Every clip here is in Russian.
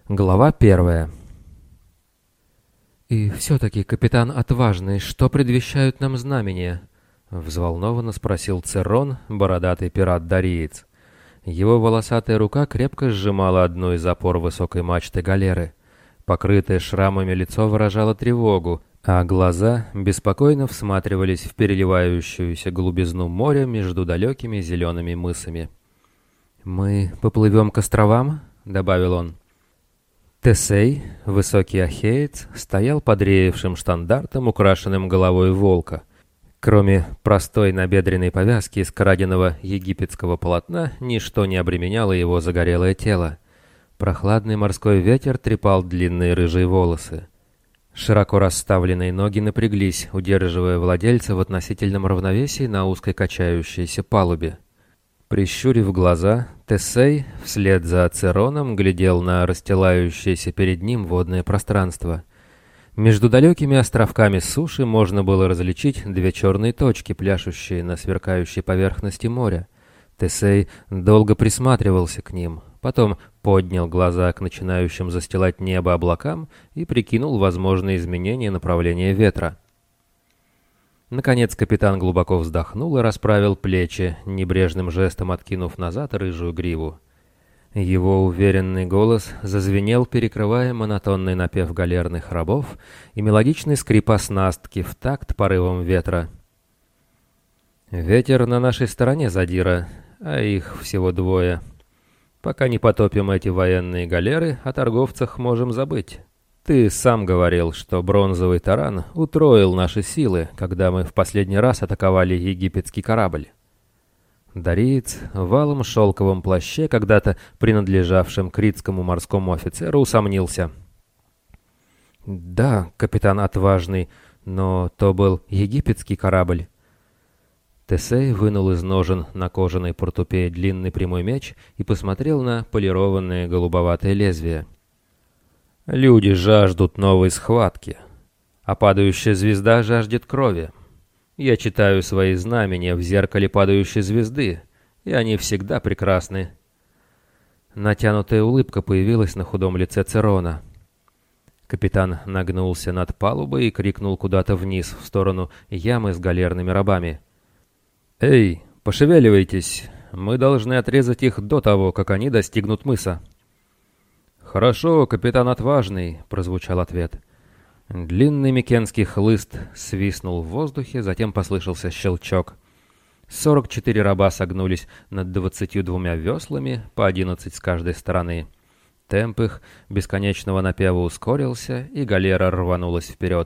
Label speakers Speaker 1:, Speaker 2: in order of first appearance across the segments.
Speaker 1: Глава 1. «И все-таки, капитан Отважный, что предвещают нам знамения?» — взволнованно спросил Церон, бородатый пират-дариец. Его волосатая рука крепко сжимала одну из опор высокой мачты галеры. Покрытое шрамами лицо выражало тревогу, а глаза беспокойно всматривались в переливающуюся голубизну моря между далекими зелеными мысами. «Мы поплывем к островам?» — добавил он. Тесей, высокий ахеец, стоял под реевшим штандартом, украшенным головой волка. Кроме простой набедренной повязки из краденого египетского полотна, ничто не обременяло его загорелое тело. Прохладный морской ветер трепал длинные рыжие волосы. Широко расставленные ноги напряглись, удерживая владельца в относительном равновесии на узкой качающейся палубе. Прищурив глаза, Тесей вслед за Цероном глядел на расстилающееся перед ним водное пространство. Между далекими островками суши можно было различить две черные точки, пляшущие на сверкающей поверхности моря. Тесей долго присматривался к ним, потом поднял глаза к начинающим застилать небо облакам и прикинул возможные изменения направления ветра. Наконец капитан глубоко вздохнул и расправил плечи, небрежным жестом откинув назад рыжую гриву. Его уверенный голос зазвенел, перекрывая монотонный напев галерных рабов и мелодичный скрип оснастки в такт порывом ветра. «Ветер на нашей стороне, Задира, а их всего двое. Пока не потопим эти военные галеры, о торговцах можем забыть. Ты сам говорил, что бронзовый таран утроил наши силы, когда мы в последний раз атаковали египетский корабль». Дариец в валом шелковом плаще, когда-то принадлежавшем критскому морскому офицеру, усомнился. «Да, капитан Отважный, но то был египетский корабль». Тесей вынул из ножен на кожаной портупее длинный прямой меч и посмотрел на полированное голубоватое лезвие. «Люди жаждут новой схватки, а падающая звезда жаждет крови. Я читаю свои знамения в зеркале падающей звезды, и они всегда прекрасны». Натянутая улыбка появилась на худом лице Церона. Капитан нагнулся над палубой и крикнул куда-то вниз, в сторону ямы с галерными рабами. «Эй, пошевеливайтесь, мы должны отрезать их до того, как они достигнут мыса». «Хорошо, капитан Отважный», — прозвучал ответ. Длинный микенский хлыст свистнул в воздухе, затем послышался щелчок. 44 раба согнулись над 22 веслами, по 11 с каждой стороны. Темп их бесконечного напева ускорился, и галера рванулась вперед.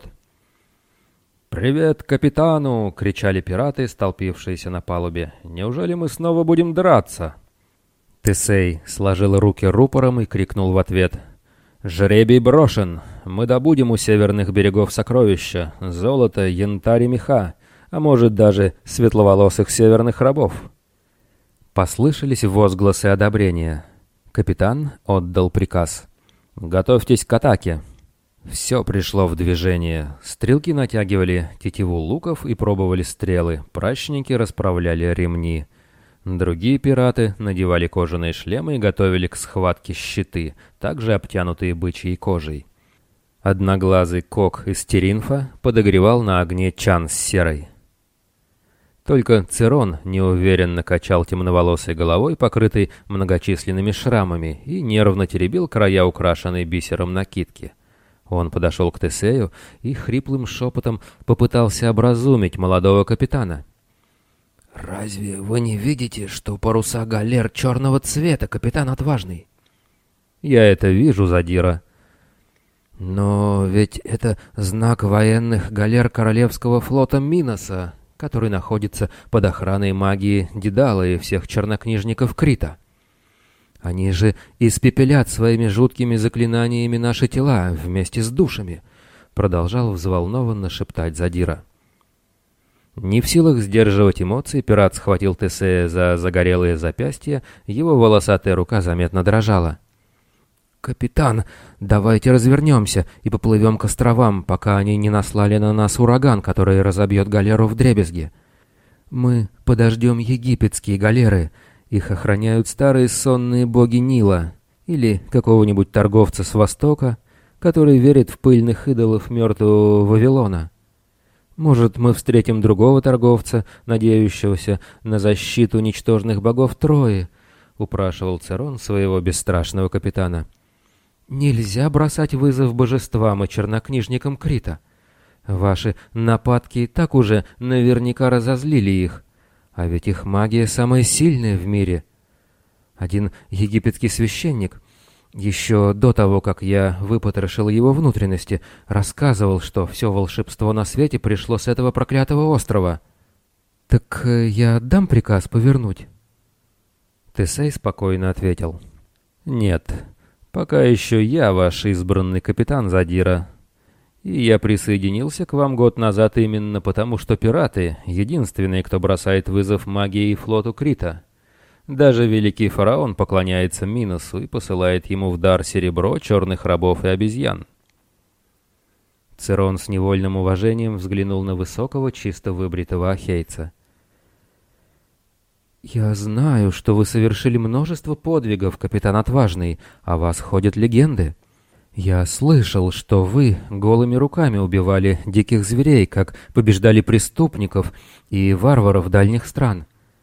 Speaker 1: «Привет капитану!» — кричали пираты, столпившиеся на палубе. «Неужели мы снова будем драться?» Тесей сложил руки рупором и крикнул в ответ. «Жребий брошен! Мы добудем у северных берегов сокровища, золото, янтарь и меха, а может даже светловолосых северных рабов». Послышались возгласы одобрения. Капитан отдал приказ. «Готовьтесь к атаке». Все пришло в движение. Стрелки натягивали тетиву луков и пробовали стрелы, пращники расправляли ремни. Другие пираты надевали кожаные шлемы и готовили к схватке щиты, также обтянутые бычьей кожей. Одноглазый Кок из Теринфа подогревал на огне чан с серой. Только Церон неуверенно качал темноволосой головой, покрытой многочисленными шрамами, и нервно теребил края украшенной бисером накидки. Он подошел к Тесею и хриплым шепотом попытался образумить молодого капитана. «Разве вы не видите, что паруса галер черного цвета, капитан Отважный?» «Я это вижу, Задира». «Но ведь это знак военных галер Королевского флота Миноса, который находится под охраной магии Дедала и всех чернокнижников Крита. Они же испепелят своими жуткими заклинаниями наши тела вместе с душами», — продолжал взволнованно шептать Задира. Не в силах сдерживать эмоции, пират схватил Тесея за загорелые запястья, его волосатая рука заметно дрожала. «Капитан, давайте развернемся и поплывем к островам, пока они не наслали на нас ураган, который разобьет галеру вдребезги. Мы подождем египетские галеры, их охраняют старые сонные боги Нила, Или какого-нибудь торговца с Востока, который верит в пыльных идолов мертвого Вавилона. Может, мы встретим другого торговца, надеющегося на защиту ничтожных богов Трои, — упрашивал Церон своего бесстрашного капитана. Нельзя бросать вызов божествам и чернокнижникам Крита. Ваши нападки так уже наверняка разозлили их, а ведь их магия самая сильная в мире. Один египетский священник, еще до того, как я выпотрошил его внутренности, рассказывал, что все волшебство на свете пришло с этого проклятого острова. «Так я отдам приказ повернуть?» Тесей спокойно ответил. «Нет, пока еще я ваш избранный капитан Задира. И я присоединился к вам год назад именно потому, что пираты — единственные, кто бросает вызов магии и флоту Крита. Даже великий фараон поклоняется Миносу и посылает ему в дар серебро, черных рабов и обезьян». Церон с невольным уважением взглянул на высокого, чисто выбритого ахейца. «Я знаю, что вы совершили множество подвигов, капитан Отважный, о вас ходят легенды. Я слышал, что вы голыми руками убивали диких зверей, как побеждали преступников и варваров дальних стран.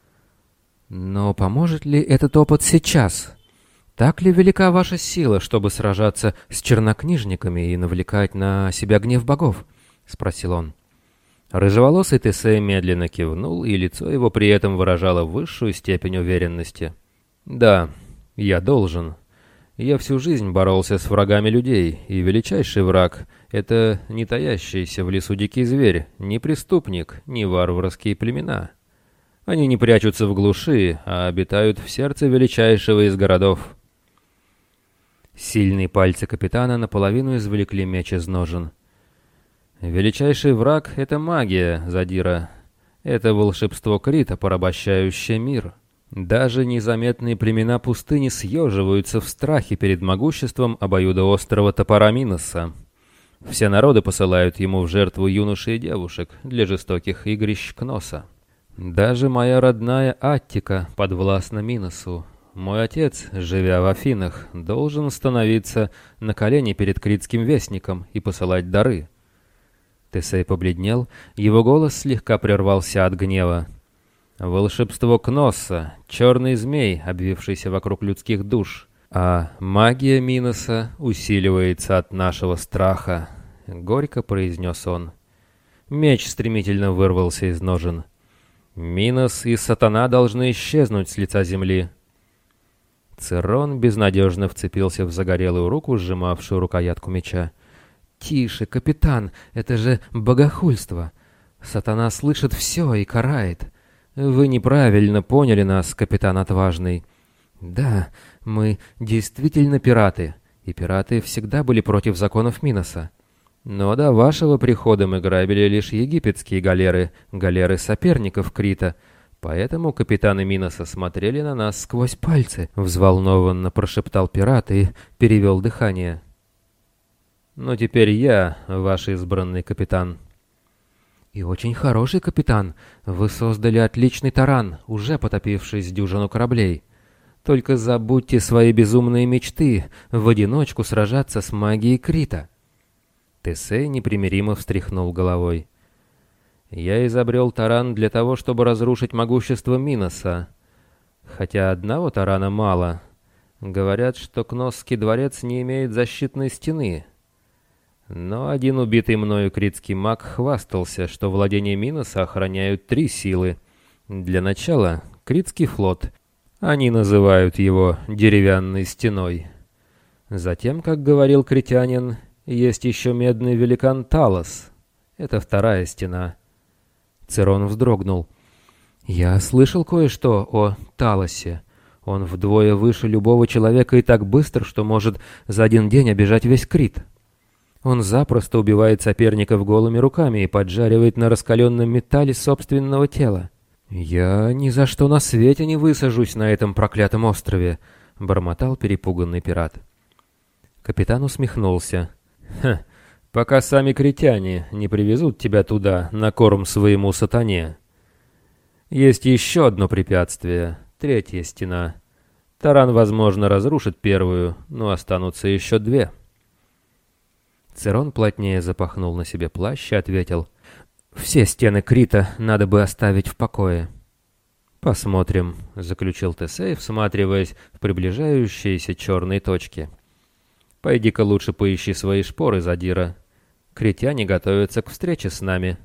Speaker 1: Но поможет ли этот опыт сейчас? Так ли велика ваша сила, чтобы сражаться с чернокнижниками и навлекать на себя гнев богов?» — спросил он. Рыжеволосый Тесей медленно кивнул, и лицо его при этом выражало высшую степень уверенности. «Да, я должен. Я всю жизнь боролся с врагами людей, и величайший враг — это не таящийся в лесу дикий зверь, не преступник, не варварские племена. Они не прячутся в глуши, а обитают в сердце величайшего из городов». Сильные пальцы капитана наполовину извлекли меч из ножен. «Величайший враг — это магия, Задира. Это волшебство Крита, порабощающее мир. Даже незаметные племена пустыни съеживаются в страхе перед могуществом обоюдоострого топора Миноса. Все народы посылают ему в жертву юношей и девушек для жестоких игрищ Кноса. Даже моя родная Аттика подвластна Миносу. Мой отец, живя в Афинах, должен становиться на колени перед критским вестником и посылать дары». Тесей побледнел, его голос слегка прервался от гнева. «Волшебство Кносса, черный змей, обвившийся вокруг людских душ, а магия Миноса усиливается от нашего страха», — горько произнес он. Меч стремительно вырвался из ножен. «Минос и Сатана должны исчезнуть с лица земли». Церон безнадежно вцепился в загорелую руку, сжимавшую рукоятку меча. «Тише, капитан, это же богохульство. Сатана слышит все и карает. Вы неправильно поняли нас, капитан Отважный. Да, мы действительно пираты, и пираты всегда были против законов Миноса. Но до вашего прихода мы грабили лишь египетские галеры, галеры соперников Крита, поэтому капитаны Миноса смотрели на нас сквозь пальцы», — взволнованно прошептал пират и перевел дыхание. «Но теперь я ваш избранный капитан». «И очень хороший капитан. Вы создали отличный таран, уже потопивший с дюжину кораблей. Только забудьте свои безумные мечты в одиночку сражаться с магией Крита». Тесей непримиримо встряхнул головой. «Я изобрел таран для того, чтобы разрушить могущество Миноса. Хотя одного тарана мало. Говорят, что Кносский дворец не имеет защитной стены. Но один убитый мною критский маг хвастался, что владения Миноса охраняют 3 силы. Для начала — критский флот. Они называют его деревянной стеной. Затем, как говорил критянин, есть еще медный великан Талос. Это 2-я стена». Церон вздрогнул. «Я слышал кое-что о Талосе. Он вдвое выше любого человека и так быстр, что может за один день обижать весь Крит. Он запросто убивает соперников голыми руками и поджаривает на раскаленном металле собственного тела. Я ни за что на свете не высажусь на этом проклятом острове», — бормотал перепуганный пират. Капитан усмехнулся. «Ха, пока сами критяне не привезут тебя туда на корм своему сатане. Есть еще одно препятствие, 3-я стена. Таран, возможно, разрушит первую, но останутся еще две. Цирон плотнее запахнул на себе плащ и ответил: «Все стены Крита надо бы оставить в покое». «Посмотрим», — заключил Тесей, всматриваясь в приближающиеся черные точки. «Пойди-ка лучше поищи свои шпоры, Задира. Критяне готовятся к встрече с нами».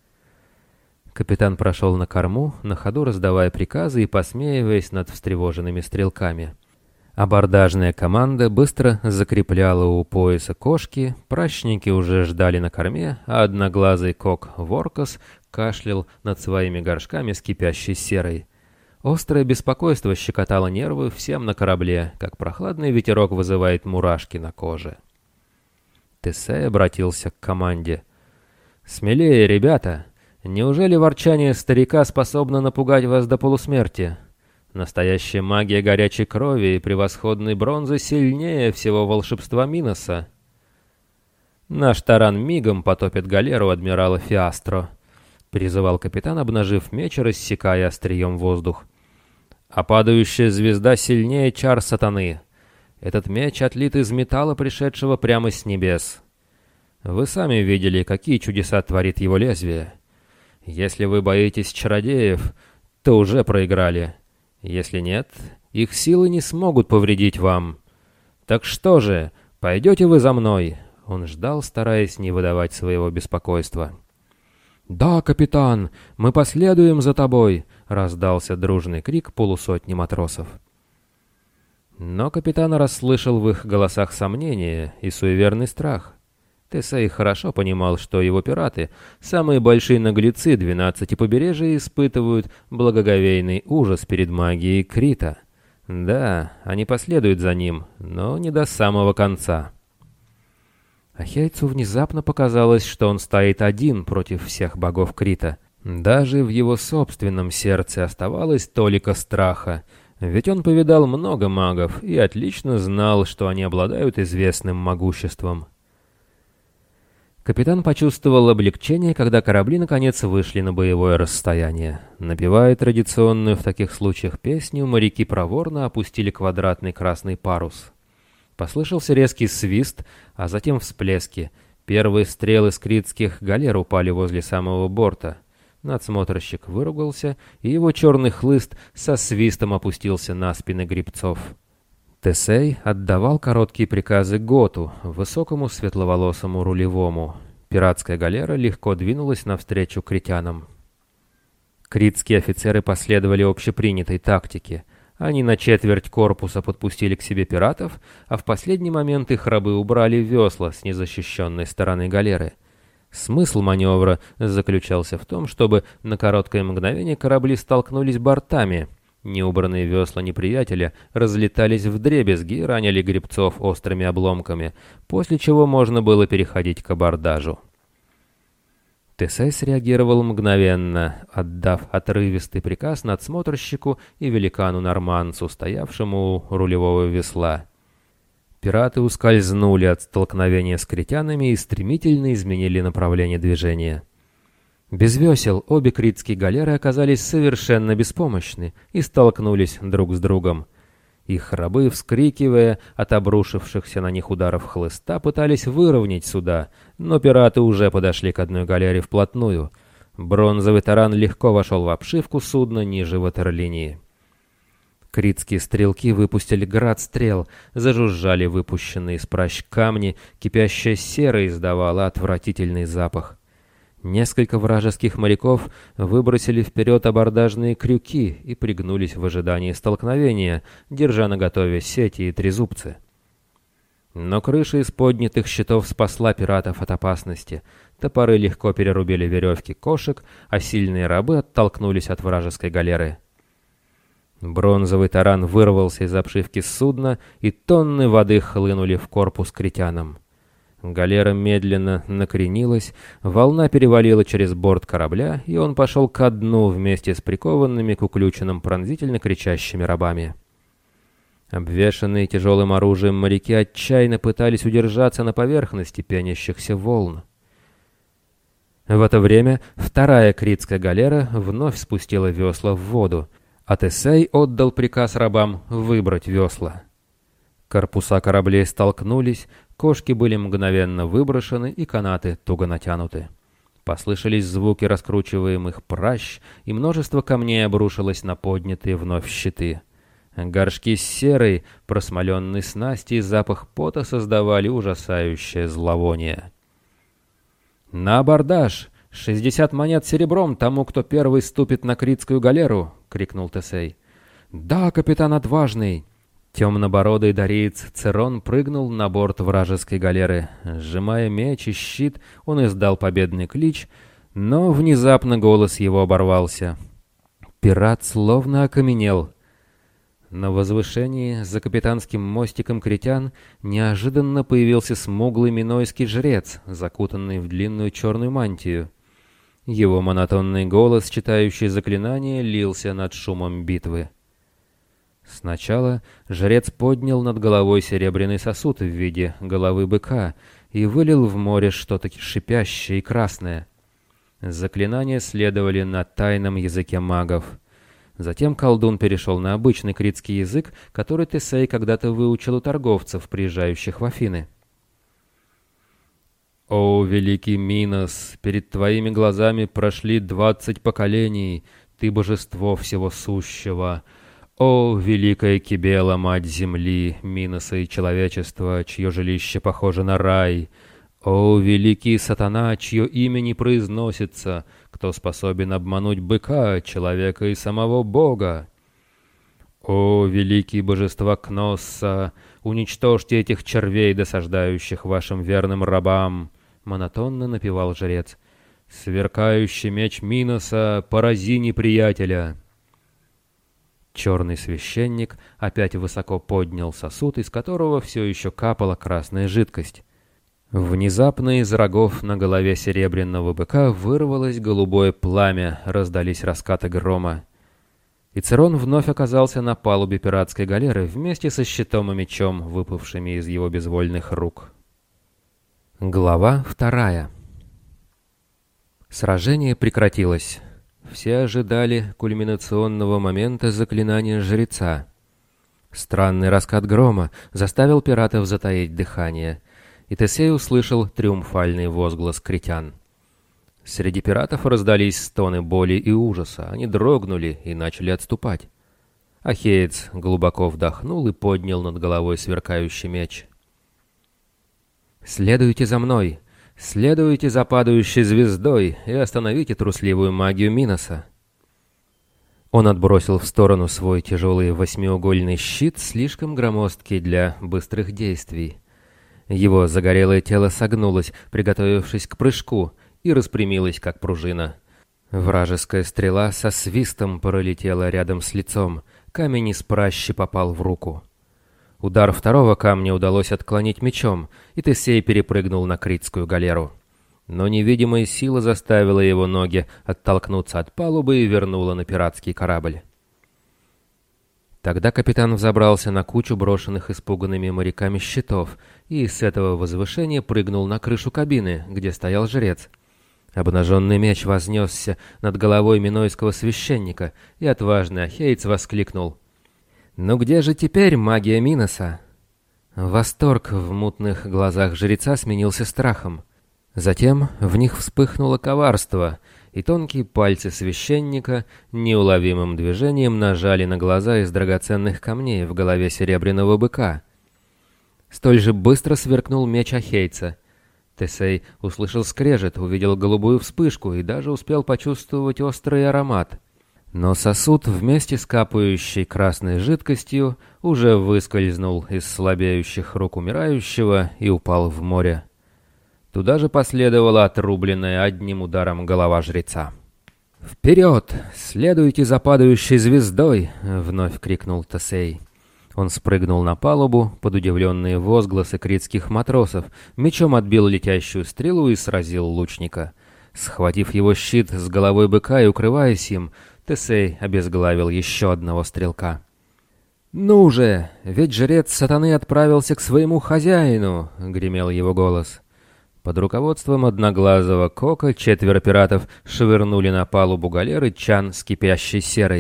Speaker 1: Капитан прошел на корму, на ходу раздавая приказы и посмеиваясь над встревоженными стрелками. Абордажная команда быстро закрепляла у пояса кошки, прачники уже ждали на корме, а одноглазый кок Воркос кашлял над своими горшками с кипящей серой. Острое беспокойство щекотало нервы всем на корабле, как прохладный ветерок вызывает мурашки на коже. Тесей обратился к команде. «Смелее, ребята! Неужели ворчание старика способно напугать вас до полусмерти? Настоящая магия горячей крови и превосходной бронзы сильнее всего волшебства Миноса. Наш таран мигом потопит галеру адмирала Фиастро», — призывал капитан, обнажив меч и рассекая острием воздух. «А падающая звезда сильнее чар сатаны. Этот меч отлит из металла, пришедшего прямо с небес. Вы сами видели, какие чудеса творит его лезвие. Если вы боитесь чародеев, то уже проиграли. Если нет, их силы не смогут повредить вам. Так что же, пойдете вы за мной?» Он ждал, стараясь не выдавать своего беспокойства. «Да, капитан, мы последуем за тобой!» — раздался дружный крик полусотни матросов. Но капитан расслышал в их голосах сомнения и суеверный страх. Тесей хорошо понимал, что его пираты, самые большие наглецы 12 побережий, испытывают благоговейный ужас перед магией Крита. Да, они последуют за ним, но не до самого конца. Ахейцу внезапно показалось, что он стоит один против всех богов Крита. Даже в его собственном сердце оставалось толика страха, ведь он повидал много магов и отлично знал, что они обладают известным могуществом. Капитан почувствовал облегчение, когда корабли наконец вышли на боевое расстояние. Напевая традиционную в таких случаях песню, моряки проворно опустили квадратный красный парус. Послышался резкий свист, а затем всплески. Первые стрелы с критских галер упали возле самого борта. Надсмотрщик выругался, и его черный хлыст со свистом опустился на спины гребцов. Тесей отдавал короткие приказы Готу, высокому светловолосому рулевому. Пиратская галера легко двинулась навстречу критянам. Критские офицеры последовали общепринятой тактике. Они на четверть корпуса подпустили к себе пиратов, а в последний момент их рабы убрали весла с незащищенной стороны галеры. Смысл маневра заключался в том, чтобы на короткое мгновение корабли столкнулись бортами. Неубранные весла неприятеля разлетались вдребезги и ранили гребцов острыми обломками, после чего можно было переходить к абордажу. Тесей среагировал мгновенно, отдав отрывистый приказ надсмотрщику и великану-норманцу, стоявшему у рулевого весла. Пираты ускользнули от столкновения с критянами и стремительно изменили направление движения. Без весел обе критские галеры оказались совершенно беспомощны и столкнулись друг с другом. Их рабы, вскрикивая от обрушившихся на них ударов хлыста, пытались выровнять суда, но пираты уже подошли к одной галере вплотную. Бронзовый таран легко вошел в обшивку судна ниже ватерлинии. Критские стрелки выпустили град стрел, зажужжали выпущенные из пращ камни, кипящая сера издавала отвратительный запах. Несколько вражеских моряков выбросили вперед абордажные крюки и пригнулись в ожидании столкновения, держа наготове сети и трезубцы. Но крыша из поднятых щитов спасла пиратов от опасности. Топоры легко перерубили веревки кошек, а сильные рабы оттолкнулись от вражеской галеры. Бронзовый таран вырвался из обшивки судна, и тонны воды хлынули в корпус критянам. Галера медленно накренилась, волна перевалила через борт корабля, и он пошел ко дну вместе с прикованными к уключенным пронзительно кричащими рабами. Обвешанные тяжелым оружием моряки отчаянно пытались удержаться на поверхности пенящихся волн. В это время вторая критская галера вновь спустила весла в воду. а Тесей отдал приказ рабам выбрать весла. Корпуса кораблей столкнулись, кошки были мгновенно выброшены и канаты туго натянуты. Послышались звуки раскручиваемых пращ, и множество камней обрушилось на поднятые вновь щиты. Горшки с серой, просмоленной снасти и запах пота создавали ужасающее зловоние. «На абордаж! 60 монет серебром тому, кто первый ступит на критскую галеру!» — крикнул Тесей. «Да, капитан отважный!» Темнобородый дариец Церон прыгнул на борт вражеской галеры. Сжимая меч и щит, он издал победный клич, но внезапно голос его оборвался. Пират словно окаменел. На возвышении за капитанским мостиком критян неожиданно появился смуглый минойский жрец, закутанный в длинную черную мантию. Его монотонный голос, читающий заклинания, лился над шумом битвы. Сначала жрец поднял над головой серебряный сосуд в виде головы быка и вылил в море что-то шипящее и красное. Заклинания следовали на тайном языке магов. Затем колдун перешел на обычный критский язык, который Тесей когда-то выучил у торговцев, приезжающих в Афины. «О, великий Минос, перед твоими глазами прошли 20 поколений, ты божество всего сущего. О, великая Кибела, мать земли, Миноса и человечества, чье жилище похоже на рай! О, великий сатана, чье имя не произносится, кто способен обмануть быка, человека и самого Бога! О, великие божества Кносса, уничтожьте этих червей, досаждающих вашим верным рабам!» — монотонно напевал жрец. «Сверкающий меч Миноса, порази неприятеля!» Черный священник опять высоко поднял сосуд, из которого все еще капала красная жидкость. Внезапно из рогов на голове серебряного быка вырвалось голубое пламя, раздались раскаты грома. И Церон вновь оказался на палубе пиратской галеры вместе со щитом и мечом, выпавшими из его безвольных рук. Глава 2. Сражение прекратилось. Все ожидали кульминационного момента заклинания жреца. Странный раскат грома заставил пиратов затаить дыхание, и Тесей услышал триумфальный возглас критян. Среди пиратов раздались стоны боли и ужаса, они дрогнули и начали отступать. Ахеец глубоко вдохнул и поднял над головой сверкающий меч. «Следуйте за мной! Следуйте за падающей звездой и остановите трусливую магию Миноса!» Он отбросил в сторону свой тяжелый восьмиугольный щит, слишком громоздкий для быстрых действий. Его загорелое тело согнулось, приготовившись к прыжку, и распрямилось, как пружина. Вражеская стрела со свистом пролетела рядом с лицом, камень из пращи попал в руку. Удар второго камня удалось отклонить мечом, и Тесей перепрыгнул на критскую галеру. Но невидимая сила заставила его ноги оттолкнуться от палубы и вернула на пиратский корабль. Тогда капитан взобрался на кучу брошенных испуганными моряками щитов и с этого возвышения прыгнул на крышу кабины, где стоял жрец. Обнаженный меч вознесся над головой минойского священника, и отважный ахеец воскликнул: «Ну где же теперь магия Миноса?» Восторг в мутных глазах жреца сменился страхом. Затем в них вспыхнуло коварство, и тонкие пальцы священника неуловимым движением нажали на глаза из драгоценных камней в голове серебряного быка. Столь же быстро сверкнул меч ахейца. Тесей услышал скрежет, увидел голубую вспышку и даже успел почувствовать острый аромат. Но сосуд вместе с капающей красной жидкостью уже выскользнул из слабеющих рук умирающего и упал в море. Туда же последовала отрубленная одним ударом голова жреца. «Вперед! Следуйте за падающей звездой!» — вновь крикнул Тесей. Он спрыгнул на палубу под удивленные возгласы критских матросов, мечом отбил летящую стрелу и сразил лучника. Схватив его щит с головой быка и укрываясь им, Тесей обезглавил еще одного стрелка. «Ну же, ведь жрец сатаны отправился к своему хозяину!» — гремел его голос. Под руководством одноглазого Кока 4 пиратов швырнули на палубу галеры чан с кипящей серой.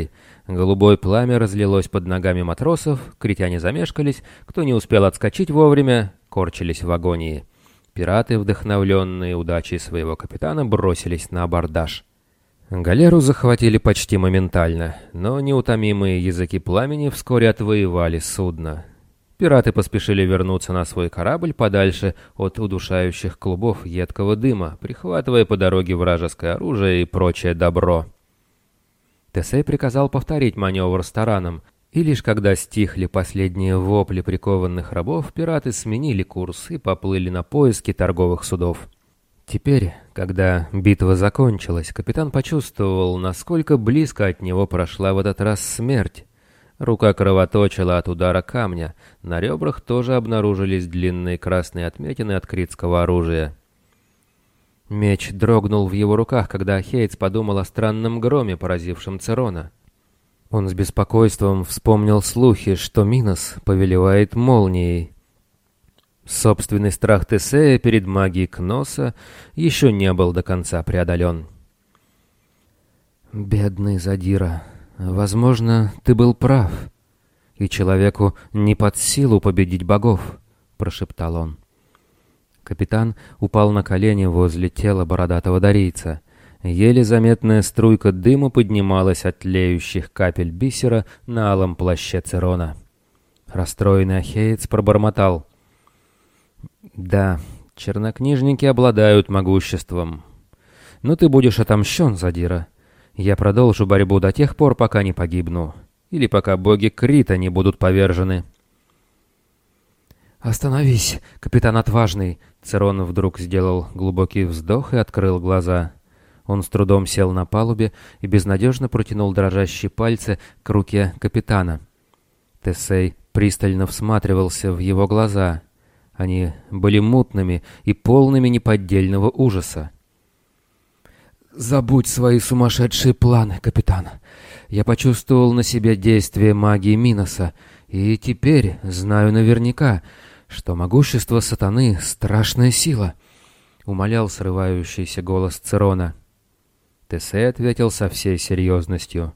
Speaker 1: Голубое пламя разлилось под ногами матросов, критяне замешкались, кто не успел отскочить вовремя, корчились в агонии. Пираты, вдохновленные удачей своего капитана, бросились на абордаж. Галеру захватили почти моментально, но неутомимые языки пламени вскоре отвоевали судно. Пираты поспешили вернуться на свой корабль подальше от удушающих клубов едкого дыма, прихватывая по дороге вражеское оружие и прочее добро. Тесей приказал повторить маневр с тараном, и лишь когда стихли последние вопли прикованных рабов, пираты сменили курс и поплыли на поиски торговых судов. Теперь, когда битва закончилась, капитан почувствовал, насколько близко от него прошла в этот раз смерть. Рука кровоточила от удара камня, на ребрах тоже обнаружились длинные красные отметины от критского оружия. Меч дрогнул в его руках, когда Ахеец подумал о странном громе, поразившем Церона. Он с беспокойством вспомнил слухи, что Минос повелевает молнией. Собственный страх Тесея перед магией Кноса еще не был до конца преодолен. «Бедный Задира, возможно, ты был прав, и человеку не под силу победить богов», — прошептал он. Капитан упал на колени возле тела бородатого дарийца. Еле заметная струйка дыма поднималась от тлеющих капель бисера на алом плаще Церона. Расстроенный Ахеец пробормотал: «Да, чернокнижники обладают могуществом. Но ты будешь отомщен, Задира. Я продолжу борьбу до тех пор, пока не погибну, или пока боги Крита не будут повержены». «Остановись, капитан отважный!» Церон вдруг сделал глубокий вздох и открыл глаза. Он с трудом сел на палубе и безнадежно протянул дрожащие пальцы к руке капитана. Тесей пристально всматривался в его глаза. Они были мутными и полными неподдельного ужаса. «Забудь свои сумасшедшие планы, капитан. Я почувствовал на себе действие магии Миноса, и теперь знаю наверняка, что могущество сатаны — страшная сила», — умолял срывающийся голос Церона. Тесей ответил со всей серьезностью: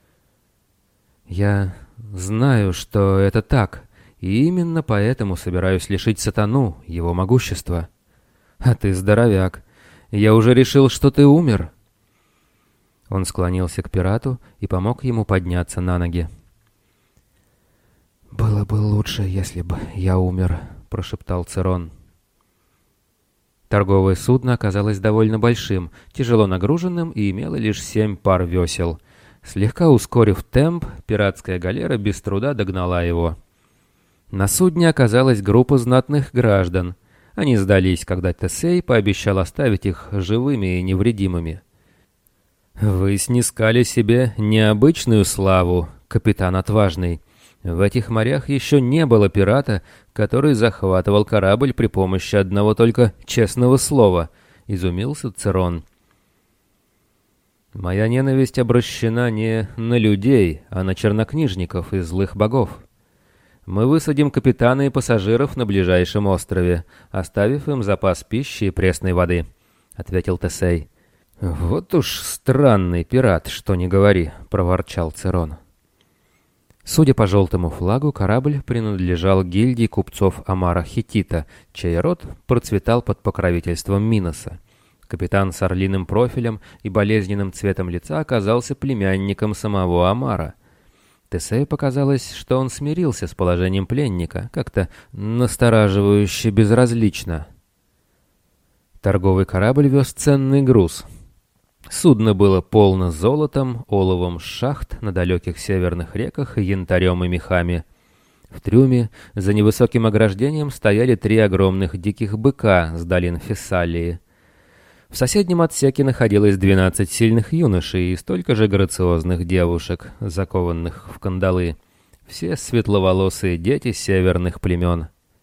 Speaker 1: «Я знаю, что это так, и именно поэтому собираюсь лишить сатану его могущества. А ты здоровяк. Я уже решил, что ты умер». Он склонился к пирату и помог ему подняться на ноги. «Было бы лучше, если бы я умер», — прошептал Церон. Торговое судно оказалось довольно большим, тяжело нагруженным и имело лишь 7 пар весел. Слегка ускорив темп, пиратская галера без труда догнала его. На судне оказалась группа знатных граждан. Они сдались, когда Тесей пообещал оставить их живыми и невредимыми. «Вы снискали себе необычную славу, капитан отважный. В этих морях еще не было пирата, который захватывал корабль при помощи одного только честного слова», — изумился Церон. «Моя ненависть обращена не на людей, а на чернокнижников и злых богов. Мы высадим капитана и пассажиров на ближайшем острове, оставив им запас пищи и пресной воды», — ответил Тесей. «Вот уж странный пират, что ни говори», — проворчал Церон. Судя по желтому флагу, корабль принадлежал гильдии купцов Амара Хеттита, чей род процветал под покровительством Миноса. Капитан с орлиным профилем и болезненным цветом лица оказался племянником самого Амара. Тесею показалось, что он смирился с положением пленника, как-то настораживающе безразлично. Торговый корабль вез ценный груз. Судно было полно золотом, оловом с шахт на далеких северных реках, янтарем и мехами. В трюме за невысоким ограждением стояли 3 огромных диких быка с долин Фессалии. В соседнем отсеке находилось 12 сильных юношей и столько же грациозных девушек, закованных в кандалы. Все светловолосые дети северных племен.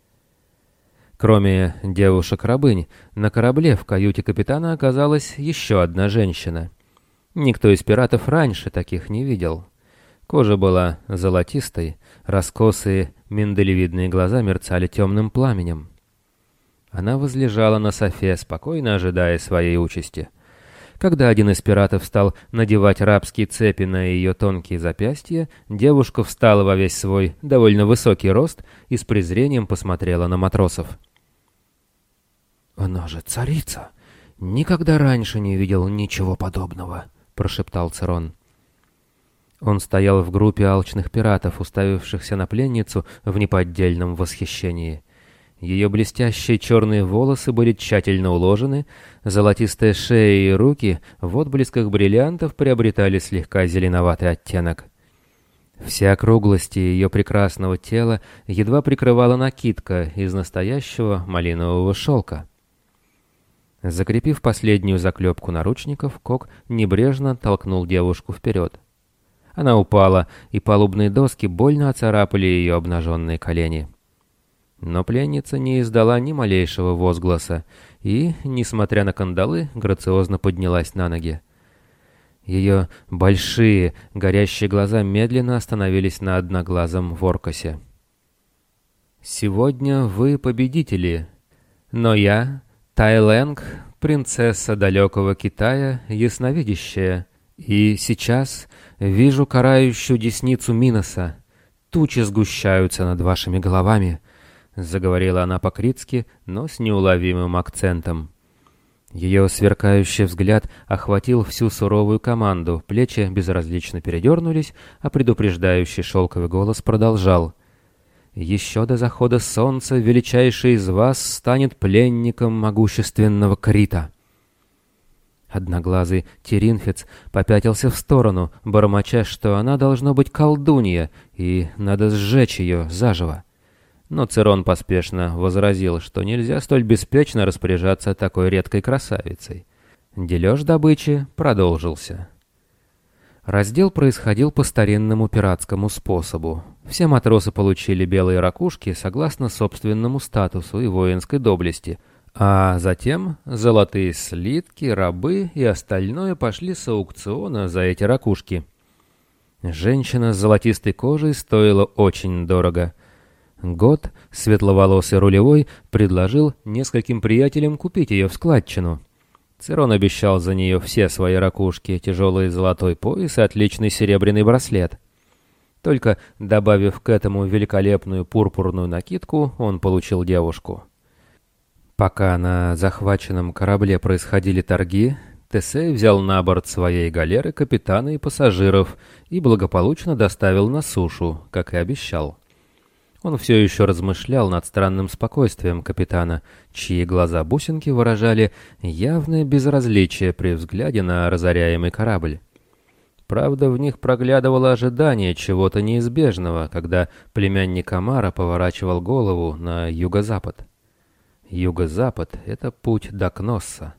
Speaker 1: Кроме девушек-рабынь, на корабле в каюте капитана оказалась еще одна женщина. Никто из пиратов раньше таких не видел. Кожа была золотистой, раскосые миндалевидные глаза мерцали темным пламенем. Она возлежала на софе, спокойно ожидая своей участи. Когда один из пиратов стал надевать рабские цепи на ее тонкие запястья, девушка встала во весь свой довольно высокий рост и с презрением посмотрела на матросов. «Она же царица! Никогда раньше не видел ничего подобного!» — прошептал Церон. Он стоял в группе алчных пиратов, уставившихся на пленницу в неподдельном восхищении. Ее блестящие черные волосы были тщательно уложены, золотистая шея и руки в отблесках бриллиантов приобретали слегка зеленоватый оттенок. Все округлости ее прекрасного тела едва прикрывала накидка из настоящего малинового шелка. Закрепив последнюю заклепку наручников, Кок небрежно толкнул девушку вперед. Она упала, и палубные доски больно оцарапали ее обнаженные колени. Но пленница не издала ни малейшего возгласа и, несмотря на кандалы, грациозно поднялась на ноги. Ее большие, горящие глаза медленно остановились на одноглазом Воркосе. «Сегодня вы победители, но я, Тайлэнг, принцесса далекого Китая, ясновидящая, и сейчас вижу карающую десницу Миноса. Тучи сгущаются над вашими головами», — заговорила она по-критски, но с неуловимым акцентом. Ее сверкающий взгляд охватил всю суровую команду, плечи безразлично передернулись, а предупреждающий шелковый голос продолжал. «Еще до захода солнца величайший из вас станет пленником могущественного Крита». Одноглазый Теринфец попятился в сторону, бормоча, что она должно быть колдунья, и надо сжечь ее заживо. Но Церон поспешно возразил, что нельзя столь беспечно распоряжаться такой редкой красавицей. Дележ добычи продолжился. Раздел происходил по старинному пиратскому способу. Все матросы получили белые ракушки согласно собственному статусу и воинской доблести, а затем золотые слитки, рабы и остальное пошли с аукциона за эти ракушки. Женщина с золотистой кожей стоила очень дорого. Год, светловолосый рулевой, предложил нескольким приятелям купить ее в складчину. Церон обещал за нее все свои ракушки, тяжелый золотой пояс и отличный серебряный браслет. Только добавив к этому великолепную пурпурную накидку, он получил девушку. Пока на захваченном корабле происходили торги, Тесей взял на борт своей галеры капитана и пассажиров и благополучно доставил на сушу, как и обещал. Он все еще размышлял над странным спокойствием капитана, чьи глаза-бусинки выражали явное безразличие при взгляде на разоряемый корабль. Правда, в них проглядывало ожидание чего-то неизбежного, когда племянник Амара поворачивал голову на юго-запад. Юго-запад — это путь до Кносса.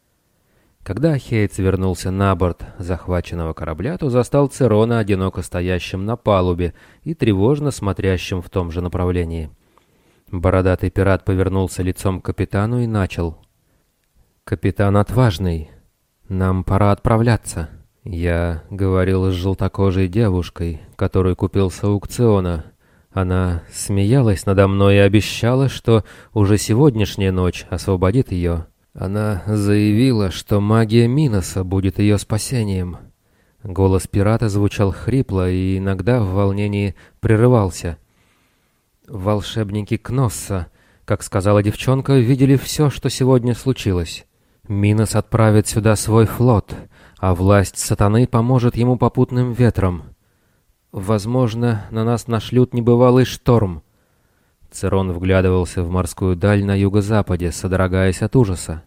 Speaker 1: Когда Ахеец вернулся на борт захваченного корабля, то застал Церона одиноко стоящим на палубе и тревожно смотрящим в том же направлении. Бородатый пират повернулся лицом к капитану и начал. «Капитан отважный, нам пора отправляться. Я говорил с желтокожей девушкой, которую купил с аукциона. Она смеялась надо мной и обещала, что уже сегодняшняя ночь освободит ее. Она заявила, что магия Миноса будет ее спасением». Голос пирата звучал хрипло и иногда в волнении прерывался. «Волшебники Кносса, как сказала девчонка, видели все, что сегодня случилось. Минос отправит сюда свой флот, а власть сатаны поможет ему попутным ветром. Возможно, на нас нашлют небывалый шторм». Церон вглядывался в морскую даль на юго-западе, содрогаясь от ужаса.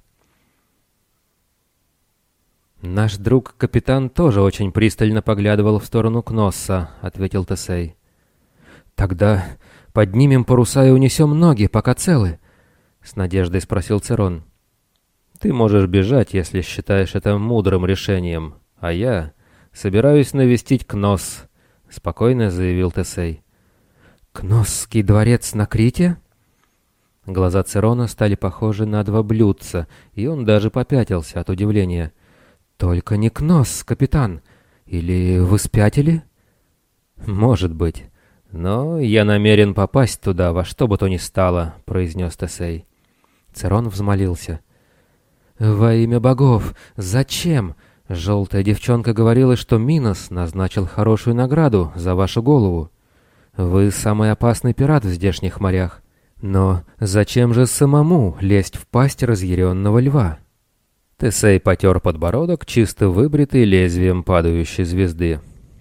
Speaker 1: «Наш друг-капитан тоже очень пристально поглядывал в сторону Кносса», — ответил Тесей. «Тогда поднимем паруса и унесем ноги, пока целы?» — с надеждой спросил Церон. «Ты можешь бежать, если считаешь это мудрым решением, а я собираюсь навестить Кносс», — спокойно заявил Тесей. «Кносский дворец на Крите?» Глаза Церона стали похожи на два блюдца, и он даже попятился от удивления. «Только не Кносс, капитан. Или вы спятили?» «Может быть. Но я намерен попасть туда во что бы то ни стало», — произнес Тесей. Церон взмолился. «Во имя богов! Зачем? Желтая девчонка говорила, что Минос назначил хорошую награду за вашу голову. Вы самый опасный пират в здешних морях. Но зачем же самому лезть в пасть разъяренного льва?» Тесей потер подбородок, чисто выбритый лезвием падающей звезды.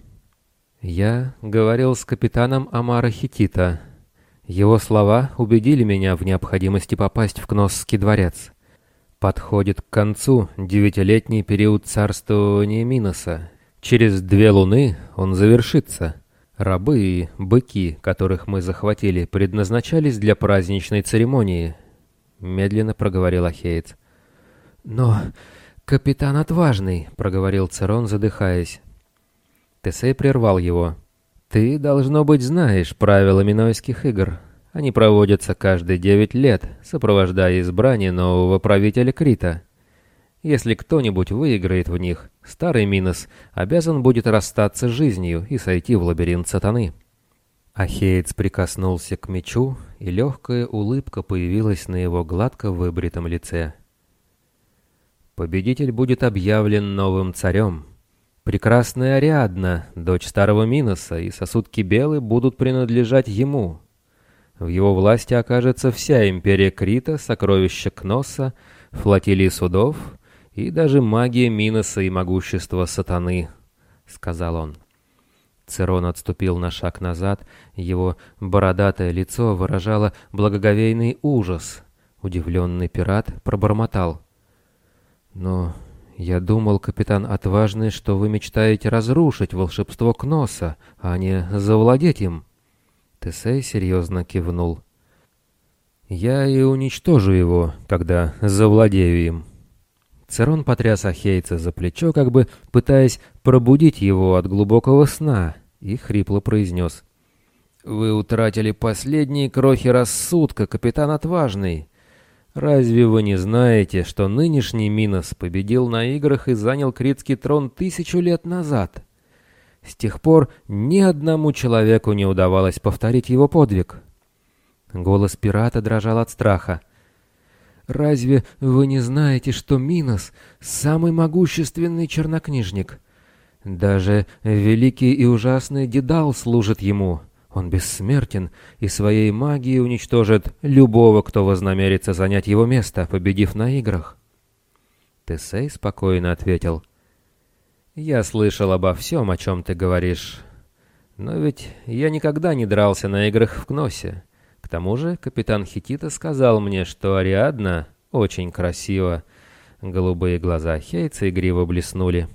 Speaker 1: «Я говорил с капитаном Амара Хитита. Его слова убедили меня в необходимости попасть в Кносский дворец. Подходит к концу 9-летний период царствования Миноса. Через 2 луны он завершится. Рабы и быки, которых мы захватили, предназначались для праздничной церемонии», — медленно проговорил Ахеец. «Но капитан отважный», — проговорил Церон, задыхаясь. Тесей прервал его. «Ты, должно быть, знаешь правила Минойских игр. Они проводятся каждые 9 лет, сопровождая избрание нового правителя Крита. Если кто-нибудь выиграет в них, старый Минос обязан будет расстаться с жизнью и сойти в лабиринт сатаны». Ахеец прикоснулся к мечу, и легкая улыбка появилась на его гладко выбритом лице. «Победитель будет объявлен новым царем. Прекрасная Ариадна, дочь старого Миноса, и сосуд Кибелы будут принадлежать ему. В его власти окажется вся империя Крита, сокровища Кносса, флотилии судов и даже магия Миноса и могущество сатаны», — сказал он. Церон отступил на шаг назад, его бородатое лицо выражало благоговейный ужас. Удивленный пират пробормотал: «Но я думал, капитан Отважный, что вы мечтаете разрушить волшебство Кносса, а не завладеть им». Тесей серьезно кивнул. «Я и уничтожу его, когда завладею им». Церон потряс Ахейца за плечо, как бы пытаясь пробудить его от глубокого сна, и хрипло произнес: «Вы утратили последние крохи рассудка, капитан Отважный. Разве вы не знаете, что нынешний Минос победил на играх и занял критский трон 1000 лет назад? С тех пор ни одному человеку не удавалось повторить его подвиг». Голос пирата дрожал от страха. «Разве вы не знаете, что Минос — самый могущественный чернокнижник? Даже великий и ужасный Дедал служит ему. Он бессмертен и своей магией уничтожит любого, кто вознамерится занять его место, победив на играх». Тесей спокойно ответил: «Я слышал обо всем, о чем ты говоришь. Но ведь я никогда не дрался на играх в Кносе. К тому же капитан Хитита сказал мне, что Ариадна очень красива». Голубые глаза Ахейца игриво блеснули.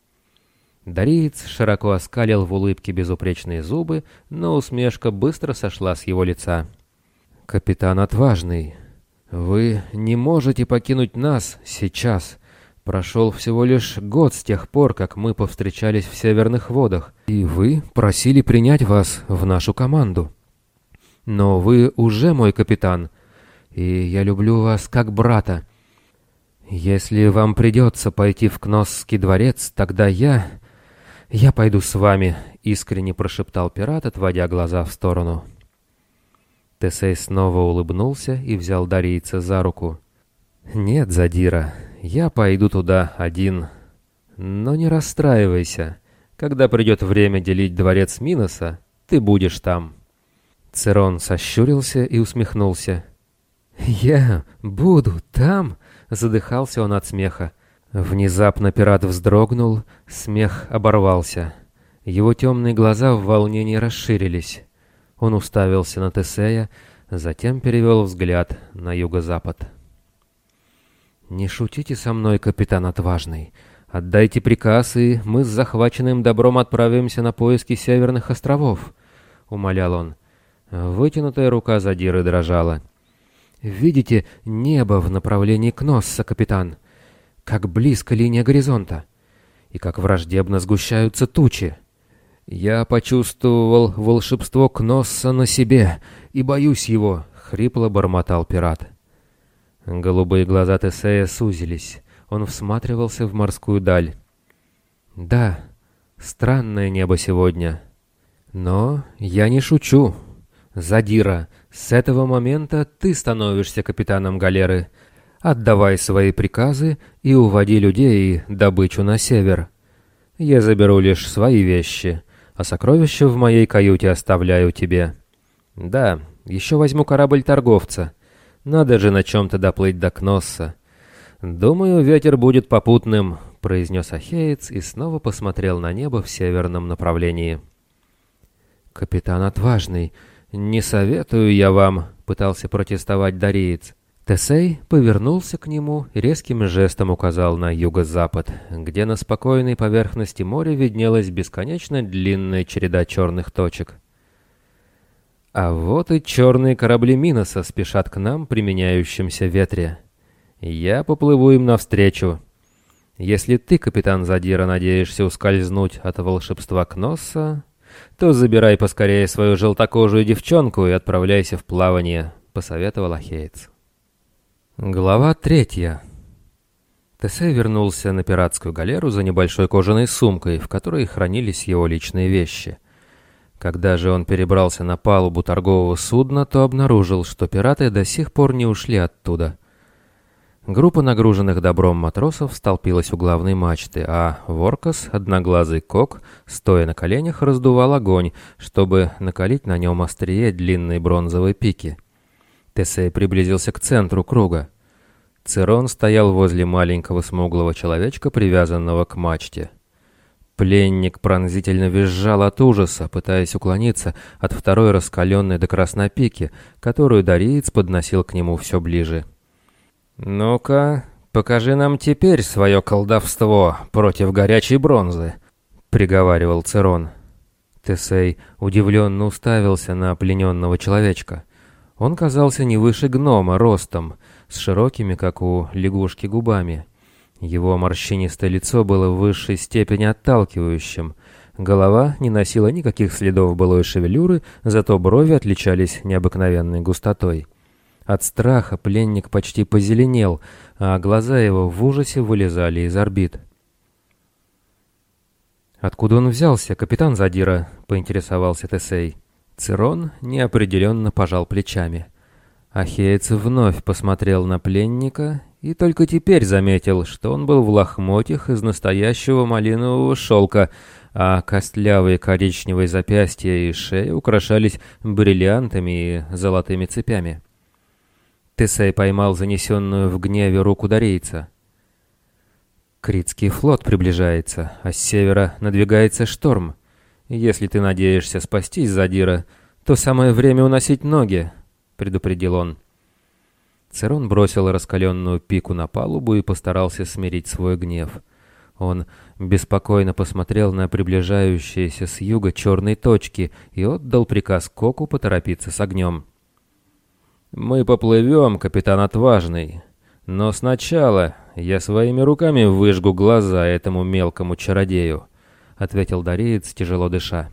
Speaker 1: Дариец широко оскалил в улыбке безупречные зубы, но усмешка быстро сошла с его лица. «Капитан Отважный, вы не можете покинуть нас сейчас. Прошел всего лишь год с тех пор, как мы повстречались в Северных водах, и вы просили принять вас в нашу команду. Но вы уже мой капитан, и я люблю вас как брата. Если вам придется пойти в Кносский дворец, тогда я пойду с вами», — искренне прошептал пират, отводя глаза в сторону. Тесей снова улыбнулся и взял дарийца за руку. «Нет, Задира, я пойду туда один. Но не расстраивайся. Когда придет время делить дворец Миноса, ты будешь там». Церон сощурился и усмехнулся. «Я буду там?» — задыхался он от смеха. Внезапно пират вздрогнул, смех оборвался. Его темные глаза в волнении расширились. Он уставился на Тесея, затем перевел взгляд на юго-запад. «Не шутите со мной, капитан Отважный. Отдайте приказ, и мы с захваченным добром отправимся на поиски Северных островов», — умолял он. Вытянутая рука Задиры дрожала. «Видите небо в направлении Кносса, капитан? Как близко линия горизонта, и как враждебно сгущаются тучи. Я почувствовал волшебство Кносса на себе и боюсь его», — хрипло бормотал пират. Голубые глаза Тесея сузились. Он всматривался в морскую даль. «Да, странное небо сегодня. Но я не шучу. Задира, с этого момента ты становишься капитаном галеры, Отдавай свои приказы и уводи людей и добычу на север. Я заберу лишь свои вещи, а сокровища в моей каюте оставляю тебе. Да, еще возьму корабль торговца. Надо же на чем-то доплыть до Кносса. Думаю, ветер будет попутным», — произнес Ахеец и снова посмотрел на небо в северном направлении. «Капитан Отважный, не советую я вам», — пытался протестовать Дареец. Тесей повернулся к нему и резким жестом указал на юго-запад, где на спокойной поверхности моря виднелась бесконечно длинная череда черных точек. «А вот и черные корабли Миноса спешат к нам при меняющемся ветре. Я поплыву им навстречу. Если ты, капитан Задира, надеешься ускользнуть от волшебства Кносса, то забирай поскорее свою желтокожую девчонку и отправляйся в плавание», — посоветовал Ахеец. Глава 3. Тесей вернулся на пиратскую галеру за небольшой кожаной сумкой, в которой хранились его личные вещи. Когда же он перебрался на палубу торгового судна, то обнаружил, что пираты до сих пор не ушли оттуда. Группа нагруженных добром матросов столпилась у главной мачты, а Воркос, одноглазый кок, стоя на коленях, раздувал огонь, чтобы накалить на нем острие длинной бронзовой пики. Тесей приблизился к центру круга. Цирон стоял возле маленького смуглого человечка, привязанного к мачте. Пленник пронзительно визжал от ужаса, пытаясь уклониться от второй раскаленной до красной пики, которую Дареец подносил к нему все ближе. «Ну-ка, покажи нам теперь свое колдовство против горячей бронзы», — приговаривал Цирон. Тесей удивленно уставился на плененного человечка. Он казался не выше гнома ростом, с широкими, как у лягушки, губами. Его морщинистое лицо было в высшей степени отталкивающим. Голова не носила никаких следов былой шевелюры, зато брови отличались необыкновенной густотой. От страха пленник почти позеленел, а глаза его в ужасе вылезали из орбит. «Откуда он взялся, капитан Задира?» — поинтересовался Тесей. Цирон неопределенно пожал плечами. Ахеец вновь посмотрел на пленника и только теперь заметил, что он был в лохмотьях из настоящего малинового шелка, а костлявые коричневые запястья и шея украшались бриллиантами и золотыми цепями. Тесей поймал занесенную в гневе руку Дарейца. «Критский флот приближается, а с севера надвигается шторм. Если ты надеешься спастись, Задира, то самое время уносить ноги», — предупредил он. Цирон бросил раскаленную пику на палубу и постарался смирить свой гнев. Он беспокойно посмотрел на приближающиеся с юга черные точки и отдал приказ Коку поторопиться с огнем. «Мы поплывем, капитан Отважный, но сначала я своими руками выжгу глаза этому мелкому чародею», — ответил Дареец, тяжело дыша.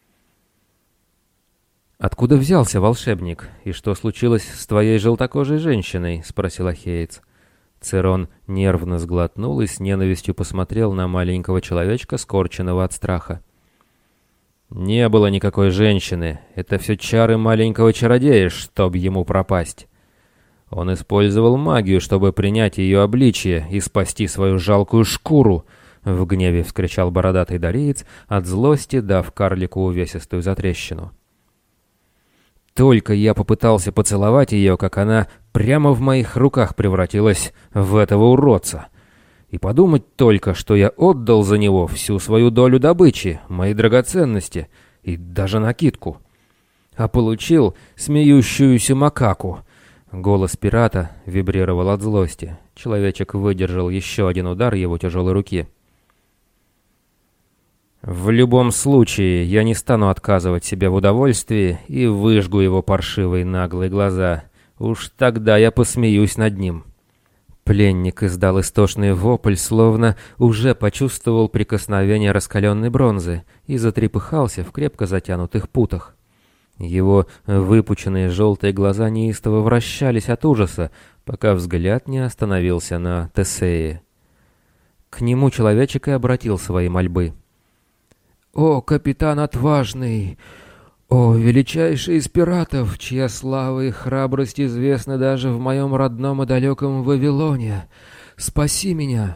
Speaker 1: «Откуда взялся волшебник, и что случилось с твоей желтокожей женщиной?» — спросил Ахеец. Цирон нервно сглотнул и с ненавистью посмотрел на маленького человечка, скорченного от страха. «Не было никакой женщины. Это все чары маленького чародея, чтоб ему пропасть. Он использовал магию, чтобы принять ее обличие и спасти свою жалкую шкуру», — в гневе вскричал бородатый Дареец, от злости дав карлику увесистую затрещину. «Только я попытался поцеловать ее, как она прямо в моих руках превратилась в этого уродца. И подумать только, что я отдал за него всю свою долю добычи, мои драгоценности и даже накидку. А получил смеющуюся макаку». Голос пирата вибрировал от злости. Человечек выдержал еще один удар его тяжелой руки. «В любом случае, я не стану отказывать себе в удовольствии и выжгу его паршивые наглые глаза. Уж тогда я посмеюсь над ним». Пленник издал истошный вопль, словно уже почувствовал прикосновение раскаленной бронзы и затрепыхался в крепко затянутых путах. Его выпученные желтые глаза неистово вращались от ужаса, пока взгляд не остановился на Тесее. К нему человечек и обратил свои мольбы. «О, капитан Отважный! «О, величайший из пиратов, чья слава и храбрость известны даже в моем родном и далеком Вавилоне! Спаси меня!»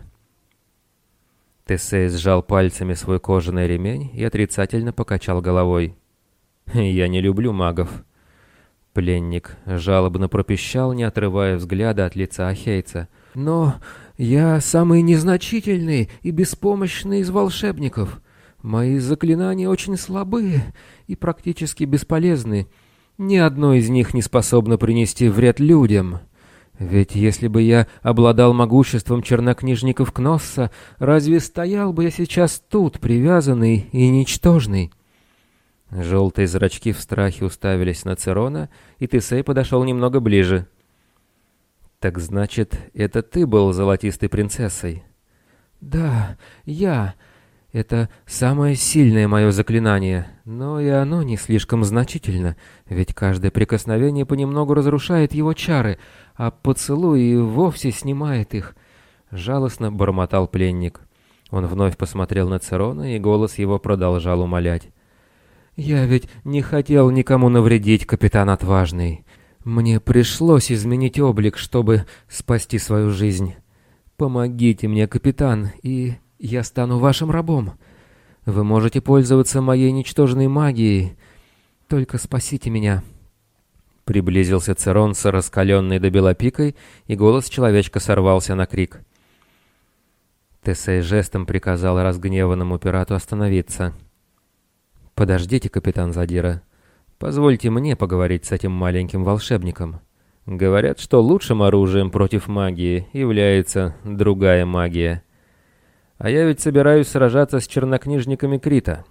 Speaker 1: Тесей сжал пальцами свой кожаный ремень и отрицательно покачал головой. «Я не люблю магов». Пленник жалобно пропищал, не отрывая взгляда от лица ахейца. «Но я самый незначительный и беспомощный из волшебников. Мои заклинания очень слабые и практически бесполезны. Ни одно из них не способно принести вред людям. Ведь если бы я обладал могуществом чернокнижников Кносса, разве стоял бы я сейчас тут, привязанный и ничтожный?» Желтые зрачки в страхе уставились на Церона, и Тесей подошел немного ближе. «Так значит, это ты был золотистой принцессой?» «Да, я. Это самое сильное мое заклинание, но и оно не слишком значительно, ведь каждое прикосновение понемногу разрушает его чары, а поцелуй и вовсе снимает их», — жалостно бормотал пленник. Он вновь посмотрел на Церона, и голос его продолжал умолять. «Я ведь не хотел никому навредить, капитан Отважный. Мне пришлось изменить облик, чтобы спасти свою жизнь. Помогите мне, капитан, и я стану вашим рабом. Вы можете пользоваться моей ничтожной магией. Только спасите меня». Приблизился Церон с раскаленной до бела пикой, и голос человечка сорвался на крик. Тесей жестом приказал разгневанному пирату остановиться. «Подождите, капитан Задира. Позвольте мне поговорить с этим маленьким волшебником. Говорят, что лучшим оружием против магии является другая магия. А я ведь собираюсь сражаться с чернокнижниками Крита».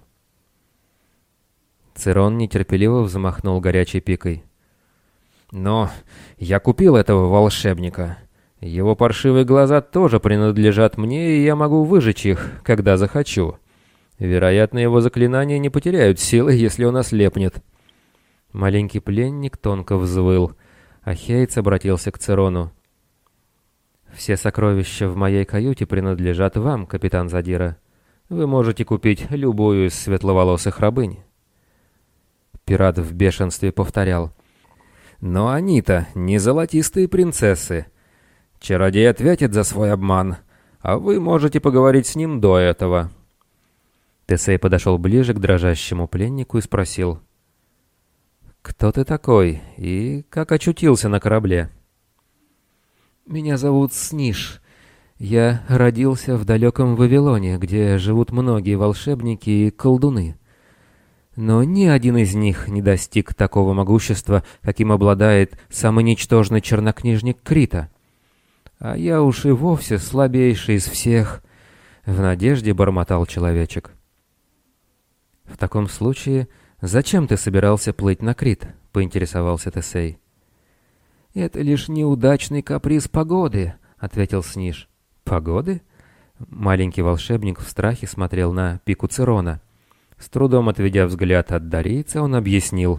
Speaker 1: Церон нетерпеливо взмахнул горячей пикой. «Но я купил этого волшебника. Его паршивые глаза тоже принадлежат мне, и я могу выжечь их, когда захочу. Вероятно, его заклинания не потеряют силы, если он ослепнет». Маленький пленник тонко взвыл. Ахейц обратился к Церону. «Все сокровища в моей каюте принадлежат вам, капитан Задира. Вы можете купить любую из светловолосых рабынь». Пират в бешенстве повторял. «Но они-то не золотистые принцессы. Чародей ответит за свой обман, а вы можете поговорить с ним до этого». Тесей подошел ближе к дрожащему пленнику и спросил. «Кто ты такой и как очутился на корабле?» «Меня зовут Сниш. Я родился в далеком Вавилоне, где живут многие волшебники и колдуны. Но ни один из них не достиг такого могущества, каким обладает самый ничтожный чернокнижник Крита. А я уж и вовсе слабейший из всех», — в надежде бормотал человечек. «В таком случае, зачем ты собирался плыть на Крит?» — поинтересовался Тесей. «Это лишь неудачный каприз погоды», — ответил Сниш. «Погоды?» Маленький волшебник в страхе смотрел на пику Церона. С трудом отведя взгляд от дарийца, он объяснил.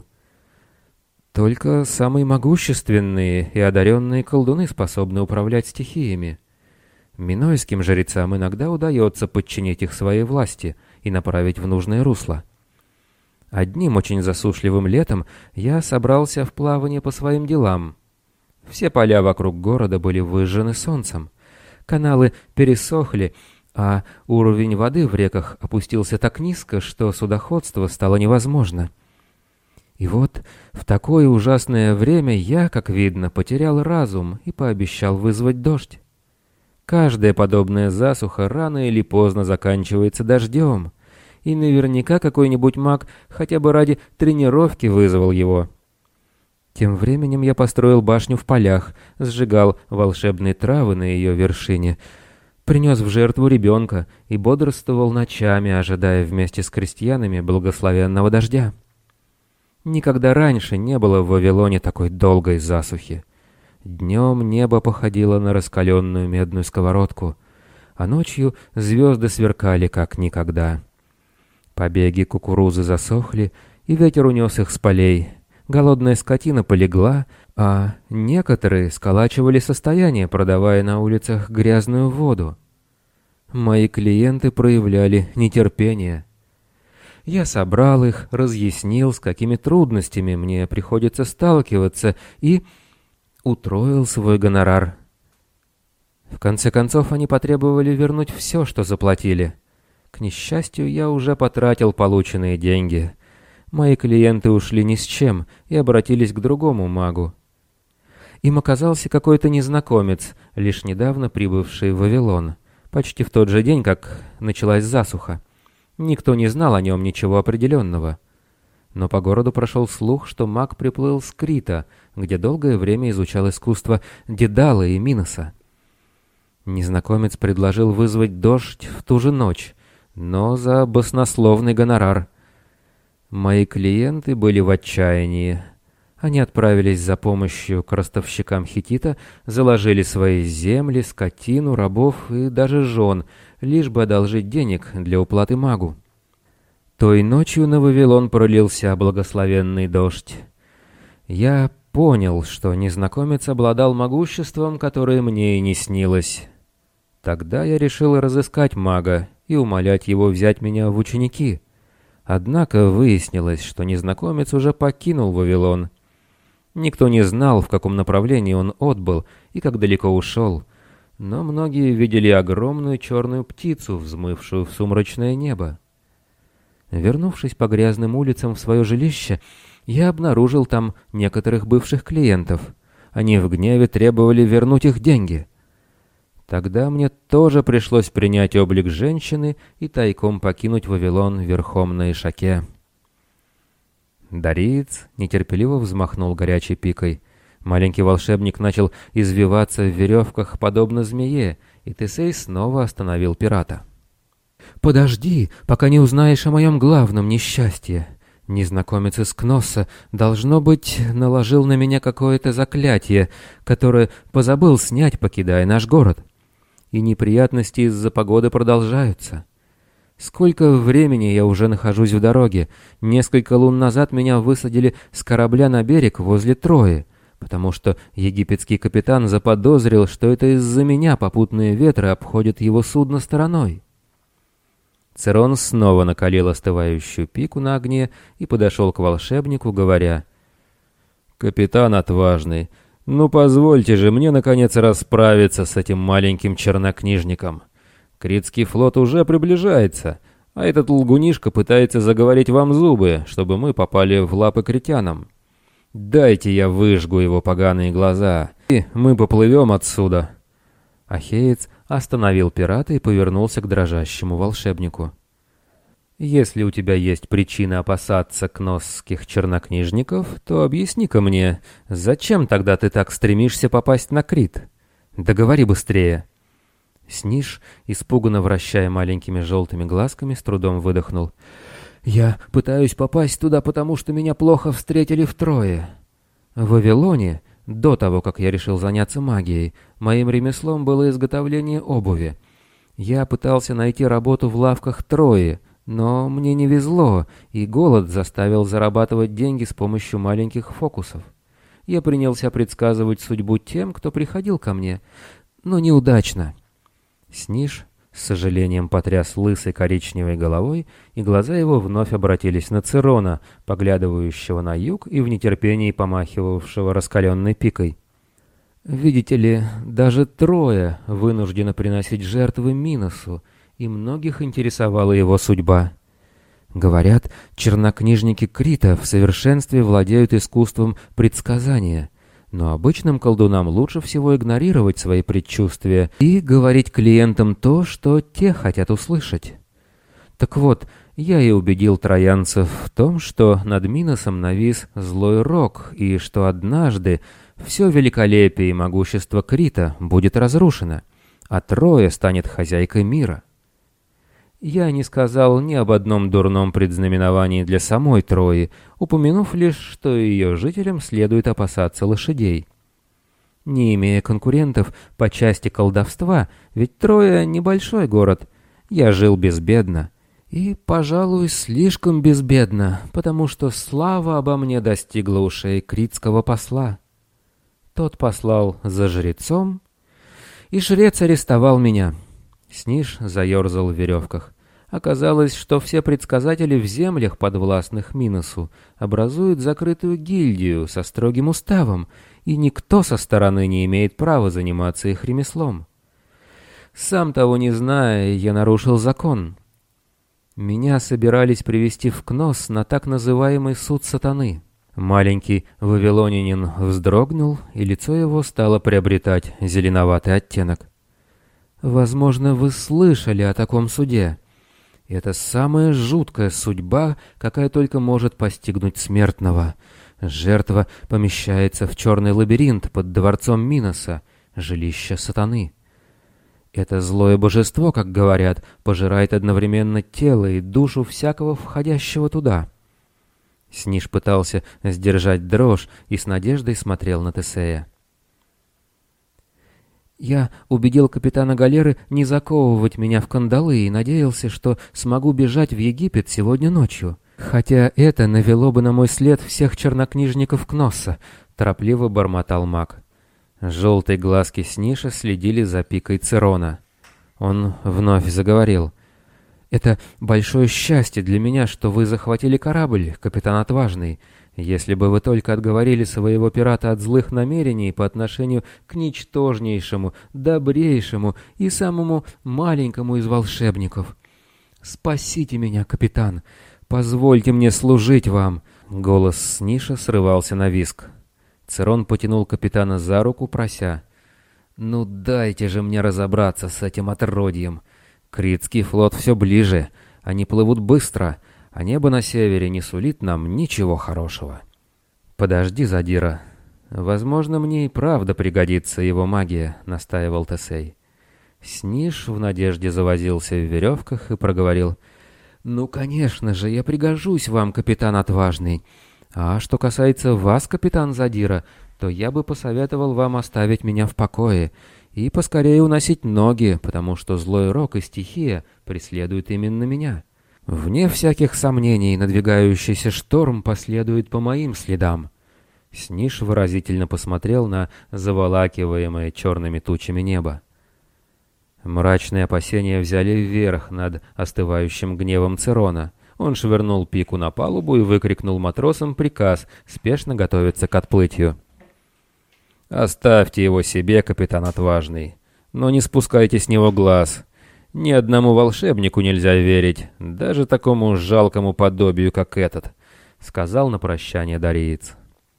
Speaker 1: «Только самые могущественные и одаренные колдуны способны управлять стихиями. Минойским жрецам иногда удается подчинить их своей власти и направить в нужное русло. Одним очень засушливым летом я собрался в плавание по своим делам. Все поля вокруг города были выжжены солнцем. Каналы пересохли, а уровень воды в реках опустился так низко, что судоходство стало невозможно. И вот в такое ужасное время я, как видно, потерял разум и пообещал вызвать дождь. Каждая подобная засуха рано или поздно заканчивается дождем, и наверняка какой-нибудь маг хотя бы ради тренировки вызвал его. Тем временем я построил башню в полях, сжигал волшебные травы на ее вершине, принес в жертву ребенка и бодрствовал ночами, ожидая вместе с крестьянами благословенного дождя. Никогда раньше не было в Вавилоне такой долгой засухи. Днем небо походило на раскаленную медную сковородку, а ночью звезды сверкали как никогда. Побеги кукурузы засохли, и ветер унес их с полей. Голодная скотина полегла, а некоторые сколачивали состояние, продавая на улицах грязную воду. Мои клиенты проявляли нетерпение. Я собрал их, разъяснил, с какими трудностями мне приходится сталкиваться, и утроил свой гонорар. В конце концов, они потребовали вернуть все, что заплатили. К несчастью, я уже потратил полученные деньги. Мои клиенты ушли ни с чем и обратились к другому магу. Им оказался какой-то незнакомец, лишь недавно прибывший в Вавилон, почти в тот же день, как началась засуха. Никто не знал о нем ничего определенного. Но по городу прошел слух, что маг приплыл с Крита, где долгое время изучал искусство Дедала и Миноса. Незнакомец предложил вызвать дождь в ту же ночь, но за баснословный гонорар. Мои клиенты были в отчаянии. Они отправились за помощью к ростовщикам Хетита, заложили свои земли, скотину, рабов и даже жен, лишь бы одолжить денег для уплаты магу. Той ночью на Вавилон пролился благословенный дождь. Я понял, что незнакомец обладал могуществом, которое мне и не снилось. Тогда я решил разыскать мага и умолять его взять меня в ученики. Однако выяснилось, что незнакомец уже покинул Вавилон. Никто не знал, в каком направлении он отбыл и как далеко ушел, но многие видели огромную черную птицу, взмывшую в сумрачное небо. Вернувшись по грязным улицам в свое жилище, я обнаружил там некоторых бывших клиентов. Они в гневе требовали вернуть их деньги. Тогда мне тоже пришлось принять облик женщины и тайком покинуть Вавилон верхом на ишаке. Дариец нетерпеливо взмахнул горячей пикой. Маленький волшебник начал извиваться в веревках, подобно змее, и Тесей снова остановил пирата. «Подожди, пока не узнаешь о моем главном несчастье. Незнакомец из Кносса, должно быть, наложил на меня какое-то заклятие, которое позабыл снять, покидая наш город. И неприятности из-за погоды продолжаются. Сколько времени я уже нахожусь в дороге. Несколько лун назад меня высадили с корабля на берег возле Трои, потому что египетский капитан заподозрил, что это из-за меня попутные ветры обходят его судно стороной». Церон снова накалил остывающую пику на огне и подошел к волшебнику, говоря: «Капитан отважный, ну позвольте же мне, наконец, расправиться с этим маленьким чернокнижником. Критский флот уже приближается, а этот лгунишка пытается заговорить вам зубы, чтобы мы попали в лапы критянам. Дайте я выжгу его поганые глаза, и мы поплывем отсюда». Ахеец остановил пирата и повернулся к дрожащему волшебнику. «Если у тебя есть причина опасаться кносских чернокнижников, то объясни-ка мне, зачем тогда ты так стремишься попасть на Крит? Да говори быстрее!» Сниш, испуганно вращая маленькими желтыми глазками, с трудом выдохнул. «Я пытаюсь попасть туда, потому что меня плохо встретили в Трое. В Вавилоне, до того, как я решил заняться магией, моим ремеслом было изготовление обуви. Я пытался найти работу в лавках Трои, но мне не везло, и голод заставил зарабатывать деньги с помощью маленьких фокусов. Я принялся предсказывать судьбу тем, кто приходил ко мне, но неудачно». Сниш с сожалением потряс лысой коричневой головой, и глаза его вновь обратились на Церона, поглядывающего на юг и в нетерпении помахивавшего раскаленной пикой. «Видите ли, даже Троя вынуждена приносить жертвы Миносу, и многих интересовала его судьба. Говорят, чернокнижники Крита в совершенстве владеют искусством предсказания, но обычным колдунам лучше всего игнорировать свои предчувствия и говорить клиентам то, что те хотят услышать. Так вот, я и убедил троянцев в том, что над Миносом навис злой рок, и что однажды все великолепие и могущество Крита будет разрушено, а Троя станет хозяйкой мира. Я не сказал ни об одном дурном предзнаменовании для самой Трои, упомянув лишь, что ее жителям следует опасаться лошадей. Не имея конкурентов по части колдовства, ведь Троя — небольшой город, я жил безбедно. И, пожалуй, слишком безбедно, потому что слава обо мне достигла ушей критского посла. Тот послал за жрецом, и жрец арестовал меня. Сниш заерзал в веревках. Оказалось, что все предсказатели в землях, подвластных Миносу, образуют закрытую гильдию со строгим уставом, и никто со стороны не имеет права заниматься их ремеслом. Сам того не зная, я нарушил закон. Меня собирались привести в Кнос на так называемый суд сатаны. Маленький вавилонянин вздрогнул, и лицо его стало приобретать зеленоватый оттенок. «Возможно, вы слышали о таком суде. Это самая жуткая судьба, какая только может постигнуть смертного. Жертва помещается в черный лабиринт под дворцом Миноса, жилище сатаны. Это злое божество, как говорят, пожирает одновременно тело и душу всякого входящего туда». Сниш пытался сдержать дрожь и с надеждой смотрел на Тесея. «Я убедил капитана галеры не заковывать меня в кандалы и надеялся, что смогу бежать в Египет сегодня ночью. Хотя это навело бы на мой след всех чернокнижников Кносса», — торопливо бормотал маг. Желтые глазки Сниша следили за пикой Церона. Он вновь заговорил. «Это большое счастье для меня, что вы захватили корабль, капитан Отважный. Если бы вы только отговорили своего пирата от злых намерений по отношению к ничтожнейшему, добрейшему и самому маленькому из волшебников. Спасите меня, капитан! Позвольте мне служить вам!» Голос Сниша срывался на визг. Церон потянул капитана за руку, прося: «Ну дайте же мне разобраться с этим отродьем! Критский флот все ближе, они плывут быстро, а небо на севере не сулит нам ничего хорошего». «Подожди, Задира. Возможно, мне и правда пригодится его магия», — настаивал Тесей. Сниш в надежде завозился в веревках и проговорил: «Ну, конечно же, я пригожусь вам, капитан Отважный. А что касается вас, капитан Задира, то я бы посоветовал вам оставить меня в покое и поскорее уносить ноги, потому что злой рок и стихия преследуют именно меня. Вне всяких сомнений, надвигающийся шторм последует по моим следам». Сниш выразительно посмотрел на заволакиваемое черными тучами небо. Мрачные опасения взяли вверх над остывающим гневом Церона. Он швырнул пику на палубу и выкрикнул матросам приказ спешно готовиться к отплытию. «Оставьте его себе, капитан Отважный, но не спускайте с него глаз. Ни одному волшебнику нельзя верить, даже такому жалкому подобию, как этот», — сказал на прощание дариец.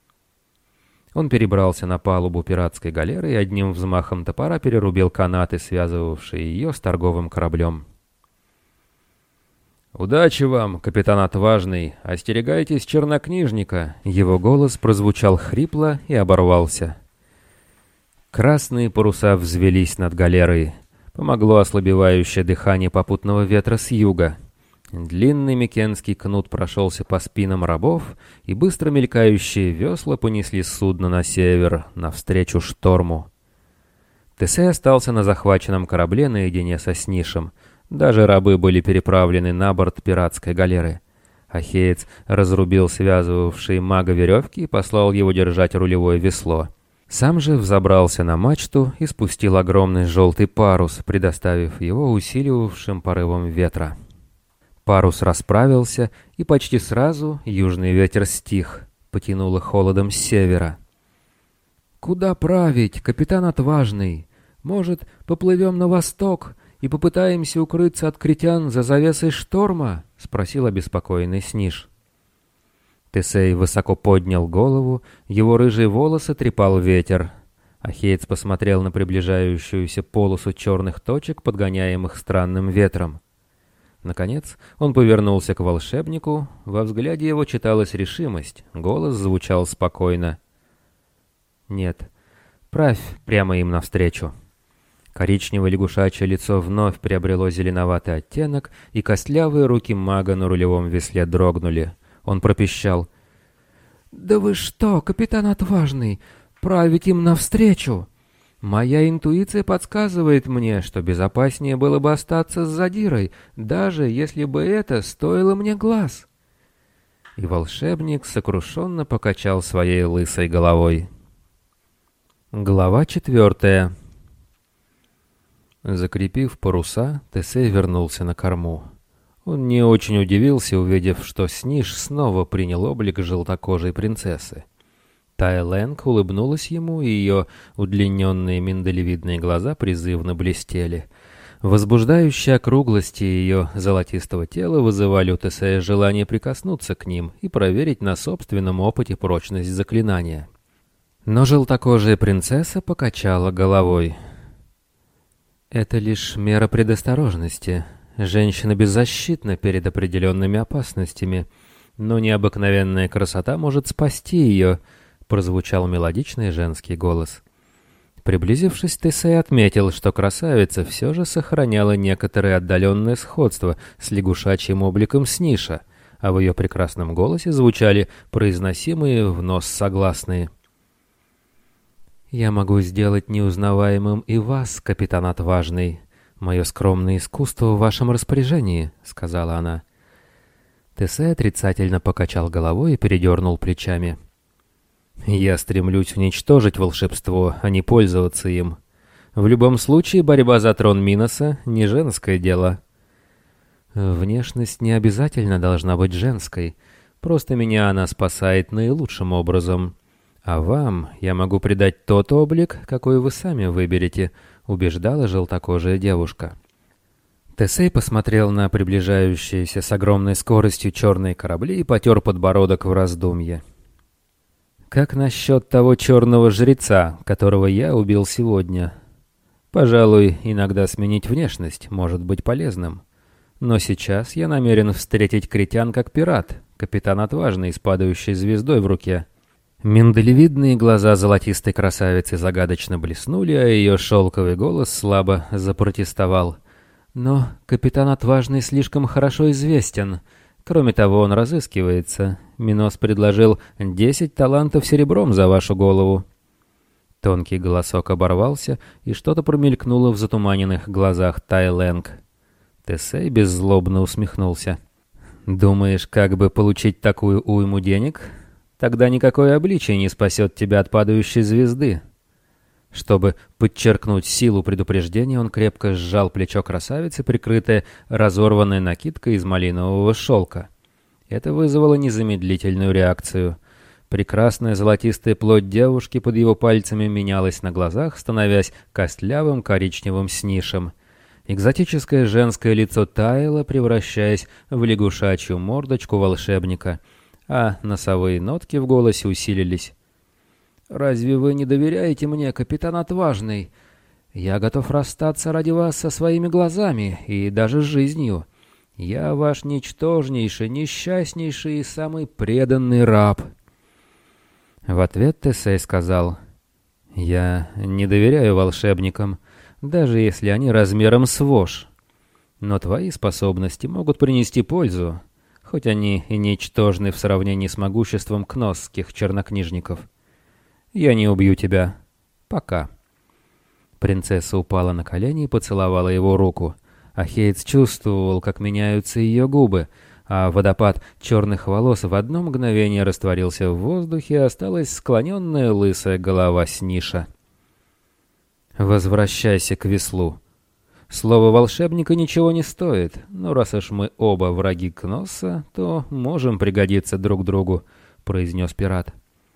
Speaker 1: Он перебрался на палубу пиратской галеры и одним взмахом топора перерубил канаты, связывавшие ее с торговым кораблем. «Удачи вам, капитан Отважный! Остерегайтесь чернокнижника!» Его голос прозвучал хрипло и оборвался. Красные паруса взвелись над галерой. Помогло ослабевающее дыхание попутного ветра с юга. Длинный микенский кнут прошелся по спинам рабов, и быстро мелькающие весла понесли судно на север, навстречу шторму. Тесей остался на захваченном корабле наедине со Снишем. Даже рабы были переправлены на борт пиратской галеры. Ахеец разрубил связывавшие мага веревки и послал его держать рулевое весло. Сам же взобрался на мачту и спустил огромный желтый парус, предоставив его усиливавшим порывом ветра. Парус расправился, и почти сразу южный ветер стих, потянуло холодом с севера. «Куда править, капитан Отважный? Может, поплывем на восток и попытаемся укрыться от критян за завесой шторма?» — спросил обеспокоенный Сниш. Тесей высоко поднял голову, его рыжие волосы трепал ветер. Ахеец посмотрел на приближающуюся полосу черных точек, подгоняемых странным ветром. Наконец он повернулся к волшебнику, во взгляде его читалась решимость, голос звучал спокойно. «Нет, правь прямо им навстречу». Коричневое лягушачье лицо вновь приобрело зеленоватый оттенок, и костлявые руки мага на рулевом весле дрогнули. Он пропищал: «Да вы что, капитан Отважный, править им навстречу? Моя интуиция подсказывает мне, что безопаснее было бы остаться с Задирой, даже если бы это стоило мне глаз». И волшебник сокрушенно покачал своей лысой головой. Глава 4. Закрепив паруса, Тесей вернулся на корму. Он не очень удивился, увидев, что Сниш снова принял облик желтокожей принцессы. Тай Лэнг улыбнулась ему, и ее удлиненные миндалевидные глаза призывно блестели. Возбуждающие округлости ее золотистого тела вызывали у Тесея желание прикоснуться к ним и проверить на собственном опыте прочность заклинания. Но желтокожая принцесса покачала головой. «Это лишь мера предосторожности. Женщина беззащитна перед определенными опасностями, но необыкновенная красота может спасти ее», — прозвучал мелодичный женский голос. Приблизившись, Тесей отметил, что красавица все же сохраняла некоторое отдаленное сходство с лягушачьим обликом Сниша, а в ее прекрасном голосе звучали произносимые в нос согласные. «Я могу сделать неузнаваемым и вас, капитан Отважный. Мое скромное искусство в вашем распоряжении», — сказала она. Тесей отрицательно покачал головой и передернул плечами. «Я стремлюсь уничтожить волшебство, а не пользоваться им. В любом случае, борьба за трон Миноса — не женское дело». «Внешность не обязательно должна быть женской. Просто меня она спасает наилучшим образом. А вам я могу придать тот облик, какой вы сами выберете», — убеждала желтокожая девушка. Тесей посмотрел на приближающиеся с огромной скоростью черные корабли и потер подбородок в раздумье. «Как насчет того черного жреца, которого я убил сегодня? Пожалуй, иногда сменить внешность может быть полезным. Но сейчас я намерен встретить критян как пират, капитан Отважный с падающей звездой в руке». Миндалевидные глаза золотистой красавицы загадочно блеснули, а ее шелковый голос слабо запротестовал. «Но капитан Отважный слишком хорошо известен. Кроме того, он разыскивается. Минос предложил 10 талантов серебром за вашу голову». Тонкий голосок оборвался, и что-то промелькнуло в затуманенных глазах Тай Лэнг. Тесей беззлобно усмехнулся. «Думаешь, как бы получить такую уйму денег? Тогда никакое обличие не спасет тебя от падающей звезды». Чтобы подчеркнуть силу предупреждения, он крепко сжал плечо красавицы, прикрытое разорванной накидкой из малинового шелка. Это вызвало незамедлительную реакцию. Прекрасная золотистая плоть девушки под его пальцами менялась на глазах, становясь костлявым коричневым снишем. Экзотическое женское лицо таяло, превращаясь в лягушачью мордочку волшебника, а носовые нотки в голосе усилились. «Разве вы не доверяете мне, капитан Отважный? Я готов расстаться ради вас со своими глазами и даже жизнью. Я ваш ничтожнейший, несчастнейший и самый преданный раб». В ответ Тесей сказал: «Я не доверяю волшебникам, даже если они размером с вошь. Но твои способности могут принести пользу, хоть они и ничтожны в сравнении с могуществом кносских чернокнижников. Я не убью тебя. Пока». Принцесса упала на колени и поцеловала его руку. Ахейц чувствовал, как меняются ее губы, а водопад черных волос в одно мгновение растворился в воздухе, и осталась склоненная лысая голова Сниша. «Возвращайся к веслу. Слово волшебника ничего не стоит, но раз уж мы оба враги Кносса, то можем пригодиться друг другу», — произнес пират.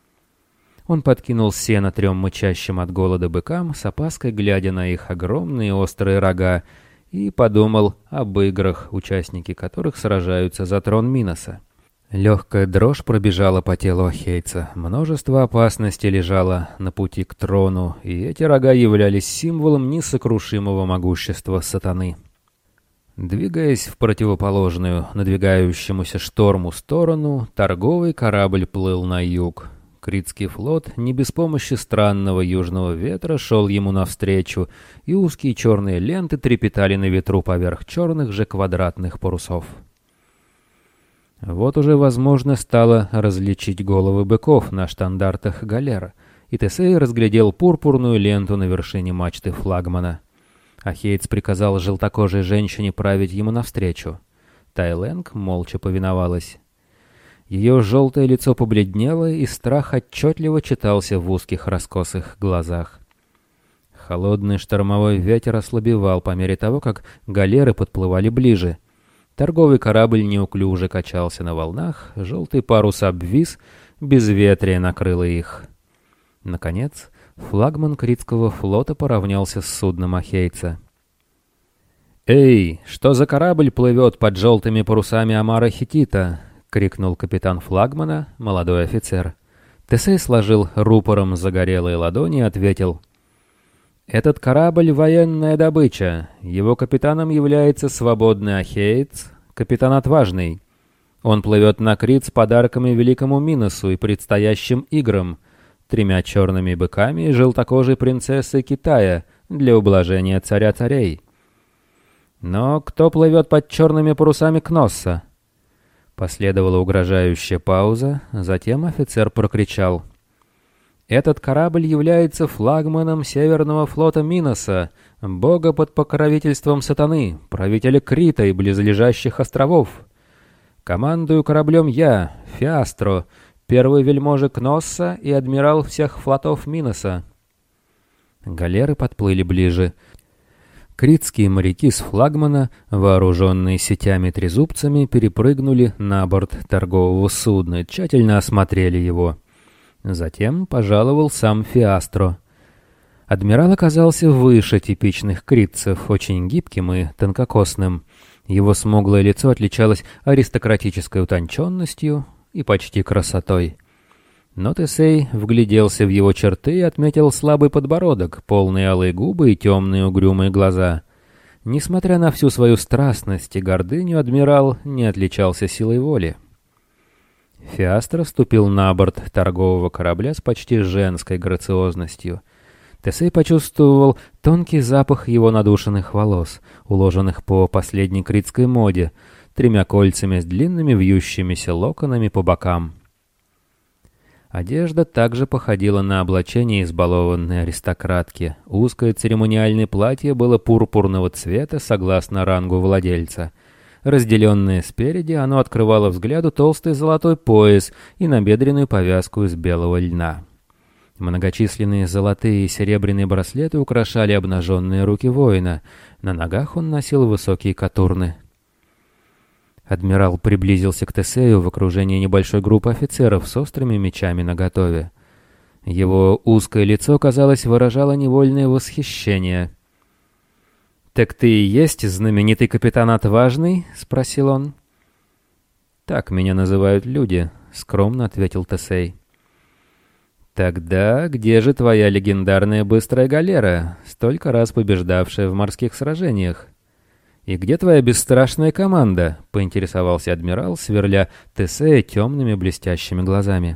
Speaker 1: Он подкинул сено 3 мычащим от голода быкам, с опаской глядя на их огромные острые рога, и подумал об играх, участники которых сражаются за трон Миноса. Легкая дрожь пробежала по телу ахейца. Множество опасностей лежало на пути к трону, и эти рога являлись символом несокрушимого могущества сатаны. Двигаясь в противоположную надвигающемуся шторму сторону, торговый корабль плыл на юг. Критский флот не без помощи странного южного ветра шел ему навстречу, и узкие черные ленты трепетали на ветру поверх черных же квадратных парусов. Вот уже возможно стало различить головы быков на штандартах галер, и Тесей разглядел пурпурную ленту на вершине мачты флагмана. Ахейц приказал желтокожей женщине править ему навстречу. Тай Лэнг молча повиновалась. Ее желтое лицо побледнело, и страх отчетливо читался в узких раскосых глазах. Холодный штормовой ветер ослабевал по мере того, как галеры подплывали ближе. Торговый корабль неуклюже качался на волнах, желтый парус обвис, безветрие накрыло их. Наконец, флагман Критского флота поравнялся с судном ахейца. «Эй, что за корабль плывет под желтыми парусами Амара Хетита?» — крикнул капитан флагмана, молодой офицер. Тесей сложил рупором загорелые ладони и ответил: «Этот корабль — военная добыча. Его капитаном является свободный ахеец, капитан отважный. Он плывет на Крит с подарками великому Миносу и предстоящим играм, 3 черными быками и желтокожей принцессой Китая для ублажения царя царей». «Но кто плывет под черными парусами Кносса?» Последовала угрожающая пауза, затем офицер прокричал: «Этот корабль является флагманом Северного флота Миноса, бога под покровительством сатаны, правителя Крита и близлежащих островов. Командую кораблем я, Фиастро, первый вельможа Кносса и адмирал всех флотов Миноса». Галеры подплыли ближе. Критские моряки с флагмана, вооруженные сетями-трезубцами, перепрыгнули на борт торгового судна, тщательно осмотрели его. Затем пожаловал сам Фиастро. Адмирал оказался выше типичных критцев, очень гибким и тонкокосным. Его смуглое лицо отличалось аристократической утонченностью и почти красотой. Но Тесей вгляделся в его черты и отметил слабый подбородок, полные алые губы и темные угрюмые глаза. Несмотря на всю свою страстность и гордыню, адмирал не отличался силой воли. Фиастро ступил на борт торгового корабля с почти женской грациозностью. Тесей почувствовал тонкий запах его надушенных волос, уложенных по последней критской моде, 3 кольцами с длинными вьющимися локонами по бокам. Одежда также походила на облачение избалованной аристократки. Узкое церемониальное платье было пурпурного цвета согласно рангу владельца. Разделенное спереди, оно открывало взгляду толстый золотой пояс и набедренную повязку из белого льна. Многочисленные золотые и серебряные браслеты украшали обнаженные руки воина. На ногах он носил высокие катурны. Адмирал приблизился к Тесею в окружении небольшой группы офицеров с острыми мечами наготове. Его узкое лицо, казалось, выражало невольное восхищение. «Так ты и есть знаменитый капитан Отважный?» — спросил он. «Так меня называют люди», — скромно ответил Тесей. «Тогда где же твоя легендарная быстрая галера, столько раз побеждавшая в морских сражениях? И где твоя бесстрашная команда?» — поинтересовался адмирал, сверля Тесея темными блестящими глазами.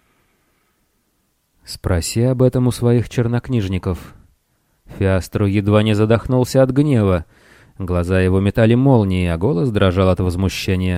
Speaker 1: «Спроси об этом у своих чернокнижников». Фиастро едва не задохнулся от гнева. Глаза его метали молнии, а голос дрожал от возмущения.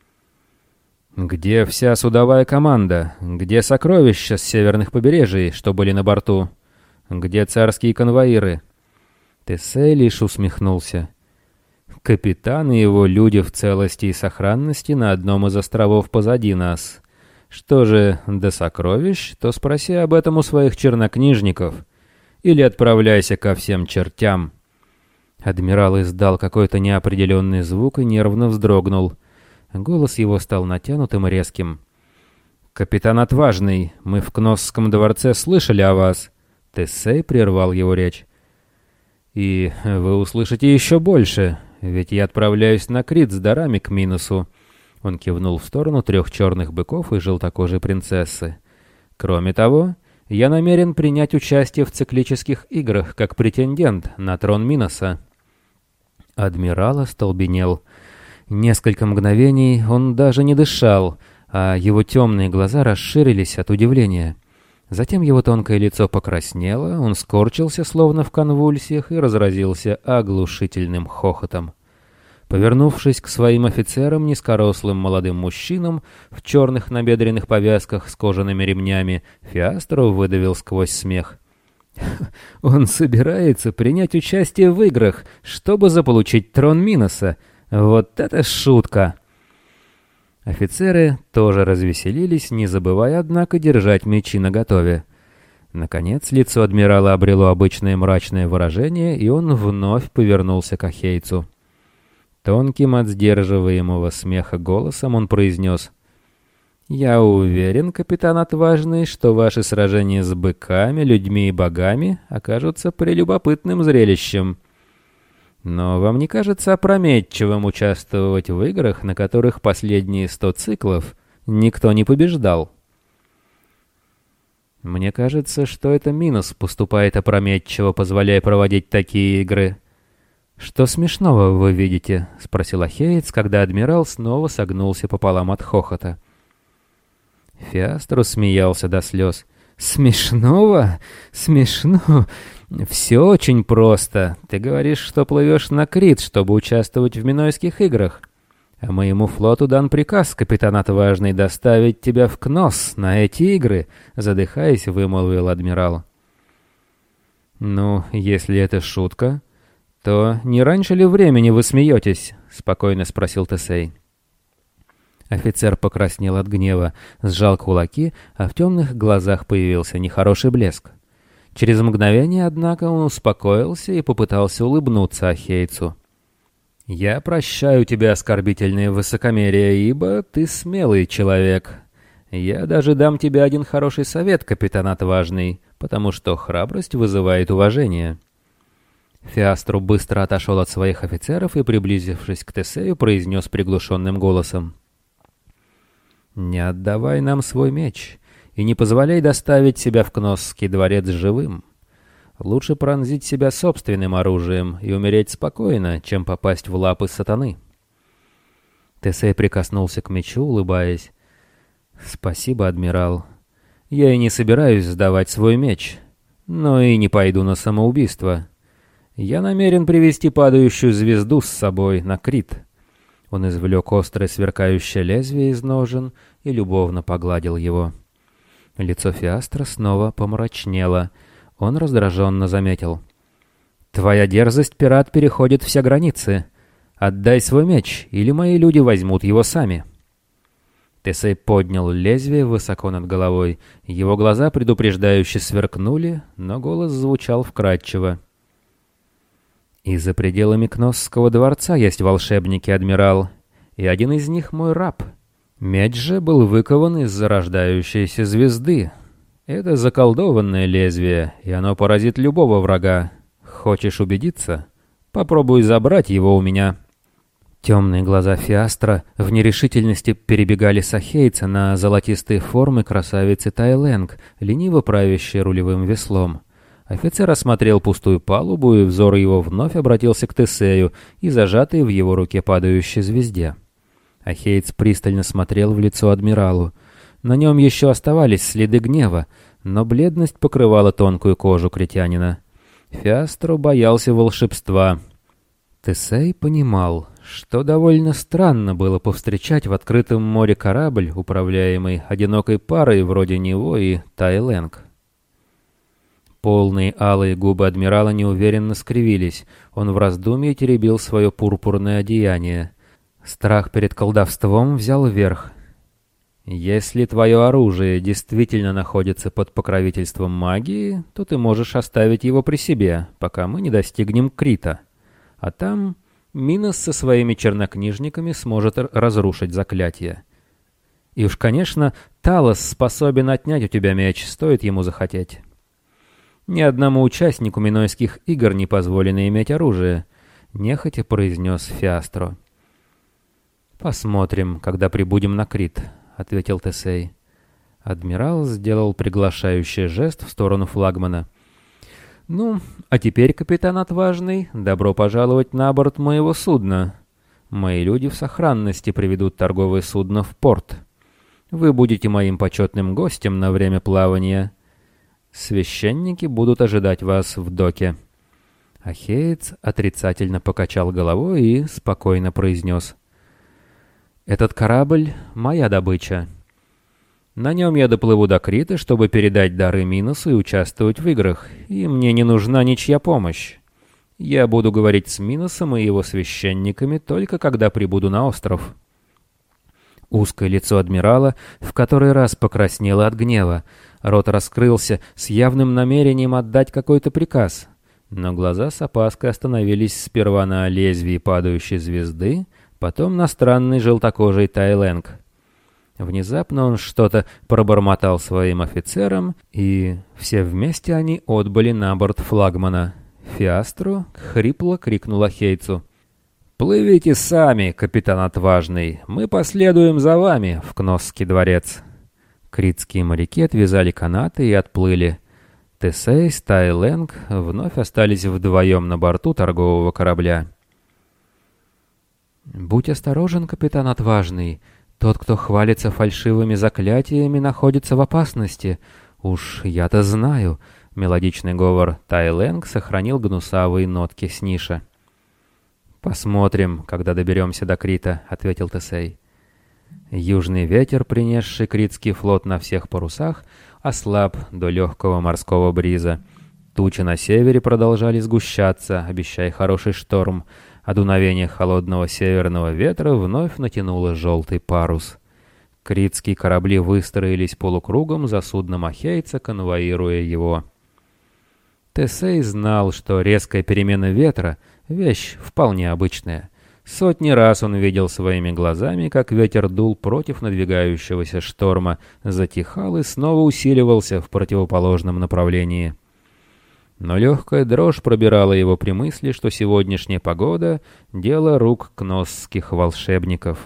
Speaker 1: «Где вся судовая команда? Где сокровища с северных побережий, что были на борту? Где царские конвоиры?» Тесей лишь усмехнулся. «Капитан и его люди в целости и сохранности на одном из островов позади нас. Что же до сокровищ, то спроси об этом у своих чернокнижников. Или отправляйся ко всем чертям». Адмирал издал какой-то неопределенный звук и нервно вздрогнул. Голос его стал натянутым и резким. «Капитан Отважный, мы в Кносском дворце слышали о вас». Тесей прервал его речь. «И вы услышите еще больше, ведь я отправляюсь на Крит с дарами к Миносу». Он кивнул в сторону 3 черных быков и желтокожей принцессы. «Кроме того, я намерен принять участие в циклических играх как претендент на трон Миноса». Адмирал остолбенел. Несколько мгновений он даже не дышал, а его темные глаза расширились от удивления. Затем его тонкое лицо покраснело, он скорчился, словно в конвульсиях, и разразился оглушительным хохотом. Повернувшись к своим офицерам, низкорослым молодым мужчинам в черных набедренных повязках с кожаными ремнями, Фиастро выдавил сквозь смех: «Он собирается принять участие в играх, чтобы заполучить трон Миноса. Вот это шутка!» Офицеры тоже развеселились, не забывая, однако, держать мечи наготове. Наконец, лицо адмирала обрело обычное мрачное выражение, и он вновь повернулся к ахейцу. Тонким от сдерживаемого смеха голосом он произнес: «Я уверен, капитан Отважный, что ваши сражения с быками, людьми и богами окажутся прелюбопытным зрелищем. Но вам не кажется опрометчивым участвовать в играх, на которых последние 100 циклов никто не побеждал?» «Мне кажется, что это Минос поступает опрометчиво, позволяя проводить такие игры». «Что смешного вы видите?» — спросил Ахеец, когда адмирал снова согнулся пополам от хохота. Фиастро смеялся до слез. «Смешного? Смешно? Все очень просто. Ты говоришь, что плывешь на Крит, чтобы участвовать в Минойских играх. А моему флоту дан приказ, капитан Отважный, доставить тебя в Кнос на эти игры», — задыхаясь, вымолвил адмирал. «Ну, если это шутка, то не раньше ли времени вы смеетесь?» — спокойно спросил Тесей. Офицер покраснел от гнева, сжал кулаки, а в темных глазах появился нехороший блеск. Через мгновение, однако, он успокоился и попытался улыбнуться Ахейцу. «Я прощаю тебе оскорбительное высокомерие, ибо ты смелый человек. Я даже дам тебе один хороший совет, капитан Отважный, потому что храбрость вызывает уважение». Фиастру быстро отошел от своих офицеров и, приблизившись к Тесею, произнес приглушенным голосом: «Не отдавай нам свой меч и не позволяй доставить себя в Кносский дворец живым. Лучше пронзить себя собственным оружием и умереть спокойно, чем попасть в лапы сатаны». Тесей прикоснулся к мечу, улыбаясь. «Спасибо, адмирал. Я и не собираюсь сдавать свой меч, но и не пойду на самоубийство. Я намерен привести падающую звезду с собой на Крит». Он извлек острое сверкающее лезвие из ножен и любовно погладил его. Лицо Фиастра снова помрачнело. Он раздраженно заметил: «Твоя дерзость, пират, переходит все границы. Отдай свой меч, или мои люди возьмут его сами». Тесей поднял лезвие высоко над головой. Его глаза предупреждающе сверкнули, но голос звучал вкрадчиво. «И за пределами Кносского дворца есть волшебники, адмирал, и один из них мой раб. Меч же был выкован из зарождающейся звезды. Это заколдованное лезвие, и оно поразит любого врага. Хочешь убедиться? Попробуй забрать его у меня». Темные глаза Фиастра в нерешительности перебегали с Ахейца на золотистые формы красавицы Тайленг, лениво правящей рулевым веслом. Офицер осмотрел пустую палубу, и взор его вновь обратился к Тесею и зажатой в его руке падающей звезде. Ахеец пристально смотрел в лицо адмиралу. На нем еще оставались следы гнева, но бледность покрывала тонкую кожу критянина. Фиастро боялся волшебства. Тесей понимал, что довольно странно было повстречать в открытом море корабль, управляемый одинокой парой вроде него и Тайленг. Полные алые губы адмирала неуверенно скривились. Он в раздумье теребил свое пурпурное одеяние. Страх перед колдовством взял верх. «Если твое оружие действительно находится под покровительством магии, то ты можешь оставить его при себе, пока мы не достигнем Крита. А там Минос со своими чернокнижниками сможет разрушить заклятие. И уж, конечно, Талос способен отнять у тебя меч, стоит ему захотеть. Ни одному участнику Минойских игр не позволено иметь оружие», — нехотя произнес Фиастро. «Посмотрим, когда прибудем на Крит», — ответил Тесей. Адмирал сделал приглашающий жест в сторону флагмана. «Ну, а теперь, капитан Отважный, добро пожаловать на борт моего судна. Мои люди в сохранности приведут торговое судно в порт. Вы будете моим почетным гостем на время плавания. Священники будут ожидать вас в доке». Ахеец отрицательно покачал головой и спокойно произнес: «Этот корабль — моя добыча. На нем я доплыву до Крита, чтобы передать дары Миносу и участвовать в играх, и мне не нужна ничья помощь. Я буду говорить с Миносом и его священниками только когда прибуду на остров». Узкое лицо адмирала в который раз покраснело от гнева. Рот раскрылся с явным намерением отдать какой-то приказ. Но глаза с опаской остановились сперва на лезвии падающей звезды, потом на странной желтокожей Тайлэнг. Внезапно он что-то пробормотал своим офицерам, и все вместе они отбыли на борт флагмана. Фиастру хрипло крикнула Хейцу: «Плывите сами, капитан отважный, мы последуем за вами в Кносский дворец». Критские моряки отвязали канаты и отплыли. Тесей с Тайлэнг вновь остались вдвоем на борту торгового корабля. «Будь осторожен, капитан отважный. Тот, кто хвалится фальшивыми заклятиями, находится в опасности. Уж я-то знаю». Мелодичный говор Тайлэнг сохранил гнусавые нотки Сниша. «Посмотрим, когда доберемся до Крита», — ответил Тесей. Южный ветер, принесший критский флот на всех парусах, ослаб до легкого морского бриза. Тучи на севере продолжали сгущаться, обещая хороший шторм, а дуновение холодного северного ветра вновь натянуло желтый парус. Критские корабли выстроились полукругом за судном ахейца, конвоируя его. Тесей знал, что резкая перемена ветра — вещь вполне обычная. Сотни раз он видел своими глазами, как ветер дул против надвигающегося шторма, затихал и снова усиливался в противоположном направлении. Но легкая дрожь пробирала его при мысли, что сегодняшняя погода — дело рук кносских волшебников.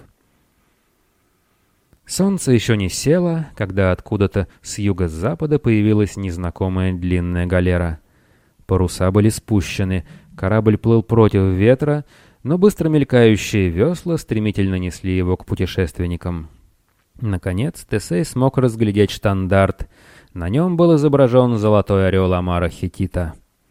Speaker 1: Солнце еще не село, когда откуда-то с юго-запада появилась незнакомая длинная галера. Паруса были спущены, корабль плыл против ветра, но быстро мелькающие весла стремительно несли его к путешественникам. Наконец Тесей смог разглядеть штандарт. На нем был изображен золотой орел Амара Хетита.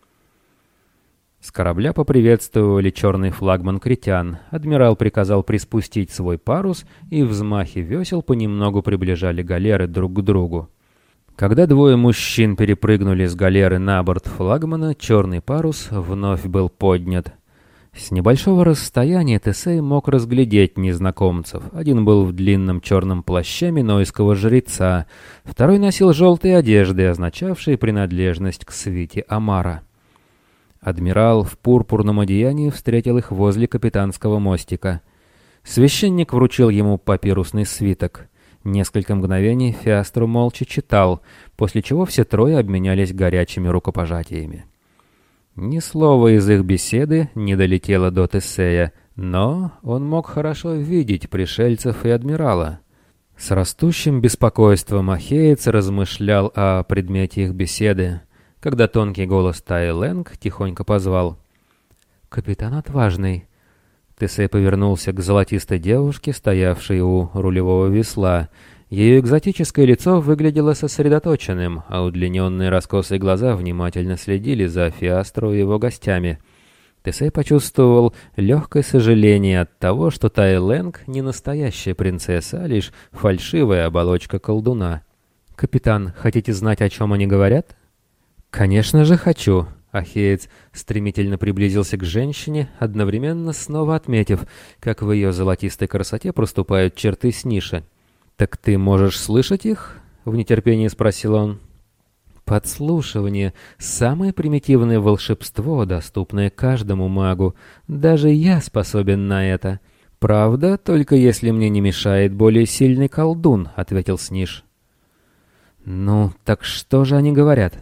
Speaker 1: С корабля поприветствовали черный флагман критян. Адмирал приказал приспустить свой парус, и взмахи весел понемногу приближали галеры друг к другу. Когда двое мужчин перепрыгнули с галеры на борт флагмана, черный парус вновь был поднят. С небольшого расстояния Тесей мог разглядеть незнакомцев. Один был в длинном черном плаще минойского жреца, второй носил желтые одежды, означавшие принадлежность к свите Амара. Адмирал в пурпурном одеянии встретил их возле капитанского мостика. Священник вручил ему папирусный свиток. Несколько мгновений Фиастру молча читал, после чего все трое обменялись горячими рукопожатиями. Ни слова из их беседы не долетело до Тесея, но он мог хорошо видеть пришельцев и адмирала. С растущим беспокойством ахеец размышлял о предмете их беседы, когда тонкий голос Тайлэнг тихонько позвал: «Капитан отважный». Тесей повернулся к золотистой девушке, стоявшей у рулевого весла. Ее экзотическое лицо выглядело сосредоточенным, а удлиненные раскосые глаза внимательно следили за Фиастру и его гостями. Тесей почувствовал легкое сожаление от того, что Тайлэнг не настоящая принцесса, а лишь фальшивая оболочка колдуна. «Капитан, хотите знать, о чем они говорят?» «Конечно же хочу». Ахеец стремительно приблизился к женщине, одновременно снова отметив, как в ее золотистой красоте проступают черты Сниша. «Так ты можешь слышать их?» — в нетерпении спросил он. «Подслушивание — самое примитивное волшебство, доступное каждому магу. Даже я способен на это. Правда, только если мне не мешает более сильный колдун», — ответил Сниш. «Ну, так что же они говорят?»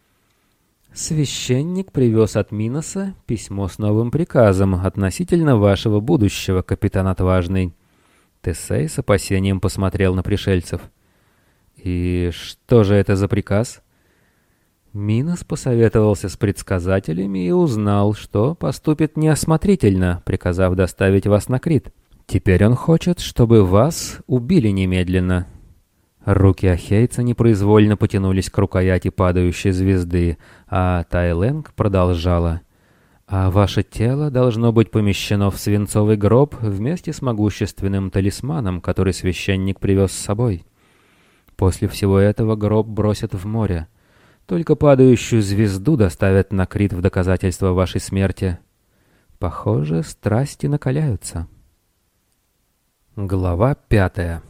Speaker 1: «Священник привез от Миноса письмо с новым приказом относительно вашего будущего, капитан отважный». Тесей с опасением посмотрел на пришельцев. «И что же это за приказ?» Минос посоветовался с предсказателями и узнал, что поступит неосмотрительно, приказав доставить вас на Крит. Теперь он хочет, чтобы вас убили немедленно. Руки ахейца непроизвольно потянулись к рукояти падающей звезды, а Тайлэнг продолжала. «А ваше тело должно быть помещено в свинцовый гроб вместе с могущественным талисманом, который священник привез с собой. После всего этого гроб бросят в море. Только падающую звезду доставят на Крит в доказательство вашей смерти. Похоже, страсти накаляются». Глава 5.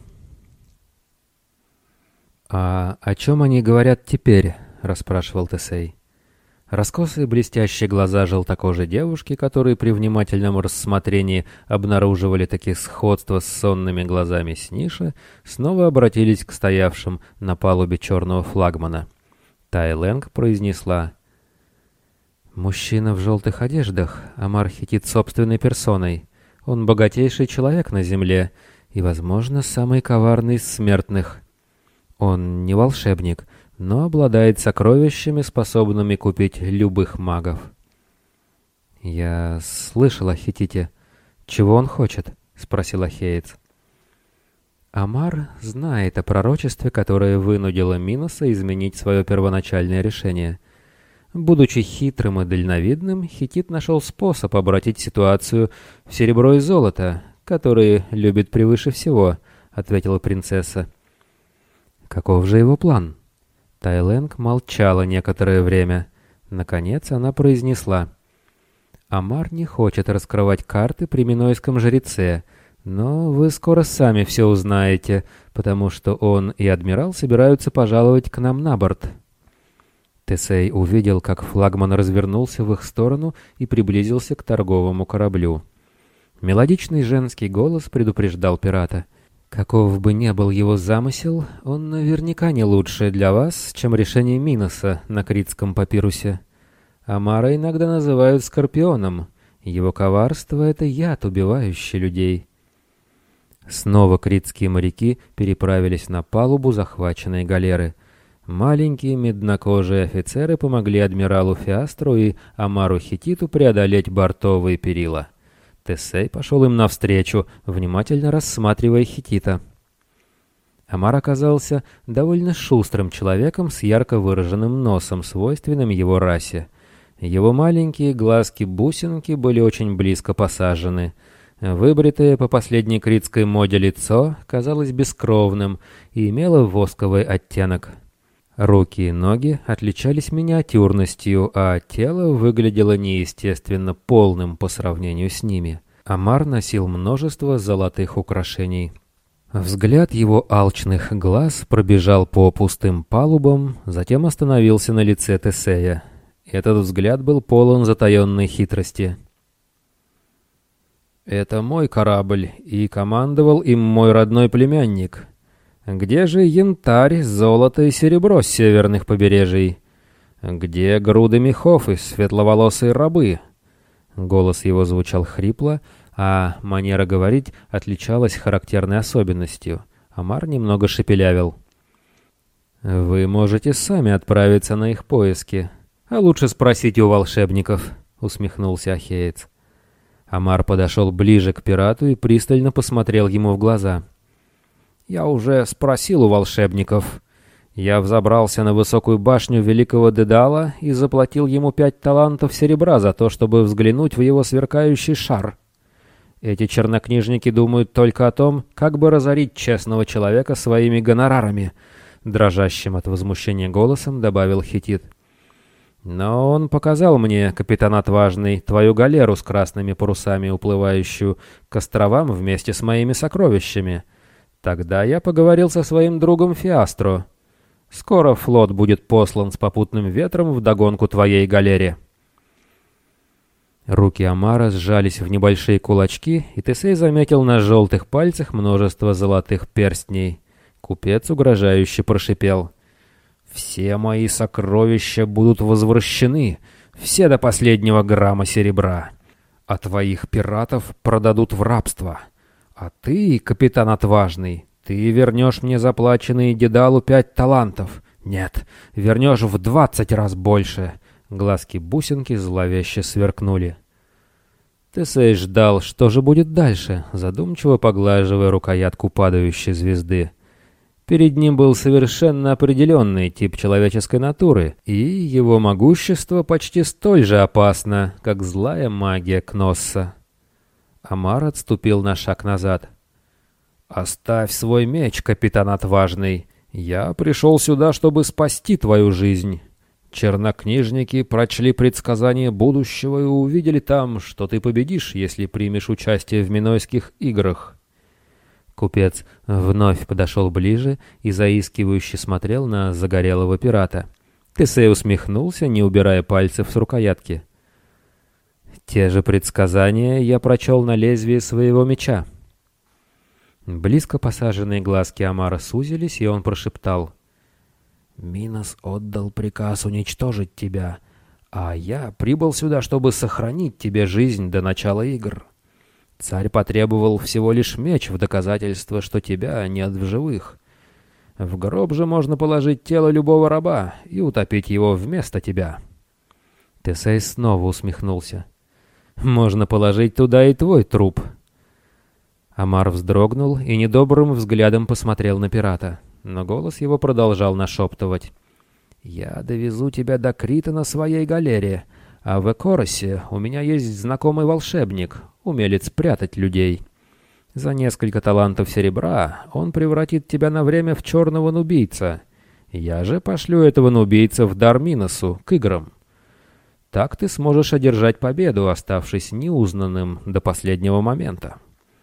Speaker 1: «А о чем они говорят теперь?» — расспрашивал Тесей. Раскосые блестящие глаза желтокожей девушки, которые при внимательном рассмотрении обнаруживали такие сходства с сонными глазами Сниша, снова обратились к стоявшим на палубе черного флагмана. Тай Лэнг произнесла: «Мужчина в желтых одеждах, Амар Хетит собственной персоной. Он богатейший человек на земле и, возможно, самый коварный из смертных. Он не волшебник, но обладает сокровищами, способными купить любых магов». «Я слышал о Хетите. Чего он хочет?» — спросил Ахеец. «Амар знает о пророчестве, которое вынудило Миноса изменить свое первоначальное решение. Будучи хитрым и дальновидным, Хетит нашел способ обратить ситуацию в серебро и золото, которые любит превыше всего», — ответила принцесса. «Каков же его план?» Тай Лэнг молчала некоторое время. Наконец она произнесла: «Амар не хочет раскрывать карты при Минойском жреце, но вы скоро сами все узнаете, потому что он и адмирал собираются пожаловать к нам на борт». Тесей увидел, как флагман развернулся в их сторону и приблизился к торговому кораблю. Мелодичный женский голос предупреждал пирата: «Каков бы ни был его замысел, он наверняка не лучше для вас, чем решение Миноса на критском папирусе. Амара иногда называют Скорпионом. Его коварство — это яд, убивающий людей». Снова критские моряки переправились на палубу захваченной галеры. Маленькие меднокожие офицеры помогли адмиралу Фиастру и Амару Хетиту преодолеть бортовые перила. Тесей пошел им навстречу, внимательно рассматривая Хетита. Амар оказался довольно шустрым человеком с ярко выраженным носом, свойственным его расе. Его маленькие глазки-бусинки были очень близко посажены. Выбритое по последней критской моде лицо казалось бескровным и имело восковый оттенок. Руки и ноги отличались миниатюрностью, а тело выглядело неестественно полным по сравнению с ними. Амар носил множество золотых украшений. Взгляд его алчных глаз пробежал по пустым палубам, затем остановился на лице Тесея. Этот взгляд был полон затаенной хитрости. «Это мой корабль, и командовал им мой родной племянник. Где же янтарь, золото и серебро с северных побережий? Где груды мехов и светловолосые рабы?» Голос его звучал хрипло, а манера говорить отличалась характерной особенностью. Амар немного шепелявил. «Вы можете сами отправиться на их поиски, а лучше спросите у волшебников», — усмехнулся Ахеец. Амар подошел ближе к пирату и пристально посмотрел ему в глаза. «Я уже спросил у волшебников. Я взобрался на высокую башню великого Дедала и заплатил ему 5 талантов серебра за то, чтобы взглянуть в его сверкающий шар. Эти чернокнижники думают только о том, как бы разорить честного человека своими гонорарами», — дрожащим от возмущения голосом добавил Хетит. «Но он показал мне, капитан отважный, твою галеру с красными парусами, уплывающую к островам вместе с моими сокровищами. Тогда я поговорил со своим другом Фиастро. Скоро флот будет послан с попутным ветром вдогонку твоей галере». Руки Амара сжались в небольшие кулачки, и Тесей заметил на желтых пальцах множество золотых перстней. Купец угрожающе прошипел: «Все мои сокровища будут возвращены, все до последнего грамма серебра. А твоих пиратов продадут в рабство. А ты, капитан отважный, ты вернешь мне заплаченные Дедалу 5 талантов. Нет, вернешь в 20 раз больше». Глазки-бусинки зловеще сверкнули. Тесей ждал, что же будет дальше, задумчиво поглаживая рукоятку падающей звезды. Перед ним был совершенно определенный тип человеческой натуры, и его могущество почти столь же опасно, как злая магия Кносса. Амар отступил на шаг назад. «Оставь свой меч, капитан отважный. Я пришел сюда, чтобы спасти твою жизнь. Чернокнижники прочли предсказание будущего и увидели там, что ты победишь, если примешь участие в Минойских играх». Купец вновь подошел ближе и заискивающе смотрел на загорелого пирата. Тесей усмехнулся, не убирая пальцев с рукоятки. «Те же предсказания я прочел на лезвии своего меча». Близко посаженные глазки Амара сузились, и он прошептал: «Минос отдал приказ уничтожить тебя, а я прибыл сюда, чтобы сохранить тебе жизнь до начала игр. Царь потребовал всего лишь меч в доказательство, что тебя нет в живых. В гроб же можно положить тело любого раба и утопить его вместо тебя». Тесей снова усмехнулся. «Можно положить туда и твой труп». Амар вздрогнул и недобрым взглядом посмотрел на пирата, но голос его продолжал нашептывать: «Я довезу тебя до Крита на своей галере, а в Экоросе у меня есть знакомый волшебник, умелец прятать людей. За несколько талантов серебра он превратит тебя на время в черного нубийца. Я же пошлю этого нубийца в дар Миносу, к играм. Так ты сможешь одержать победу, оставшись неузнанным до последнего момента».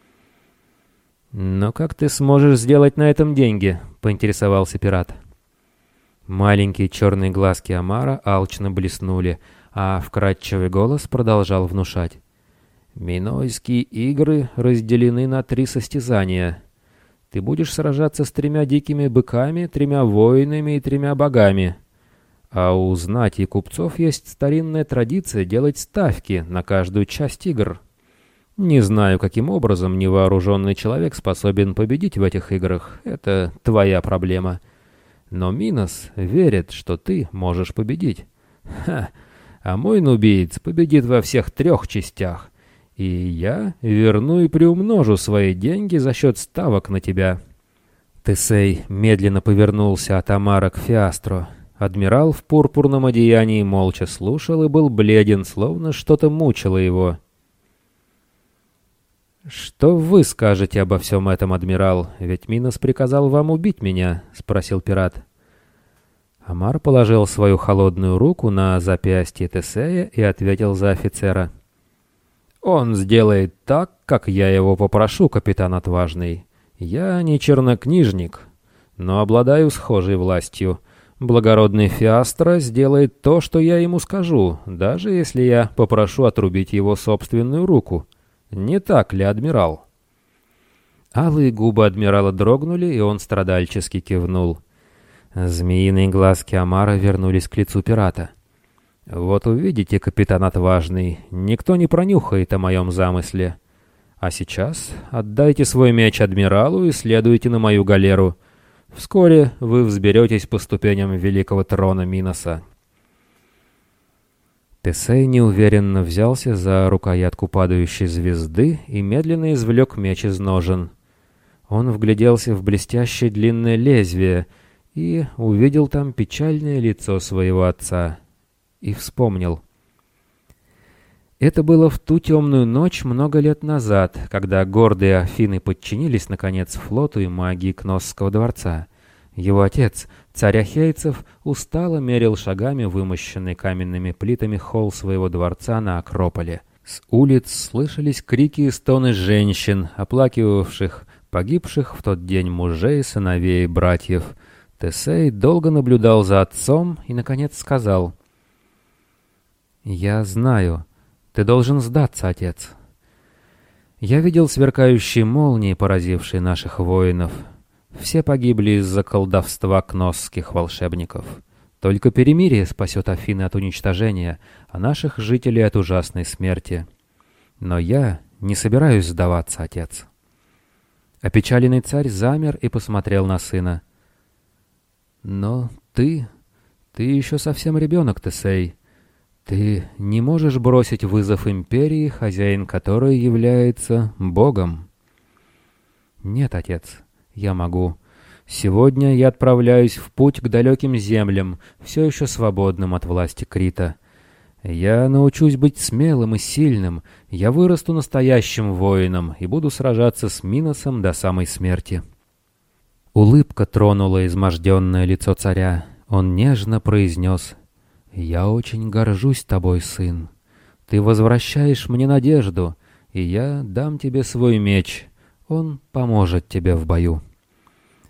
Speaker 1: «Но как ты сможешь сделать на этом деньги?» — поинтересовался пират. Маленькие черные глазки Амара алчно блеснули, а вкрадчивый голос продолжал внушать: «Минойские игры разделены на 3 состязания. Ты будешь сражаться с 3 дикими быками, 3 воинами и 3 богами. А у знати и купцов есть старинная традиция делать ставки на каждую часть игр. Не знаю, каким образом невооруженный человек способен победить в этих играх. Это твоя проблема. Но Минос верит, что ты можешь победить. Ха! А мой нубиец победит во всех 3 частях. И я верну и приумножу свои деньги за счет ставок на тебя». Тесей медленно повернулся от Амара к Фиастру. Адмирал в пурпурном одеянии молча слушал и был бледен, словно что-то мучило его. «Что вы скажете обо всем этом, адмирал? Ведь Минос приказал вам убить меня», — спросил пират. Амар положил свою холодную руку на запястье Тесея и ответил за офицера: «Он сделает так, как я его попрошу, капитан отважный. Я не чернокнижник, но обладаю схожей властью. Благородный Фиастро сделает то, что я ему скажу, даже если я попрошу отрубить его собственную руку. Не так ли, адмирал?» Алые губы адмирала дрогнули, и он страдальчески кивнул. Змеиные глазки Амара вернулись к лицу пирата. «Вот увидите, капитан отважный, никто не пронюхает о моем замысле. А сейчас отдайте свой меч адмиралу и следуйте на мою галеру. Вскоре вы взберетесь по ступеням великого трона Миноса». Тесей неуверенно взялся за рукоятку падающей звезды и медленно извлек меч из ножен. Он вгляделся в блестящее длинное лезвие и увидел там печальное лицо своего отца. И вспомнил. Это было в ту темную ночь много лет назад, когда гордые Афины подчинились, наконец, флоту и магии Кносского дворца. Его отец, царь Ахейцев, устало мерил шагами вымощенный каменными плитами холл своего дворца на Акрополе. С улиц слышались крики и стоны женщин, оплакивавших погибших в тот день мужей, сыновей и братьев. Тесей долго наблюдал за отцом и, наконец, сказал: «Я знаю, ты должен сдаться, отец. Я видел сверкающие молнии, поразившие наших воинов. Все погибли из-за колдовства кносских волшебников. Только перемирие спасет Афины от уничтожения, а наших жителей от ужасной смерти. Но я не собираюсь сдаваться, отец». Опечаленный царь замер и посмотрел на сына. «Но ты еще совсем ребенок, Тесей. Ты не можешь бросить вызов империи, хозяин которой является Богом». «Нет, отец, я могу. Сегодня я отправляюсь в путь к далеким землям, все еще свободным от власти Крита. Я научусь быть смелым и сильным, я вырасту настоящим воином и буду сражаться с Миносом до самой смерти». Улыбка тронула изможденное лицо царя. Он нежно произнес: «Я очень горжусь тобой, сын. Ты возвращаешь мне надежду, и я дам тебе свой меч. Он поможет тебе в бою».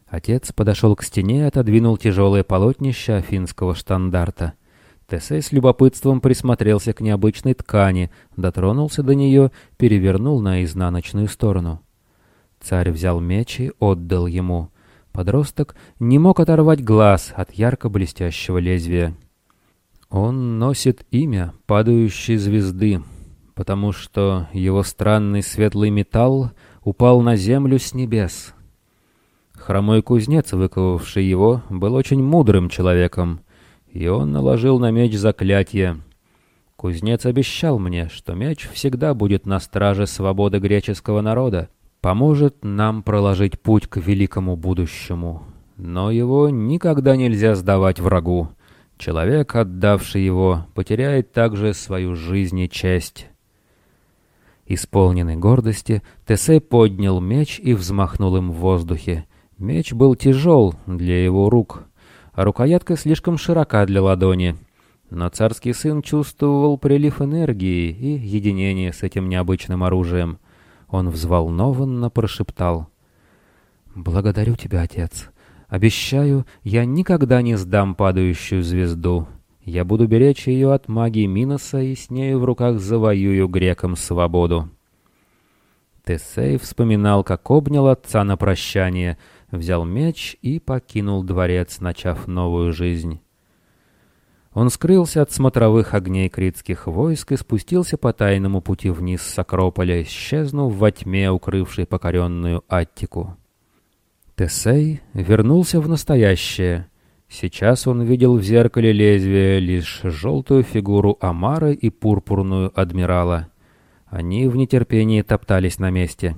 Speaker 1: Отец подошел к стене и отодвинул тяжелое полотнище афинского штандарта. Тесей с любопытством присмотрелся к необычной ткани, дотронулся до нее, перевернул на изнаночную сторону. Царь взял меч и отдал ему. Подросток не мог оторвать глаз от ярко блестящего лезвия. Он носит имя падающей звезды, потому что его странный светлый металл упал на землю с небес. Хромой кузнец, выковавший его, был очень мудрым человеком, и он наложил на меч заклятие. Кузнец обещал мне, что меч всегда будет на страже свободы греческого народа, поможет нам проложить путь к великому будущему. Но его никогда нельзя сдавать врагу. Человек, отдавший его, потеряет также свою жизнь и честь. Исполненный гордости, Тесей поднял меч и взмахнул им в воздухе. Меч был тяжел для его рук, а рукоятка слишком широка для ладони. Но царский сын чувствовал прилив энергии и единение с этим необычным оружием. Он взволнованно прошептал: «Благодарю тебя, отец. Обещаю, я никогда не сдам падающую звезду. Я буду беречь ее от магии Миноса и с нею в руках завоюю грекам свободу». Тесей вспоминал, как обнял отца на прощание, взял меч и покинул дворец, начав новую жизнь. Он скрылся от смотровых огней критских войск и спустился по тайному пути вниз с Акрополя, исчезнув во тьме, укрывшей покоренную Аттику. Тесей вернулся в настоящее. Сейчас он видел в зеркале лезвия лишь желтую фигуру Амара и пурпурную адмирала. Они в нетерпении топтались на месте.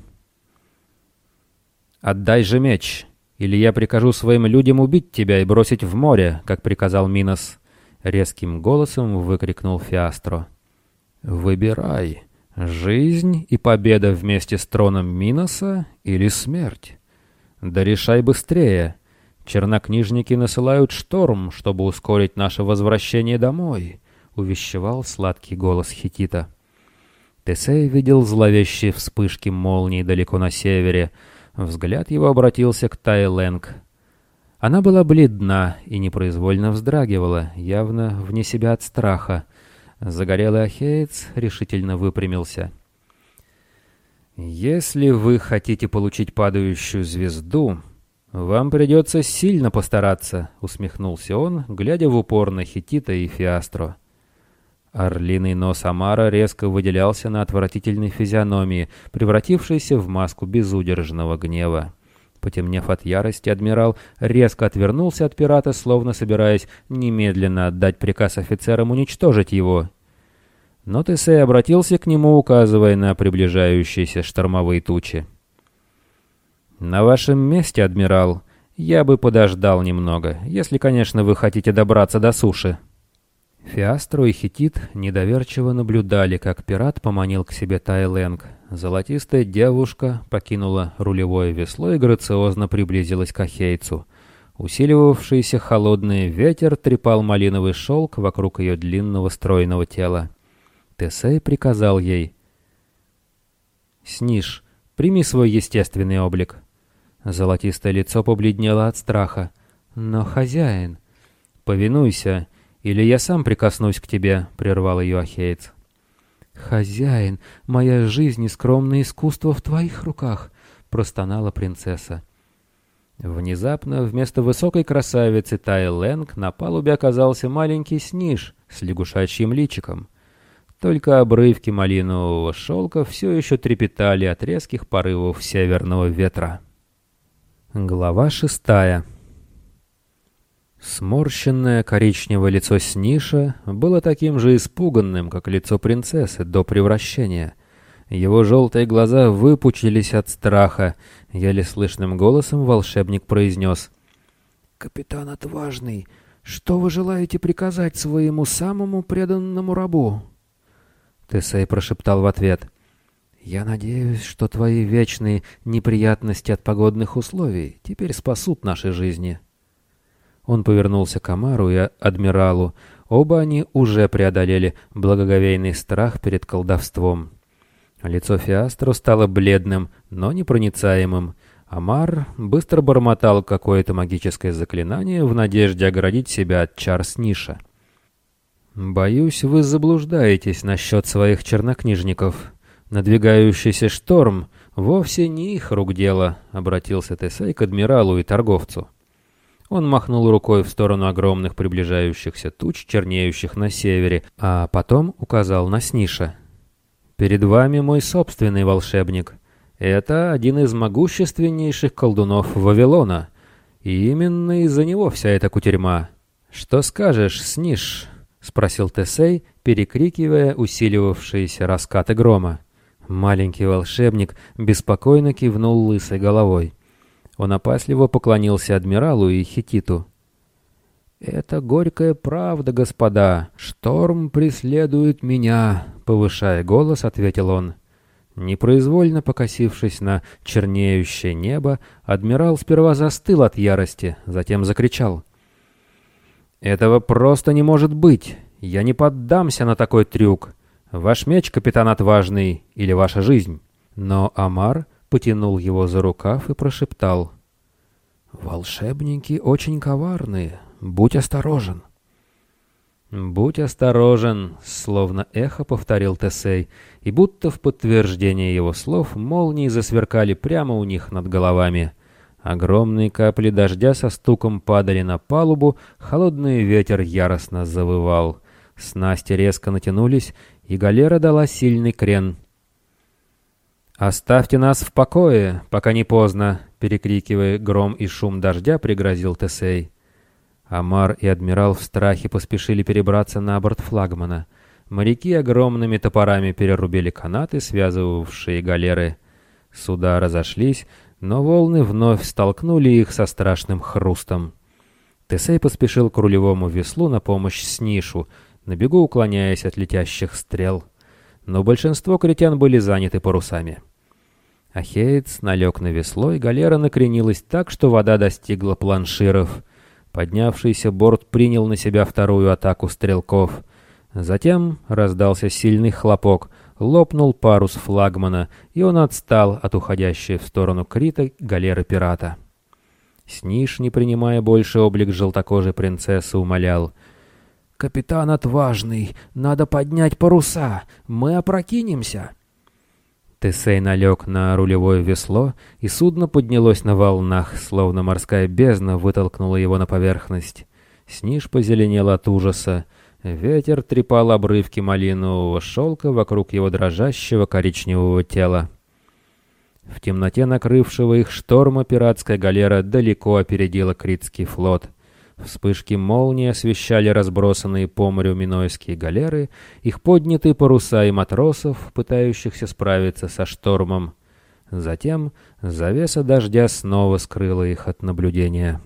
Speaker 1: «Отдай же меч, или я прикажу своим людям убить тебя и бросить в море, как приказал Минос», — резким голосом выкрикнул Фиастро. «Выбирай, жизнь и победа вместе с троном Миноса или смерть? Да решай быстрее. Чернокнижники насылают шторм, чтобы ускорить наше возвращение домой», — увещевал сладкий голос Хетита. Тесей видел зловещие вспышки молний далеко на севере. Взгляд его обратился к Тайленг. Она была бледна и непроизвольно вздрагивала, явно вне себя от страха. Загорелый ахеец решительно выпрямился. «Если вы хотите получить падающую звезду, вам придется сильно постараться», — усмехнулся он, глядя в упор на Хетита и Фиастро. Орлиный нос Амара резко выделялся на отвратительной физиономии, превратившейся в маску безудержного гнева. Потемнев от ярости, адмирал резко отвернулся от пирата, словно собираясь немедленно отдать приказ офицерам уничтожить его. Но Тесей обратился к нему, указывая на приближающиеся штормовые тучи. «На вашем месте, адмирал, я бы подождал немного, если, конечно, вы хотите добраться до суши». Фиастро и Хетит недоверчиво наблюдали, как пират поманил к себе Тайленг. Золотистая девушка покинула рулевое весло и грациозно приблизилась к ахейцу. Усиливавшийся холодный ветер трепал малиновый шелк вокруг ее длинного стройного тела. Тесей приказал ей: «Снишь, прими свой естественный облик». Золотистое лицо побледнело от страха. «Но, хозяин...» «Повинуйся, или я сам прикоснусь к тебе», — прервал ее ахеец. «Хозяин, моя жизнь и скромное искусство в твоих руках», — простонала принцесса. Внезапно вместо высокой красавицы Тайленг на палубе оказался маленький Сниш с лягушачьим личиком. Только обрывки малинового шелка все еще трепетали от резких порывов северного ветра. Глава 6. Сморщенное коричневое лицо Сниша было таким же испуганным, как лицо принцессы до превращения. Его желтые глаза выпучились от страха. Еле слышным голосом волшебник произнес: «Капитан Отважный, что вы желаете приказать своему самому преданному рабу?» Тесей прошептал в ответ: «Я надеюсь, что твои вечные неприятности от погодных условий теперь спасут наши жизни». Он повернулся к Амару и адмиралу. Оба они уже преодолели благоговейный страх перед колдовством. Лицо Фиастро стало бледным, но непроницаемым. Амар быстро бормотал какое-то магическое заклинание в надежде оградить себя от чар Сниша. «Боюсь, вы заблуждаетесь насчет своих чернокнижников. Надвигающийся шторм вовсе не их рук дело», — обратился Тесей к адмиралу и торговцу. Он махнул рукой в сторону огромных приближающихся туч, чернеющих на севере, а потом указал на Сниша. «Перед вами мой собственный волшебник. Это один из могущественнейших колдунов Вавилона, и именно из-за него вся эта кутерьма. Что скажешь, Сниш?» — спросил Тесей, перекрикивая усиливавшиеся раскаты грома. Маленький волшебник беспокойно кивнул лысой головой. Он опасливо поклонился адмиралу и Хетиту. «Это горькая правда, господа. Шторм преследует меня», — повышая голос, ответил он. Непроизвольно покосившись на чернеющее небо, адмирал сперва застыл от ярости, затем закричал. «Этого просто не может быть! Я не поддамся на такой трюк! Ваш меч, капитан отважный, или ваша жизнь!» Но Амар потянул его за рукав и прошептал. «Волшебники очень коварные. Будь осторожен». «Будь осторожен», — словно эхо повторил Тесей, и будто в подтверждение его слов молнии засверкали прямо у них над головами. Огромные капли дождя со стуком падали на палубу, холодный ветер яростно завывал. Снасти резко натянулись, и галера дала сильный крен. «Оставьте нас в покое, пока не поздно», — перекрикивая гром и шум дождя, пригрозил Тесей. Амар и адмирал в страхе поспешили перебраться на борт флагмана. Моряки огромными топорами перерубили канаты, связывавшие галеры. Суда разошлись, но волны вновь столкнули их со страшным хрустом. Тесей поспешил к рулевому веслу на помощь Снишу, на бегу уклоняясь от летящих стрел. Но большинство критян были заняты парусами. Ахеец налег на весло, и галера накренилась так, что вода достигла планширов. Поднявшийся борт принял на себя вторую атаку стрелков. Затем раздался сильный хлопок, лопнул парус флагмана, и он отстал от уходящей в сторону Крита галеры пирата. Сниш, не принимая больше облик желтокожей принцессы, умолял: «Капитан отважный, надо поднять паруса, мы опрокинемся». Тесей налег на рулевое весло, и судно поднялось на волнах, словно морская бездна вытолкнула его на поверхность. Сниж позеленел от ужаса. Ветер трепал обрывки малинового шелка вокруг его дрожащего коричневого тела. В темноте накрывшего их шторма пиратская галера далеко опередила Критский флот. Вспышки молнии освещали разбросанные по морю минойские галеры, их поднятые паруса и матросов, пытающихся справиться со штормом. Затем завеса дождя снова скрыла их от наблюдения.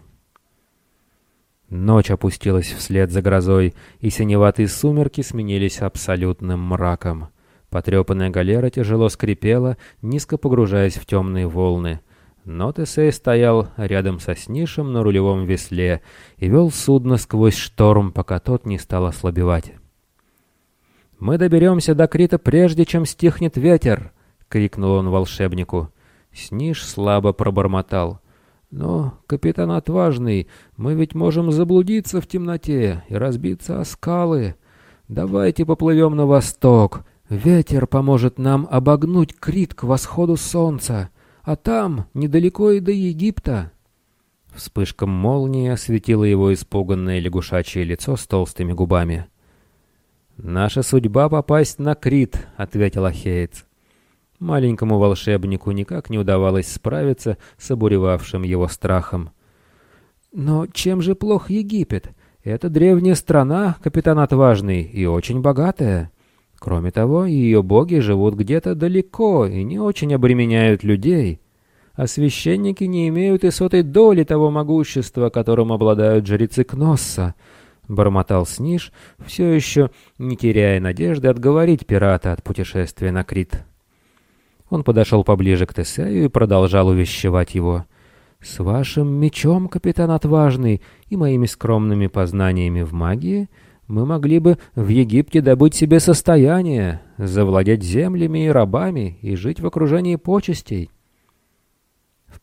Speaker 1: Ночь опустилась вслед за грозой, и синеватые сумерки сменились абсолютным мраком. Потрепанная галера тяжело скрипела, низко погружаясь в темные волны. Но Тесей стоял рядом со Снишем на рулевом весле и вел судно сквозь шторм, пока тот не стал ослабевать. «Мы доберемся до Крита, прежде чем стихнет ветер!» — крикнул он волшебнику. Сниш слабо пробормотал: «Но, капитан отважный, мы ведь можем заблудиться в темноте и разбиться о скалы. Давайте поплывем на восток. Ветер поможет нам обогнуть Крит к восходу солнца, а там недалеко и до Египта». Вспышка молнии осветила его испуганное лягушачье лицо с толстыми губами. «Наша судьба — попасть на Крит», — ответил Ахеец. Маленькому волшебнику никак не удавалось справиться с обуревавшим его страхом. «Но чем же плох Египет? Это древняя страна, капитан отважный, и очень богатая. Кроме того, ее боги живут где-то далеко и не очень обременяют людей. А священники не имеют и сотой доли того могущества, которым обладают жрецы Кносса», — бормотал Сниш, все еще не теряя надежды отговорить пирата от путешествия на Крит. Он подошел поближе к Тесею и продолжал увещевать его. «С вашим мечом, капитан отважный, и моими скромными познаниями в магии мы могли бы в Египте добыть себе состояние, завладеть землями и рабами и жить в окружении почестей». В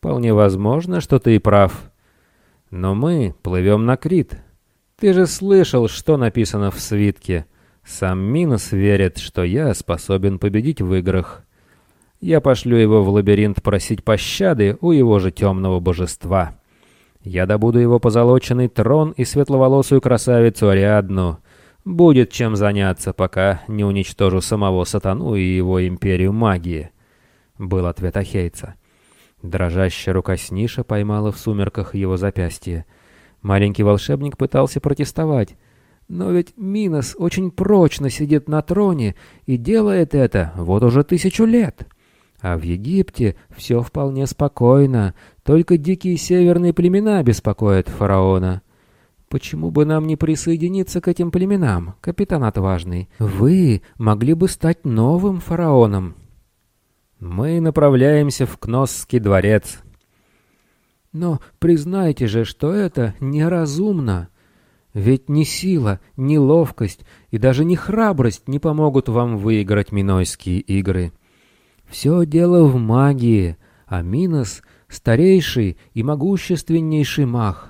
Speaker 1: Вполне возможно, что ты и прав. Но мы плывем на Крит. Ты же слышал, что написано в свитке. Сам Минос верит, что я способен победить в играх. Я пошлю его в лабиринт просить пощады у его же темного божества. Я добуду его позолоченный трон и светловолосую красавицу Ариадну. Будет чем заняться, пока не уничтожу самого сатану и его империю магии», — был ответ ахейца. Дрожащая рука Сниша поймала в сумерках его запястье. Маленький волшебник пытался протестовать. «Но ведь Минос очень прочно сидит на троне и делает это вот уже 1000 лет. А в Египте все вполне спокойно, только дикие северные племена беспокоят фараона. Почему бы нам не присоединиться к этим племенам, капитан отважный? Вы могли бы стать новым фараоном». «Мы направляемся в Кносский дворец». «Но признайте же, что это неразумно. Ведь ни сила, ни ловкость и даже ни храбрость не помогут вам выиграть Минойские игры. Все дело в магии, а Минос — старейший и могущественнейший маг.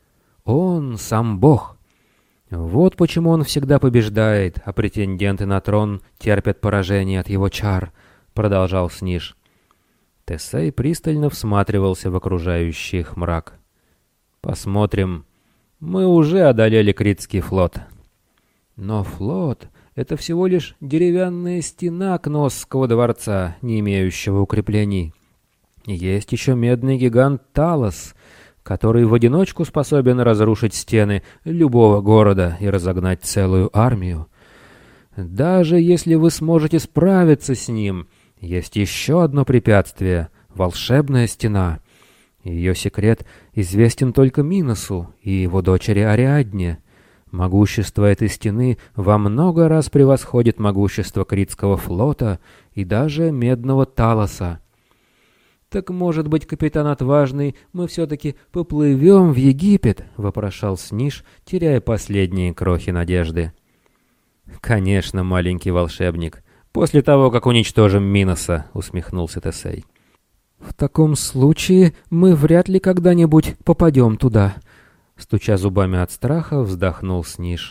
Speaker 1: Он сам бог. Вот почему он всегда побеждает, а претенденты на трон терпят поражение от его чар», — продолжал Сниш. Тесей пристально всматривался в окружающий их мрак. «Посмотрим. Мы уже одолели Критский флот». «Но флот — это всего лишь деревянная стена Кносского дворца, не имеющего укреплений. Есть еще медный гигант Талос, который в одиночку способен разрушить стены любого города и разогнать целую армию. Даже если вы сможете справиться с ним, есть еще одно препятствие — волшебная стена. Ее секрет известен только Миносу и его дочери Ариадне. Могущество этой стены во много раз превосходит могущество Критского флота и даже медного Талоса. «Так, может быть, капитан отважный, мы все-таки поплывем в Египет?» — вопрошал Сниш, теряя последние крохи надежды. «Конечно, маленький волшебник. После того, как уничтожим Миноса», — усмехнулся Тесей. «В таком случае мы вряд ли когда-нибудь попадем туда», — стуча зубами от страха, вздохнул Сниш.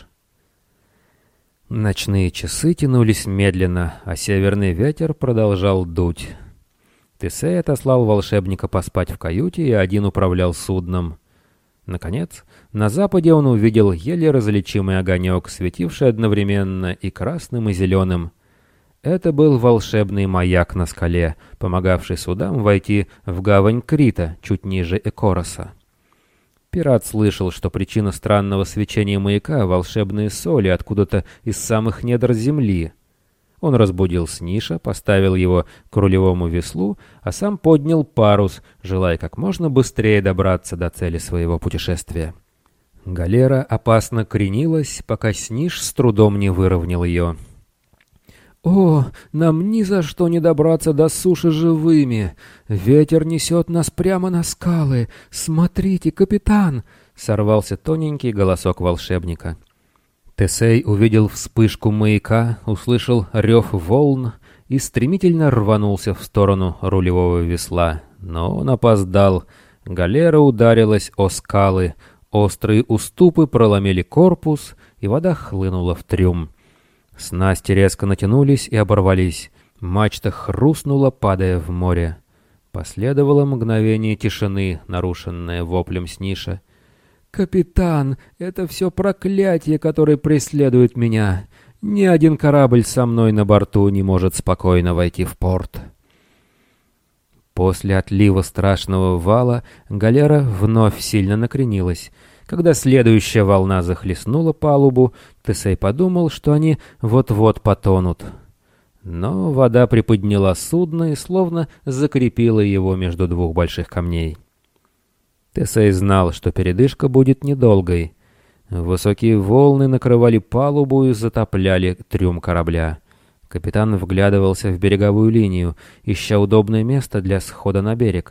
Speaker 1: Ночные часы тянулись медленно, а северный ветер продолжал дуть. Тесей отослал волшебника поспать в каюте и один управлял судном. Наконец, на западе он увидел еле различимый огонек, светивший одновременно и красным, и зеленым. Это был волшебный маяк на скале, помогавший судам войти в гавань Крита, чуть ниже Экороса. Пират слышал, что причина странного свечения маяка — волшебные соли откуда-то из самых недр земли. Он разбудил Сниша, поставил его к рулевому веслу, а сам поднял парус, желая как можно быстрее добраться до цели своего путешествия. Галера опасно кренилась, пока Сниш с трудом не выровнял ее. «О, нам ни за что не добраться до суши живыми! Ветер несет нас прямо на скалы! Смотрите, капитан!» — сорвался тоненький голосок волшебника. Тесей увидел вспышку маяка, услышал рев волн и стремительно рванулся в сторону рулевого весла. Но он опоздал. Галера ударилась о скалы, острые уступы проломили корпус, и вода хлынула в трюм. Снасти резко натянулись и оборвались. Мачта хрустнула, падая в море. Последовало мгновение тишины, нарушенное воплем Сниша. «Капитан, это все проклятие, которое преследует меня. Ни один корабль со мной на борту не может спокойно войти в порт». После отлива страшного вала галера вновь сильно накренилась. Когда следующая волна захлестнула палубу, Тесей подумал, что они вот-вот потонут. Но вода приподняла судно и словно закрепила его между двух больших камней. Тесей знал, что передышка будет недолгой. Высокие волны накрывали палубу и затопляли трюм корабля. Капитан вглядывался в береговую линию, ища удобное место для схода на берег.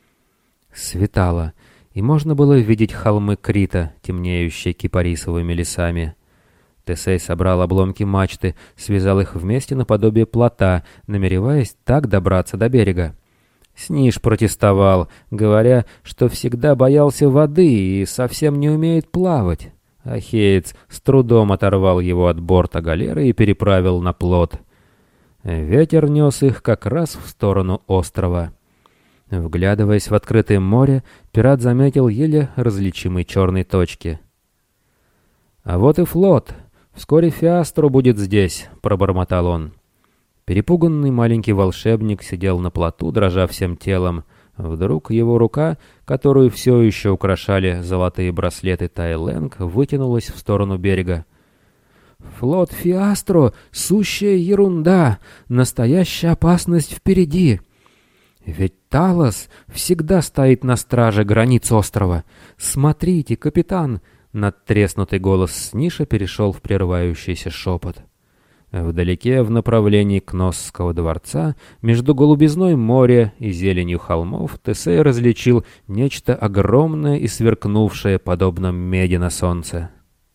Speaker 1: Светало, и можно было видеть холмы Крита, темнеющие кипарисовыми лесами. Тесей собрал обломки мачты, связал их вместе наподобие плота, намереваясь так добраться до берега. Сниж протестовал, говоря, что всегда боялся воды и совсем не умеет плавать. Ахеец с трудом оторвал его от борта галеры и переправил на плот. Ветер нес их как раз в сторону острова. Вглядываясь в открытое море, пират заметил еле различимые черные точки. «А вот и флот. Вскоре Фиастро будет здесь», — пробормотал он. Перепуганный маленький волшебник сидел на плоту, дрожа всем телом. Вдруг его рука, которую все еще украшали золотые браслеты Тайленг, вытянулась в сторону берега. «Флот Фиастро — сущая ерунда! Настоящая опасность впереди! Ведь Талос всегда стоит на страже границ острова! Смотрите, капитан!» Надтреснутый голос Сниша перешел в прерывающийся шепот. Вдалеке, в направлении Кносского дворца, между голубизной моря и зеленью холмов, Тесей различил нечто огромное и сверкнувшее, подобно меди на солнце.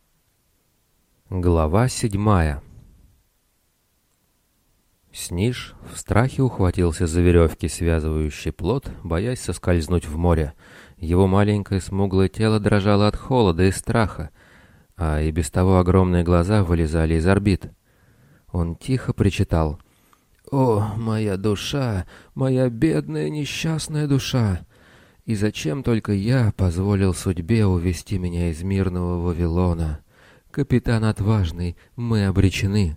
Speaker 1: Глава 7. Сниж в страхе ухватился за веревки, связывающие плот, боясь соскользнуть в море. Его маленькое смуглое тело дрожало от холода и страха, а и без того огромные глаза вылезали из орбит. Он тихо причитал: «О, моя душа, моя бедная несчастная душа! И зачем только я позволил судьбе увести меня из мирного Вавилона? Капитан отважный, мы обречены!»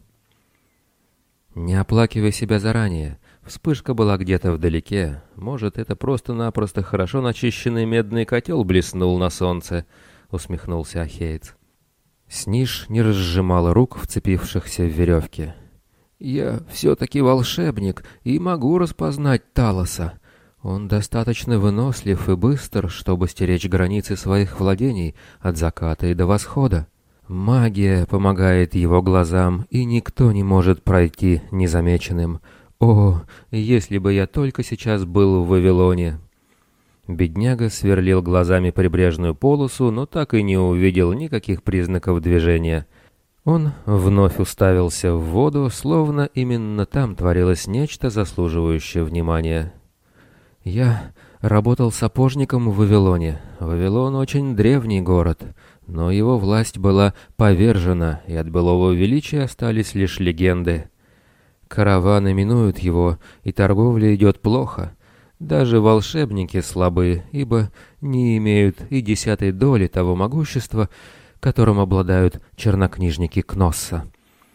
Speaker 1: Не оплакивай себя заранее. Вспышка была где-то вдалеке. Может, это просто-напросто хорошо начищенный медный котел блеснул на солнце, — усмехнулся Ахеец. Сниж не разжимала рук, вцепившихся в веревки. «Я все-таки волшебник и могу распознать Талоса. Он достаточно вынослив и быстр, чтобы стеречь границы своих владений от заката и до восхода. Магия помогает его глазам, и никто не может пройти незамеченным. О, если бы я только сейчас был в Вавилоне!» Бедняга сверлил глазами прибрежную полосу, но так и не увидел никаких признаков движения. Он вновь уставился в воду, словно именно там творилось нечто, заслуживающее внимания. «Я работал сапожником в Вавилоне. Вавилон очень древний город, но его власть была повержена, и от былого величия остались лишь легенды. Караваны минуют его, и торговля идет плохо. Даже волшебники слабы, ибо не имеют и 10 доли того могущества, которым обладают чернокнижники Кносса.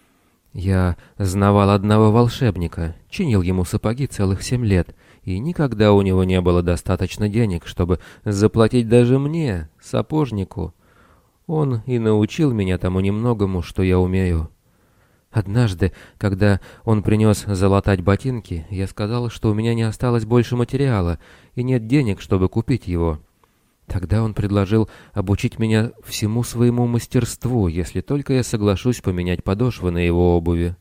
Speaker 1: Я знавал одного волшебника, чинил ему сапоги целых 7 лет, и никогда у него не было достаточно денег, чтобы заплатить даже мне, сапожнику. Он и научил меня тому немногому, что я умею. Однажды, когда он принес залатать ботинки, я сказал, что у меня не осталось больше материала и нет денег, чтобы купить его. Тогда он предложил обучить меня всему своему мастерству, если только я соглашусь поменять подошвы на его обуви.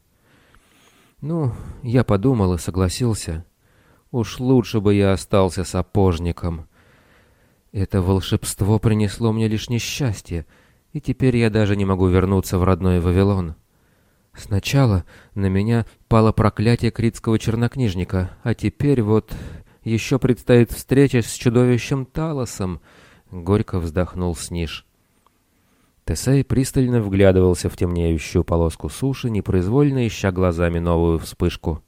Speaker 1: Ну, я подумал и согласился. Уж лучше бы я остался сапожником. Это волшебство принесло мне лишь несчастье, и теперь я даже не могу вернуться в родной Вавилон. Сначала на меня пало проклятие критского чернокнижника, а теперь вот еще предстоит встреча с чудовищем Талосом, — горько вздохнул Сниж. Тесей пристально вглядывался в темнеющую полоску суши, непроизвольно ища глазами новую вспышку.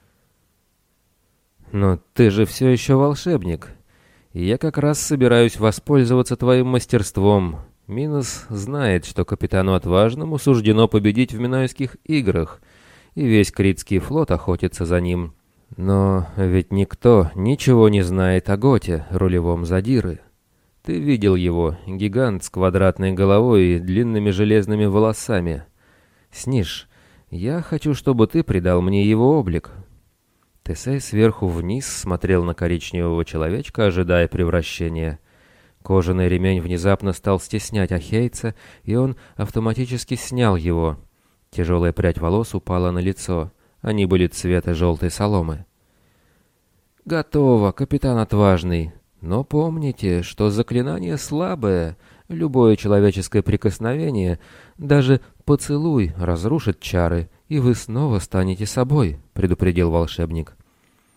Speaker 1: «Но ты же все еще волшебник, и я как раз собираюсь воспользоваться твоим мастерством». Минос знает, что капитану Отважному суждено победить в Минойских играх, и весь Критский флот охотится за ним. Но ведь никто ничего не знает о Готе, рулевом Задиры. Ты видел его, гигант с квадратной головой и длинными железными волосами. Сниж, я хочу, чтобы ты придал мне его облик». Тесей сверху вниз смотрел на коричневого человечка, ожидая превращения. Кожаный ремень внезапно стал стеснять Ахейца, и он автоматически снял его. Тяжелая прядь волос упала на лицо. Они были цвета желтой соломы. «Готово, капитан Отважный. Но помните, что заклинание слабое. Любое человеческое прикосновение, даже поцелуй, разрушит чары, и вы снова станете собой», — предупредил волшебник.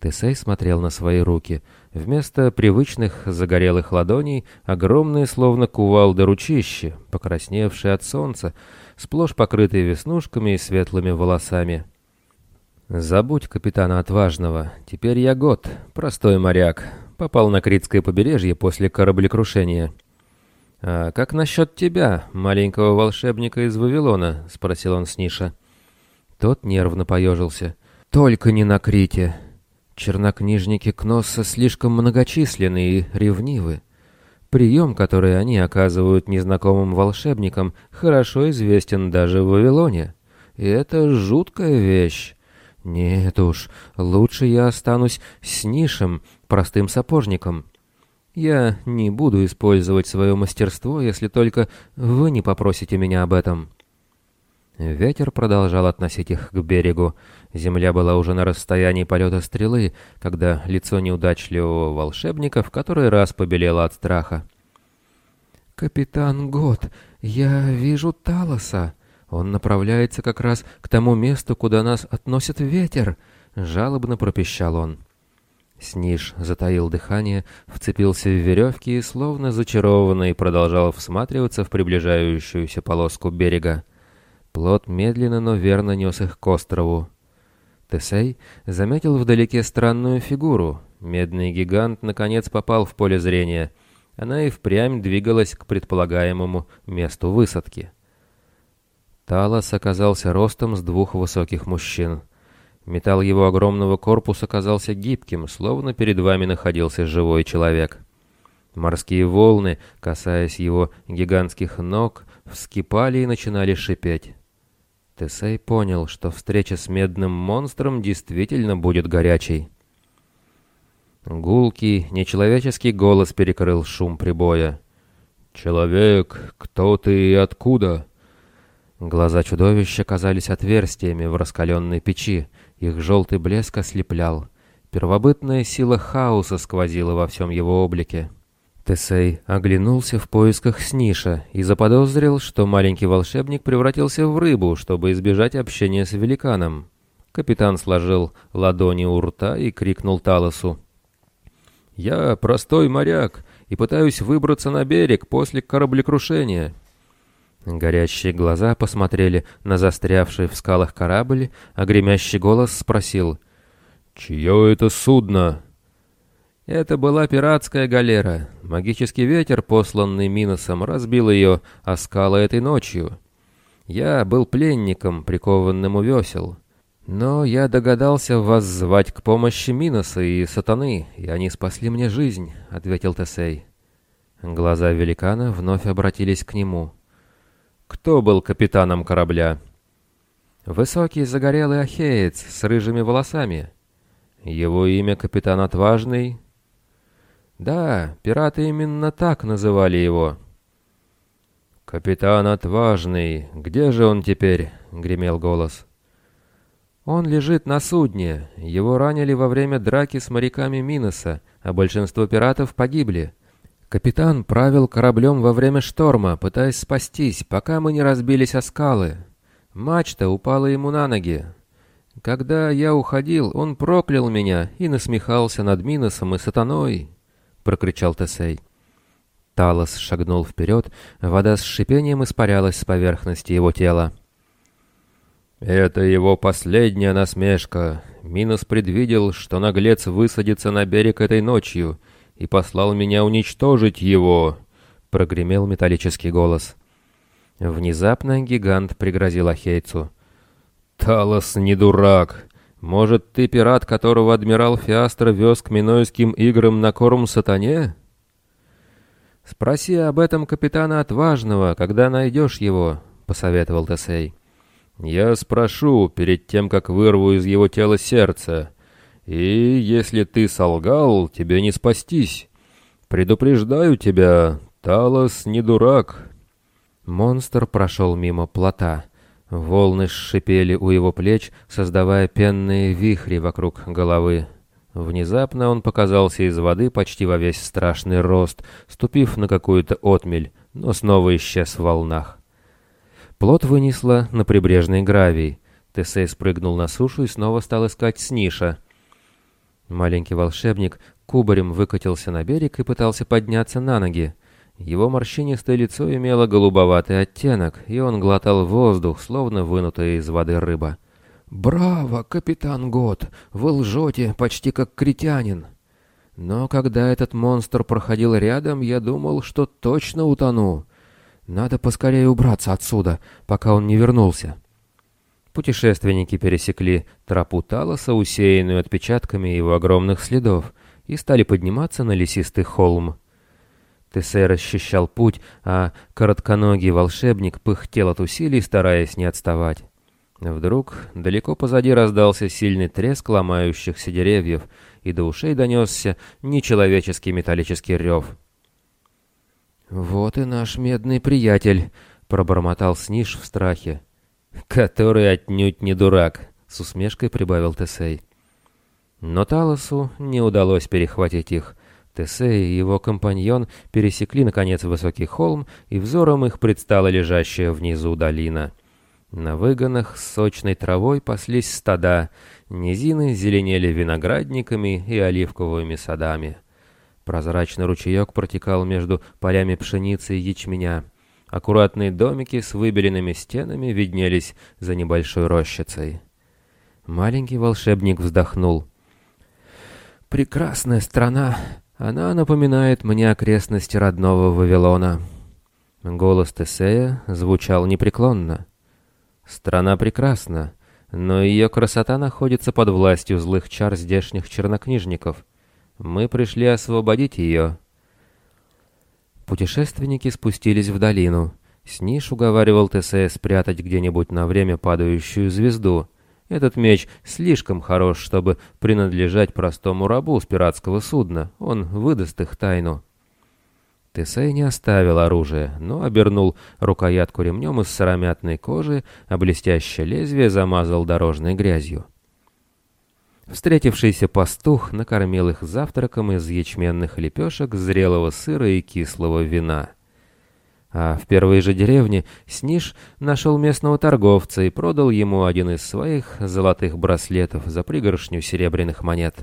Speaker 1: Тесей смотрел на свои руки. Вместо привычных загорелых ладоней огромные, словно кувалды, ручищи, покрасневшие от солнца, сплошь покрытые веснушками и светлыми волосами. «Забудь капитана Отважного. Теперь я Гот, простой моряк. Попал на Критское побережье после кораблекрушения». «А как насчет тебя, маленького волшебника из Вавилона?» — спросил он Сниша. Тот нервно поежился. «Только не на Крите. Чернокнижники Кносса слишком многочисленны и ревнивы. Прием, который они оказывают незнакомым волшебникам, хорошо известен даже в Вавилоне. И это жуткая вещь. Нет уж, лучше я останусь с Нишем, простым сапожником. Я не буду использовать свое мастерство, если только вы не попросите меня об этом». Ветер продолжал относить их к берегу. Земля была уже на расстоянии полета стрелы, когда лицо неудачливого волшебника в который раз побелело от страха. «Капитан Гот, я вижу Талоса. Он направляется как раз к тому месту, куда нас относит ветер», — жалобно пропищал он. Сниж затаил дыхание, вцепился в веревки и, словно зачарованный, продолжал всматриваться в приближающуюся полоску берега. Плот медленно, но верно нес их к острову. Тесей заметил вдалеке странную фигуру. Медный гигант наконец попал в поле зрения. Она и впрямь двигалась к предполагаемому месту высадки. Талос оказался ростом с двух высоких мужчин. Металл его огромного корпуса казался гибким, словно перед вами находился живой человек. Морские волны, касаясь его гигантских ног, вскипали и начинали шипеть. Тесей понял, что встреча с медным монстром действительно будет горячей. Гулкий, нечеловеческий голос перекрыл шум прибоя. «Человек, кто ты и откуда?» Глаза чудовища казались отверстиями в раскаленной печи, их желтый блеск ослеплял. Первобытная сила хаоса сквозила во всем его облике. Тесей оглянулся в поисках Сниша и заподозрил, что маленький волшебник превратился в рыбу, чтобы избежать общения с великаном. Капитан сложил ладони у рта и крикнул Талосу. «Я простой моряк и пытаюсь выбраться на берег после кораблекрушения». Горящие глаза посмотрели на застрявший в скалах корабль, а гремящий голос спросил: «Чье это судно?» Это была пиратская галера. Магический ветер, посланный Миносом, разбил ее о скалы этой ночью. Я был пленником, прикованным у весел. Но я догадался воззвать к помощи Миноса и Сатаны, и они спасли мне жизнь, — ответил Тесей. Глаза великана вновь обратились к нему. Кто был капитаном корабля? Высокий загорелый ахеец с рыжими волосами. Его имя капитан Отважный. Да, пираты именно так называли его. «Капитан Отважный, где же он теперь?» — гремел голос. «Он лежит на судне. Его ранили во время драки с моряками Миноса, а большинство пиратов погибли. Капитан правил кораблем во время шторма, пытаясь спастись, пока мы не разбились о скалы. Мачта упала ему на ноги. Когда я уходил, он проклял меня и насмехался над Миносом и Сатаной», — прокричал Тесей. Талос шагнул вперед, вода с шипением испарялась с поверхности его тела. «Это его последняя насмешка. Минос предвидел, что наглец высадится на берег этой ночью, и послал меня уничтожить его», — прогремел металлический голос. Внезапно гигант пригрозил ахейцу. «Талос не дурак. Может, ты пират, которого адмирал Фиастр вез к Минойским играм на корм Сатане? Спроси об этом капитана Отважного, когда найдешь его», — посоветовал Тесей. «Я спрошу перед тем, как вырву из его тела сердце. И если ты солгал, тебе не спастись. Предупреждаю тебя, Талос не дурак». Монстр прошел мимо плота. Волны шипели у его плеч, создавая пенные вихри вокруг головы. Внезапно он показался из воды почти во весь страшный рост, ступив на какую-то отмель, но снова исчез в волнах. Плот вынесло на прибрежный гравий. Тесей спрыгнул на сушу и снова стал искать Сниша. Маленький волшебник кубарем выкатился на берег и пытался подняться на ноги. Его морщинистое лицо имело голубоватый оттенок, и он глотал воздух, словно вынутая из воды рыба. «Браво, капитан Гот! Вы лжете, почти как критянин!» Но когда этот монстр проходил рядом, я думал, что точно утону. Надо поскорее убраться отсюда, пока он не вернулся. Путешественники пересекли тропу Талоса, усеянную отпечатками его огромных следов, и стали подниматься на лесистый холм. Тесей расчищал путь, а коротконогий волшебник пыхтел от усилий, стараясь не отставать. Вдруг далеко позади раздался сильный треск ломающихся деревьев, и до ушей донесся нечеловеческий металлический рев. «Вот и наш медный приятель», — пробормотал Сниш в страхе. «Который отнюдь не дурак», — с усмешкой прибавил Тесей. Но Талосу не удалось перехватить их. Тесей и его компаньон пересекли, наконец, высокий холм, и взором их предстала лежащая внизу долина. На выгонах с сочной травой паслись стада, низины зеленели виноградниками и оливковыми садами. Прозрачный ручеек протекал между полями пшеницы и ячменя. Аккуратные домики с выбеленными стенами виднелись за небольшой рощицей. Маленький волшебник вздохнул. «Прекрасная страна! Она напоминает мне окрестности родного Вавилона». Голос Тесея звучал непреклонно. «Страна прекрасна, но ее красота находится под властью злых чар здешних чернокнижников. Мы пришли освободить ее». Путешественники спустились в долину. Сниш уговаривал Тесея спрятать где-нибудь на время падающую звезду. Этот меч слишком хорош, чтобы принадлежать простому рабу с пиратского судна. Он выдаст их тайну. Тесей не оставил оружие, но обернул рукоятку ремнем из сыромятной кожи, а блестящее лезвие замазал дорожной грязью. Встретившийся пастух накормил их завтраком из ячменных лепешек, зрелого сыра и кислого вина. А в первой же деревне Сниш нашел местного торговца и продал ему один из своих золотых браслетов за пригоршню серебряных монет.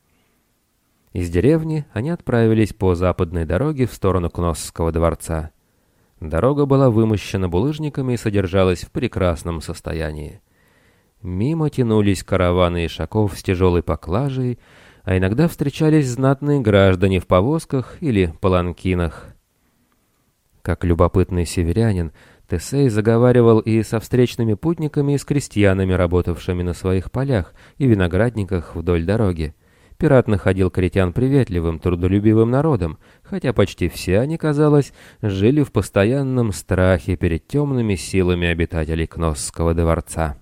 Speaker 1: Из деревни они отправились по западной дороге в сторону Кносского дворца. Дорога была вымощена булыжниками и содержалась в прекрасном состоянии. Мимо тянулись караваны ишаков с тяжелой поклажей, а иногда встречались знатные граждане в повозках или паланкинах. Как любопытный северянин, Тесей заговаривал и со встречными путниками, и с крестьянами, работавшими на своих полях и виноградниках вдоль дороги. Пират находил критян приветливым, трудолюбивым народом, хотя почти все они, казалось, жили в постоянном страхе перед темными силами обитателей Кносского дворца.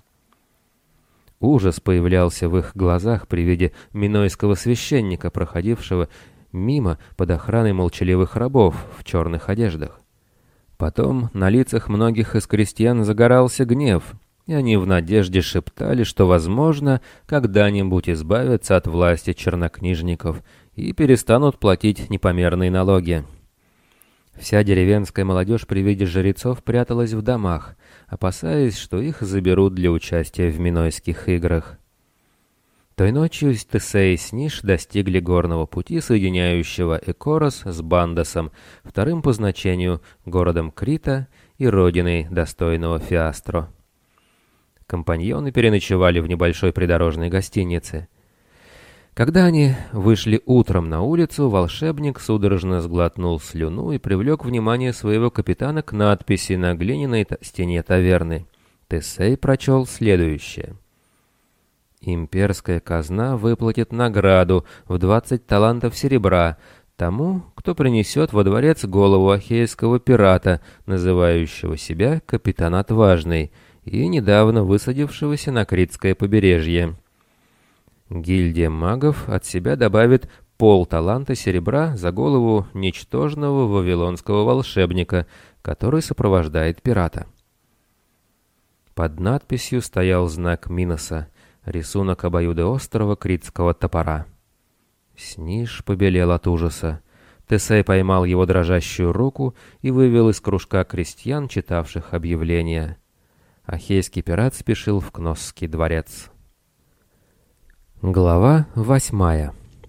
Speaker 1: Ужас появлялся в их глазах при виде минойского священника, проходившего мимо под охраной молчаливых рабов в черных одеждах. Потом на лицах многих из крестьян загорался гнев, и они в надежде шептали, что, возможно, когда-нибудь избавятся от власти чернокнижников и перестанут платить непомерные налоги. Вся деревенская молодежь при виде жрецов пряталась в домах, опасаясь, что их заберут для участия в минойских играх. Той ночью Тесей и Сниш достигли горного пути, соединяющего Экорос с Бандосом, вторым по значению городом Крита и родиной достойного Фиастро. Компаньоны переночевали в небольшой придорожной гостинице. Когда они вышли утром на улицу, волшебник судорожно сглотнул слюну и привлек внимание своего капитана к надписи на глиняной стене таверны. Тесей прочел следующее. «Имперская казна выплатит награду в 20 талантов серебра тому, кто принесет во дворец голову ахейского пирата, называющего себя Капитан Отважный, и недавно высадившегося на Критское побережье. Гильдия магов от себя добавит полталанта серебра за голову ничтожного вавилонского волшебника, который сопровождает пирата». Под надписью стоял знак Миноса, рисунок обоюдоострого критского топора. Сниш побелел от ужаса. Тесей поймал его дрожащую руку и вывел из кружка крестьян, читавших объявления. Ахейский пират спешил в Кносский дворец. Глава 8.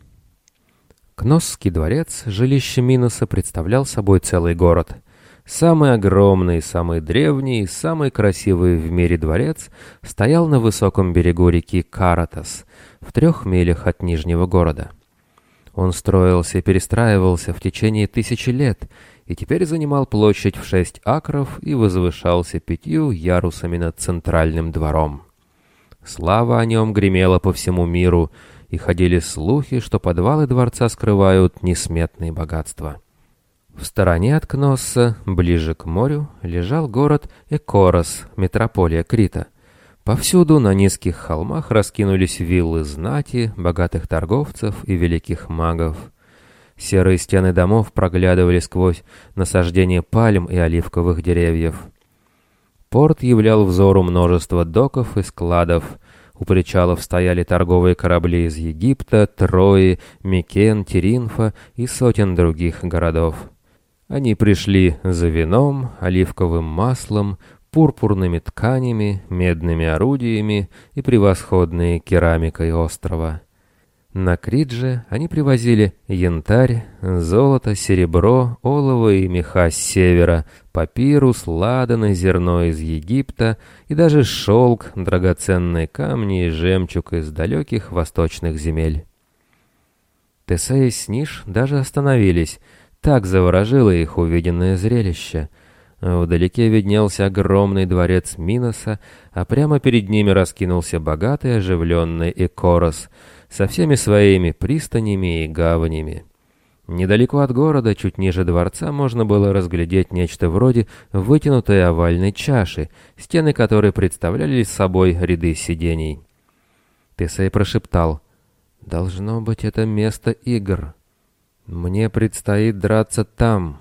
Speaker 1: Кносский дворец, жилище Миноса, представлял собой целый город. Самый огромный, самый древний, самый красивый в мире дворец стоял на высоком берегу реки Каратас, в 3 милях от Нижнего города. Он строился и перестраивался в течение 1000 лет, и теперь занимал площадь в 6 акров и возвышался 5 ярусами над центральным двором. Слава о нем гремела по всему миру, и ходили слухи, что подвалы дворца скрывают несметные богатства. В стороне от Кносса, ближе к морю, лежал город Экорос, метрополия Крита. Повсюду на низких холмах раскинулись виллы знати, богатых торговцев и великих магов. Серые стены домов проглядывали сквозь насаждения пальм и оливковых деревьев. Порт являл взору множество доков и складов. У причалов стояли торговые корабли из Египта, Трои, Микен, Теринфа и сотен других городов. Они пришли за вином, оливковым маслом, пурпурными тканями, медными орудиями и превосходной керамикой острова. На Крит же они привозили янтарь, золото, серебро, олово и меха с севера, папирус, ладан и зерно из Египта и даже шелк, драгоценные камни и жемчуг из далеких восточных земель. Тесей и Сниш даже остановились, так заворожило их увиденное зрелище. Вдалеке виднелся огромный дворец Миноса, а прямо перед ними раскинулся богатый оживленный Экорос со всеми своими пристанями и гаванями. Недалеко от города, чуть ниже дворца, можно было разглядеть нечто вроде вытянутой овальной чаши, стены которой представляли собой ряды сидений. Тесей прошептал: «Должно быть, это место игр. Мне предстоит драться там.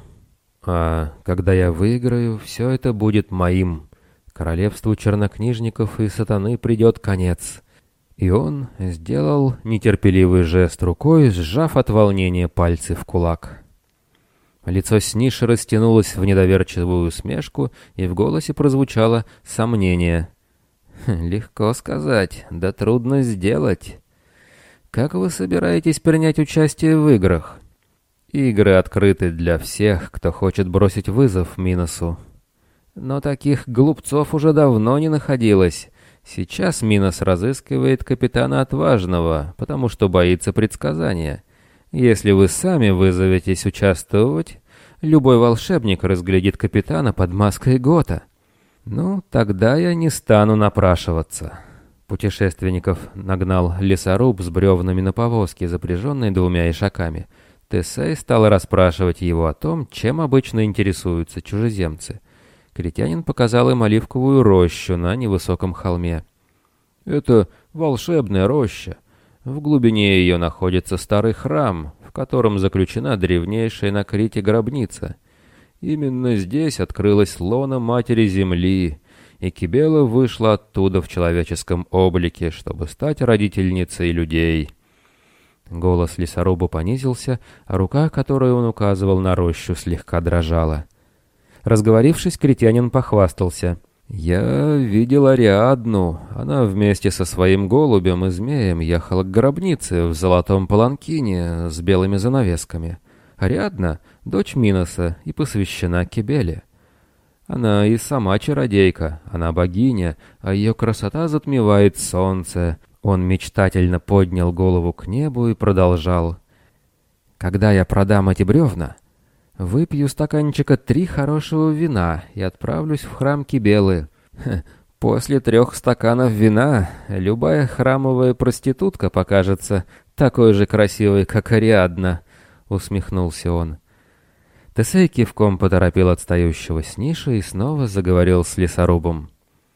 Speaker 1: А когда я выиграю, все это будет моим. Королевству чернокнижников и сатаны придет конец». И он сделал нетерпеливый жест рукой, сжав от волнения пальцы в кулак. Лицо Сниши растянулось в недоверчивую усмешку, и в голосе прозвучало сомнение. «Легко сказать, да трудно сделать. Как вы собираетесь принять участие в играх?» «Игры открыты для всех, кто хочет бросить вызов Миносу. Но таких глупцов уже давно не находилось. Сейчас Минос разыскивает капитана Отважного, потому что боится предсказания. Если вы сами вызоветесь участвовать, любой волшебник разглядит капитана под маской Гота. Ну, тогда я не стану напрашиваться». Путешественников нагнал лесоруб с бревнами на повозке, запряженной 2 ишаками. Тесей стал расспрашивать его о том, чем обычно интересуются чужеземцы. Критянин показал им оливковую рощу на невысоком холме. «Это волшебная роща. В глубине ее находится старый храм, в котором заключена древнейшая на Крите гробница. Именно здесь открылась лона Матери Земли, и Кибела вышла оттуда в человеческом облике, чтобы стать родительницей людей». Голос лесоруба понизился, а рука, которой он указывал на рощу, слегка дрожала. Разговорившись, критянин похвастался: «Я видел Ариадну. Она вместе со своим голубем и змеем ехала к гробнице в золотом паланкине с белыми занавесками. Ариадна — дочь Миноса и посвящена Кибеле. Она и сама чародейка, она богиня, а ее красота затмевает солнце». Он мечтательно поднял голову к небу и продолжал: «Когда я продам эти бревна, выпью стаканчика 3 хорошего вина и отправлюсь в храм Кибелы. После 3 стаканов вина любая храмовая проститутка покажется такой же красивой, как Ариадна», — усмехнулся он. Тесей кивком поторопил отстающего Сниши и снова заговорил с лесорубом.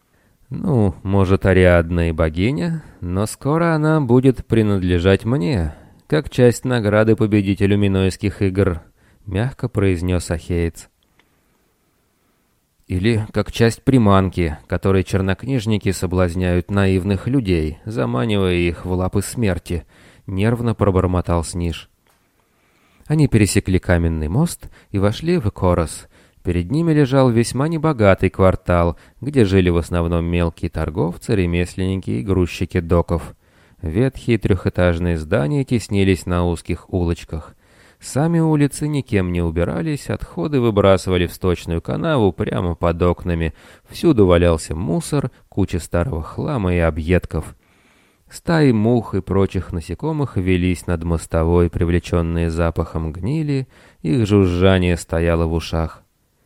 Speaker 1: «Ну, может, Ариадна и богиня, но скоро она будет принадлежать мне, как часть награды победителю Минойских игр», — мягко произнес ахеец. «Или как часть приманки, которой чернокнижники соблазняют наивных людей, заманивая их в лапы смерти», — нервно пробормотал Сниш. Они пересекли каменный мост и вошли в Экорос. Перед ними лежал весьма небогатый квартал, где жили в основном мелкие торговцы, ремесленники и грузчики доков. Ветхие трехэтажные здания теснились на узких улочках. Сами улицы никем не убирались, отходы выбрасывали в сточную канаву прямо под окнами. Всюду валялся мусор, куча старого хлама и объедков. Стаи мух и прочих насекомых велись над мостовой, привлеченные запахом гнили, их жужжание стояло в ушах.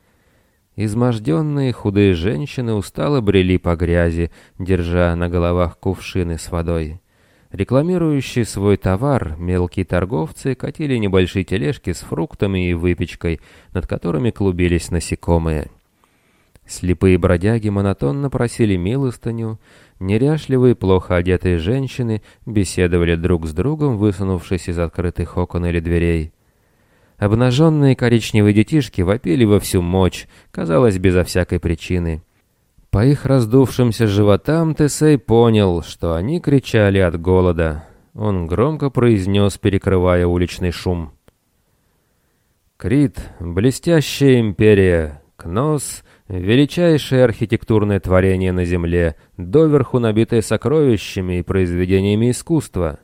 Speaker 1: Изможденные худые женщины устало брели по грязи, держа на головах кувшины с водой. Рекламирующие свой товар, мелкие торговцы катили небольшие тележки с фруктами и выпечкой, над которыми клубились насекомые. Слепые бродяги монотонно просили милостыню, неряшливые, плохо одетые женщины беседовали друг с другом, высунувшись из открытых окон или дверей. Обнаженные коричневые детишки вопили во всю мощь, казалось, безо всякой причины. По их раздувшимся животам Тесей понял, что они кричали от голода. Он громко произнес, перекрывая уличный шум. «Крит — блестящая империя, Кнос — величайшее архитектурное творение на земле, доверху набитое сокровищами и произведениями искусства.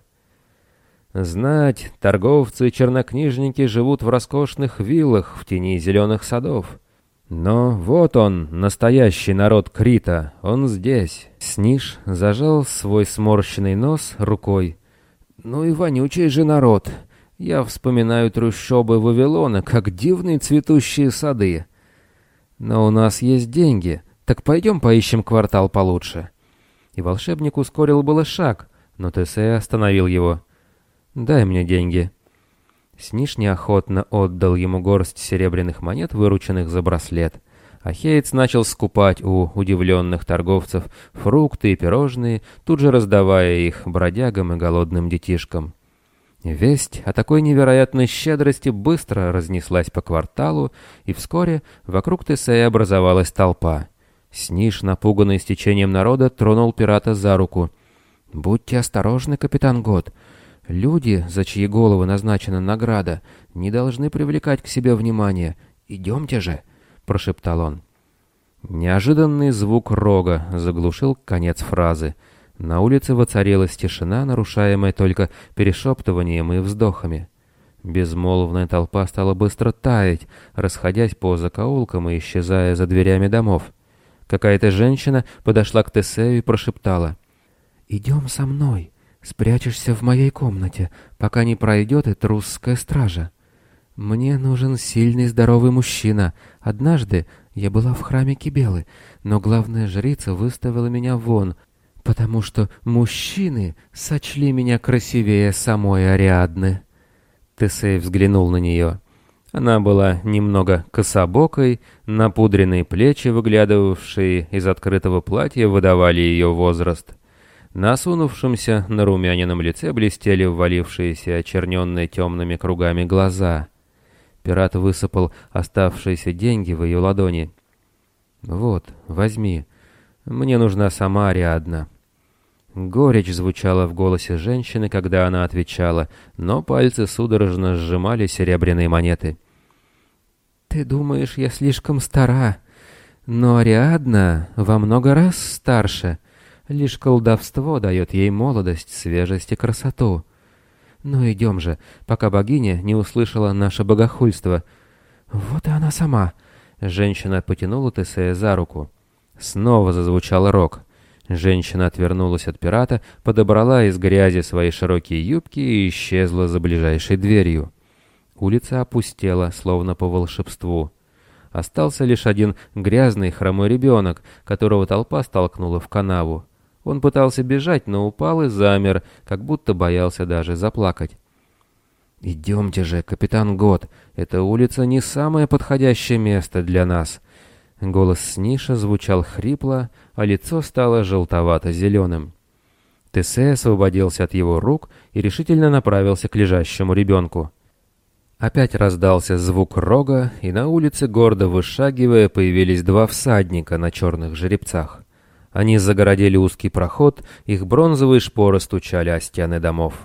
Speaker 1: Знать, торговцы и чернокнижники живут в роскошных виллах в тени зеленых садов. Но вот он, настоящий народ Крита, он здесь». Сниш зажал свой сморщенный нос рукой. «Ну и вонючий же народ. Я вспоминаю трущобы Вавилона, как дивные цветущие сады. Но у нас есть деньги, так пойдем поищем квартал получше». И волшебник ускорил было шаг, но Тесей остановил его. «Дай мне деньги». Сниш неохотно отдал ему горсть серебряных монет, вырученных за браслет. Ахеец начал скупать у удивленных торговцев фрукты и пирожные, тут же раздавая их бродягам и голодным детишкам. Весть о такой невероятной щедрости быстро разнеслась по кварталу, и вскоре вокруг Тесея образовалась толпа. Сниш, напуганный стечением народа, тронул пирата за руку. «Будьте осторожны, капитан Гот. Люди, за чьи головы назначена награда, не должны привлекать к себе внимание. Идемте же», — прошептал он. Неожиданный звук рога заглушил конец фразы. На улице воцарилась тишина, нарушаемая только перешептыванием и вздохами. Безмолвная толпа стала быстро таять, расходясь по закоулкам и исчезая за дверями домов. Какая-то женщина подошла к Тесею и прошептала: «Идем со мной. Спрячешься в моей комнате, пока не пройдет эта русская стража. Мне нужен сильный здоровый мужчина. Однажды я была в храме Кибелы, но главная жрица выставила меня вон, потому что мужчины сочли меня красивее самой Ариадны». Тесей взглянул на нее. Она была немного кособокой, напудренные плечи, выглядывавшие из открытого платья, выдавали ее возраст. На осунувшемся нарумяненном лице блестели ввалившиеся, очерненные темными кругами глаза. Пират высыпал оставшиеся деньги в ее ладони. «Вот, возьми. Мне нужна сама Ариадна». Горечь звучала в голосе женщины, когда она отвечала, но пальцы судорожно сжимали серебряные монеты. «Ты думаешь, я слишком стара, но Ариадна во много раз старше. Лишь колдовство дает ей молодость, свежесть и красоту. Ну идем же, пока богиня не услышала наше богохульство». «Вот и она сама». Женщина потянула Тесея за руку. Снова зазвучал рог. Женщина отвернулась от пирата, подобрала из грязи свои широкие юбки и исчезла за ближайшей дверью. Улица опустела, словно по волшебству. Остался лишь один грязный хромой ребенок, которого толпа столкнула в канаву. Он пытался бежать, но упал и замер, как будто боялся даже заплакать. «Идемте же, капитан Гот, эта улица не самое подходящее место для нас». Голос Сниша звучал хрипло, а лицо стало желтовато-зеленым. Тесей освободился от его рук и решительно направился к лежащему ребенку. Опять раздался звук рога, и на улице, гордо вышагивая, появились два всадника на черных жеребцах. Они загородили узкий проход, их бронзовые шпоры стучали о стены домов.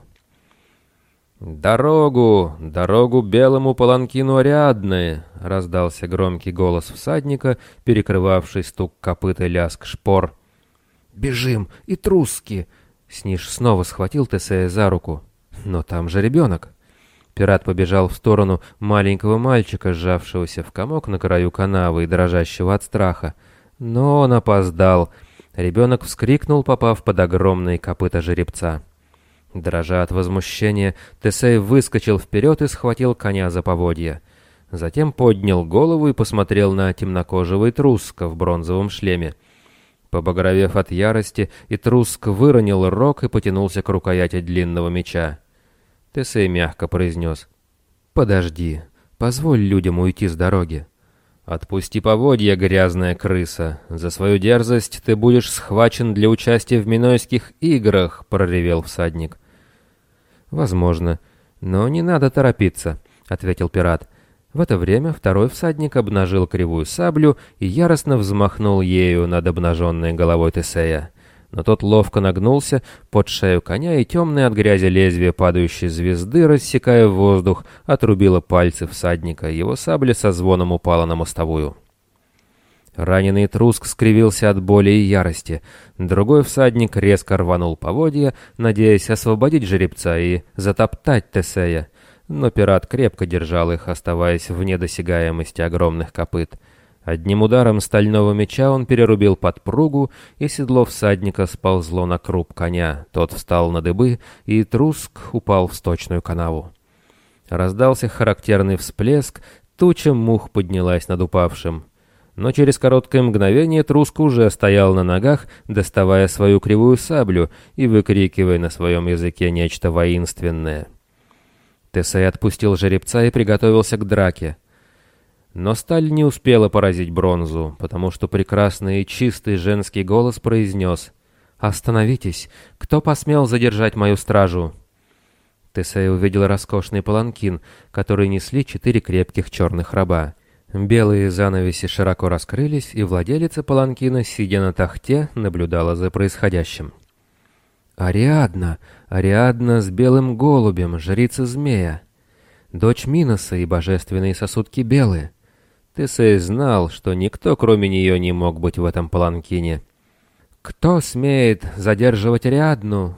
Speaker 1: «Дорогу! Дорогу белому паланкину Ариадны!» — раздался громкий голос всадника, перекрывавший стук копыт и лязг шпор. «Бежим! И трусски!» Сниж снова схватил Тесея за руку. Но там же ребенок. Пират побежал в сторону маленького мальчика, сжавшегося в комок на краю канавы и дрожащего от страха. Но он опоздал. Ребенок вскрикнул, попав под огромные копыта жеребца. Дрожа от возмущения, Тесей выскочил вперед и схватил коня за поводья. Затем поднял голову и посмотрел на темнокожего Этруска в бронзовом шлеме. Побагровев от ярости, Этруск выронил рог и потянулся к рукояти длинного меча. Тесей мягко произнес: «Подожди, позволь людям уйти с дороги». «Отпусти поводья, грязная крыса. За свою дерзость ты будешь схвачен для участия в Минойских играх», — проревел всадник. «Возможно, но не надо торопиться», — ответил пират. В это время второй всадник обнажил кривую саблю и яростно взмахнул ею над обнаженной головой Тесея. Но тот ловко нагнулся под шею коня, и темное от грязи лезвие падающей звезды, рассекая воздух, отрубило пальцы всадника. Его сабля со звоном упала на мостовую. Раненый Этруск скривился от боли и ярости. Другой всадник резко рванул поводья, надеясь освободить жеребца и затоптать Тесея. Но пират крепко держал их, оставаясь вне досягаемости огромных копыт. Одним ударом стального меча он перерубил подпругу, и седло всадника сползло на круп коня. Тот встал на дыбы, и Этруск упал в сточную канаву. Раздался характерный всплеск, туча мух поднялась над упавшим. Но через короткое мгновение Этруск уже стоял на ногах, доставая свою кривую саблю и выкрикивая на своем языке нечто воинственное. Тесей отпустил жеребца и приготовился к драке. Но сталь не успела поразить бронзу, потому что прекрасный и чистый женский голос произнес: «Остановитесь! Кто посмел задержать мою стражу?» Тесей увидел роскошный паланкин, который несли 4 крепких черных раба. Белые занавеси широко раскрылись, и владелица паланкина, сидя на тахте, наблюдала за происходящим. «Ариадна! Ариадна с белым голубем, жрица змея! Дочь Миноса и божественные сосудки белые!» Тесей знал, что никто, кроме нее, не мог быть в этом паланкине. «Кто смеет задерживать Ариадну?»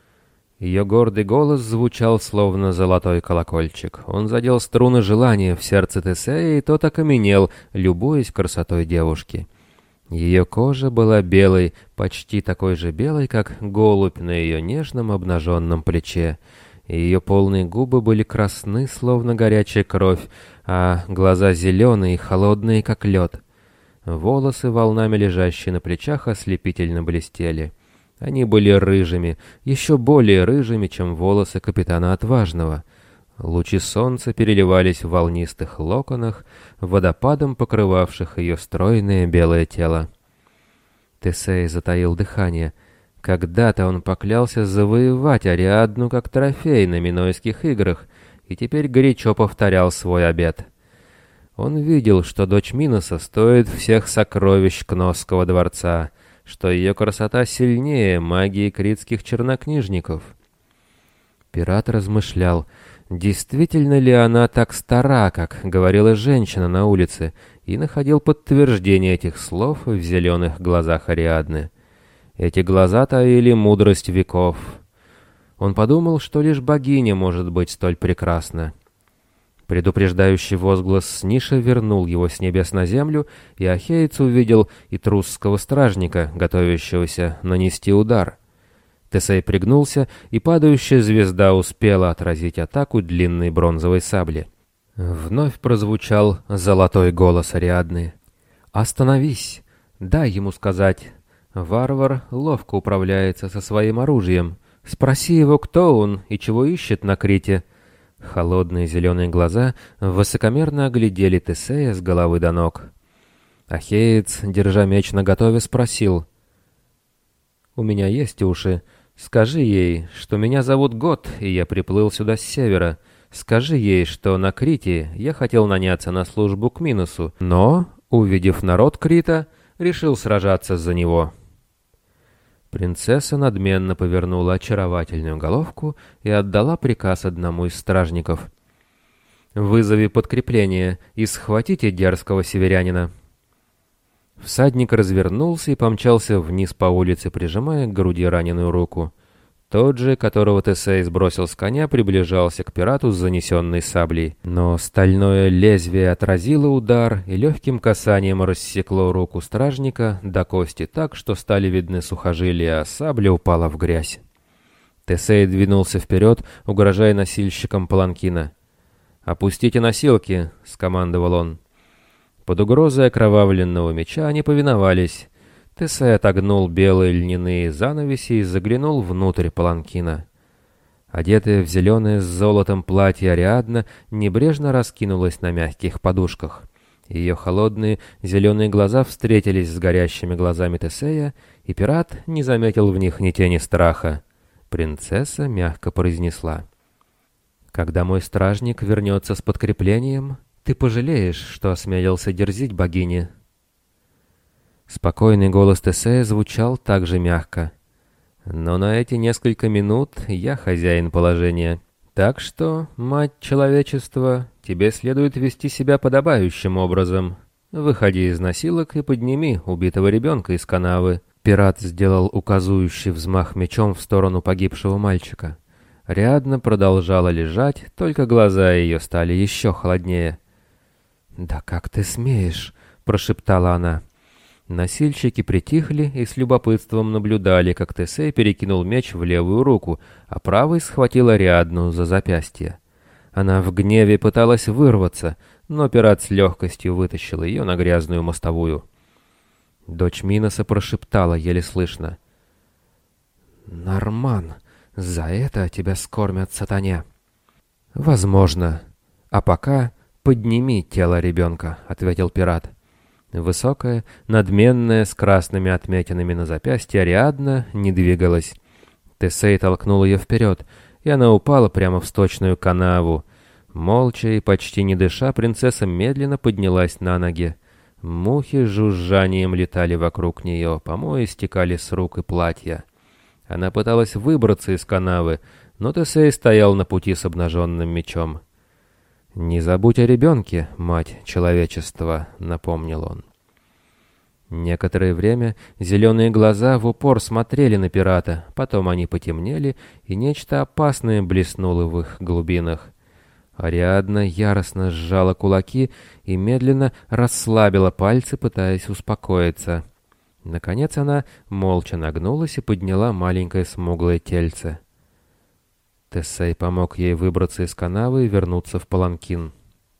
Speaker 1: Ее гордый голос звучал, словно золотой колокольчик. Он задел струны желания в сердце Тесея, и тот окаменел, любуясь красотой девушки. Ее кожа была белой, почти такой же белой, как голубь на ее нежном обнаженном плече. Ее полные губы были красны, словно горячая кровь, а глаза зеленые и холодные, как лед. Волосы, волнами лежащие на плечах, ослепительно блестели. Они были рыжими, еще более рыжими, чем волосы капитана Отважного. Лучи солнца переливались в волнистых локонах, водопадом покрывавших ее стройное белое тело. Тесей затаил дыхание. Когда-то он поклялся завоевать Ариадну как трофей на Минойских играх, и теперь горячо повторял свой обет. Он видел, что дочь Миноса стоит всех сокровищ Кносского дворца, что ее красота сильнее магии критских чернокнижников. Пират размышлял, действительно ли она так стара, как говорила женщина на улице, и находил подтверждение этих слов в зеленых глазах Ариадны. Эти глаза таили мудрость веков. Он подумал, что лишь богиня может быть столь прекрасна. Предупреждающий возглас Сниша вернул его с небес на землю, и ахеец увидел этрусского стражника, готовящегося нанести удар. Тесей пригнулся, и падающая звезда успела отразить атаку длинной бронзовой сабли. Вновь прозвучал золотой голос Ариадны. «Остановись! Дай ему сказать. Варвар ловко управляется со своим оружием. Спроси его, кто он и чего ищет на Крите». Холодные зеленые глаза высокомерно оглядели Тесея с головы до ног. Ахеец, держа меч наготове, спросил: «У меня есть уши. Скажи ей, что меня зовут Гот, и я приплыл сюда с севера. Скажи ей, что на Крите я хотел наняться на службу к Миносу, но, увидев народ Крита, решил сражаться за него». Принцесса надменно повернула очаровательную головку и отдала приказ одному из стражников: «Вызови подкрепление и схватите дерзкого северянина». Всадник развернулся и помчался вниз по улице, прижимая к груди раненую руку. Тот же, которого Тесей сбросил с коня, приближался к пирату с занесенной саблей. Но стальное лезвие отразило удар и легким касанием рассекло руку стражника до кости так, что стали видны сухожилия, а сабля упала в грязь. Тесей двинулся вперед, угрожая носильщикам паланкина. «Опустите носилки!» — скомандовал он. Под угрозой окровавленного меча они повиновались. Тесей отогнул белые льняные занавеси и заглянул внутрь паланкина. Одетая в зеленое с золотом платье Ариадна небрежно раскинулась на мягких подушках. Ее холодные зеленые глаза встретились с горящими глазами Тесея, и пират не заметил в них ни тени страха. Принцесса мягко произнесла: «Когда мой стражник вернется с подкреплением, ты пожалеешь, что осмелился дерзить богине». Спокойный голос Тесея звучал так же мягко. «Но на эти несколько минут я хозяин положения. Так что, мать человечества, тебе следует вести себя подобающим образом. Выходи из носилок и подними убитого ребенка из канавы». Пират сделал указующий взмах мечом в сторону погибшего мальчика. Ариадна продолжала лежать, только глаза ее стали еще холоднее. «Да как ты смеешь?» — прошептала она. Носильщики притихли и с любопытством наблюдали, как Тесей перекинул меч в левую руку, а правой схватил Ариадну за запястье. Она в гневе пыталась вырваться, но пират с легкостью вытащил ее на грязную мостовую. Дочь Миноса прошептала еле слышно: «Норман, за это тебя скормят сатане». «Возможно. А пока подними тело ребенка», — ответил пират. Высокая, надменная, с красными отметинами на запястье Ариадна не двигалась. Тесей толкнул ее вперед, и она упала прямо в сточную канаву. Молча и почти не дыша, принцесса медленно поднялась на ноги. Мухи с жужжанием летали вокруг нее, помои стекали с рук и платья. Она пыталась выбраться из канавы, но Тесей стоял на пути с обнаженным мечом. «Не забудь о ребенке, мать человечества», — напомнил он. Некоторое время зеленые глаза в упор смотрели на пирата, потом они потемнели, и нечто опасное блеснуло в их глубинах. Ариадна яростно сжала кулаки и медленно расслабила пальцы, пытаясь успокоиться. Наконец она молча нагнулась и подняла маленькое смуглое тельце. Тесей помог ей выбраться из канавы и вернуться в паланкин.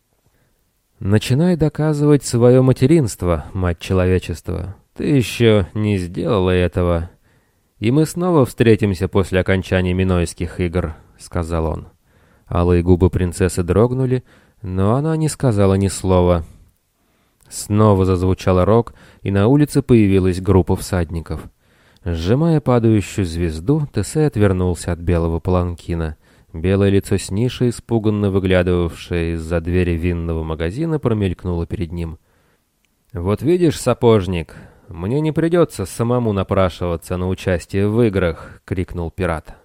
Speaker 1: «Начинай доказывать свое материнство, мать человечества. Ты еще не сделала этого. И мы снова встретимся после окончания Минойских игр», — сказал он. Алые губы принцессы дрогнули, но она не сказала ни слова. Снова зазвучал рог, и на улице появилась группа всадников. Сжимая падающую звезду, Тесей отвернулся от белого паланкина. Белое лицо Сниши, испуганно выглядывавшее из-за двери винного магазина, промелькнуло перед ним. «Вот видишь, сапожник, мне не придется самому напрашиваться на участие в играх!» — крикнул пират.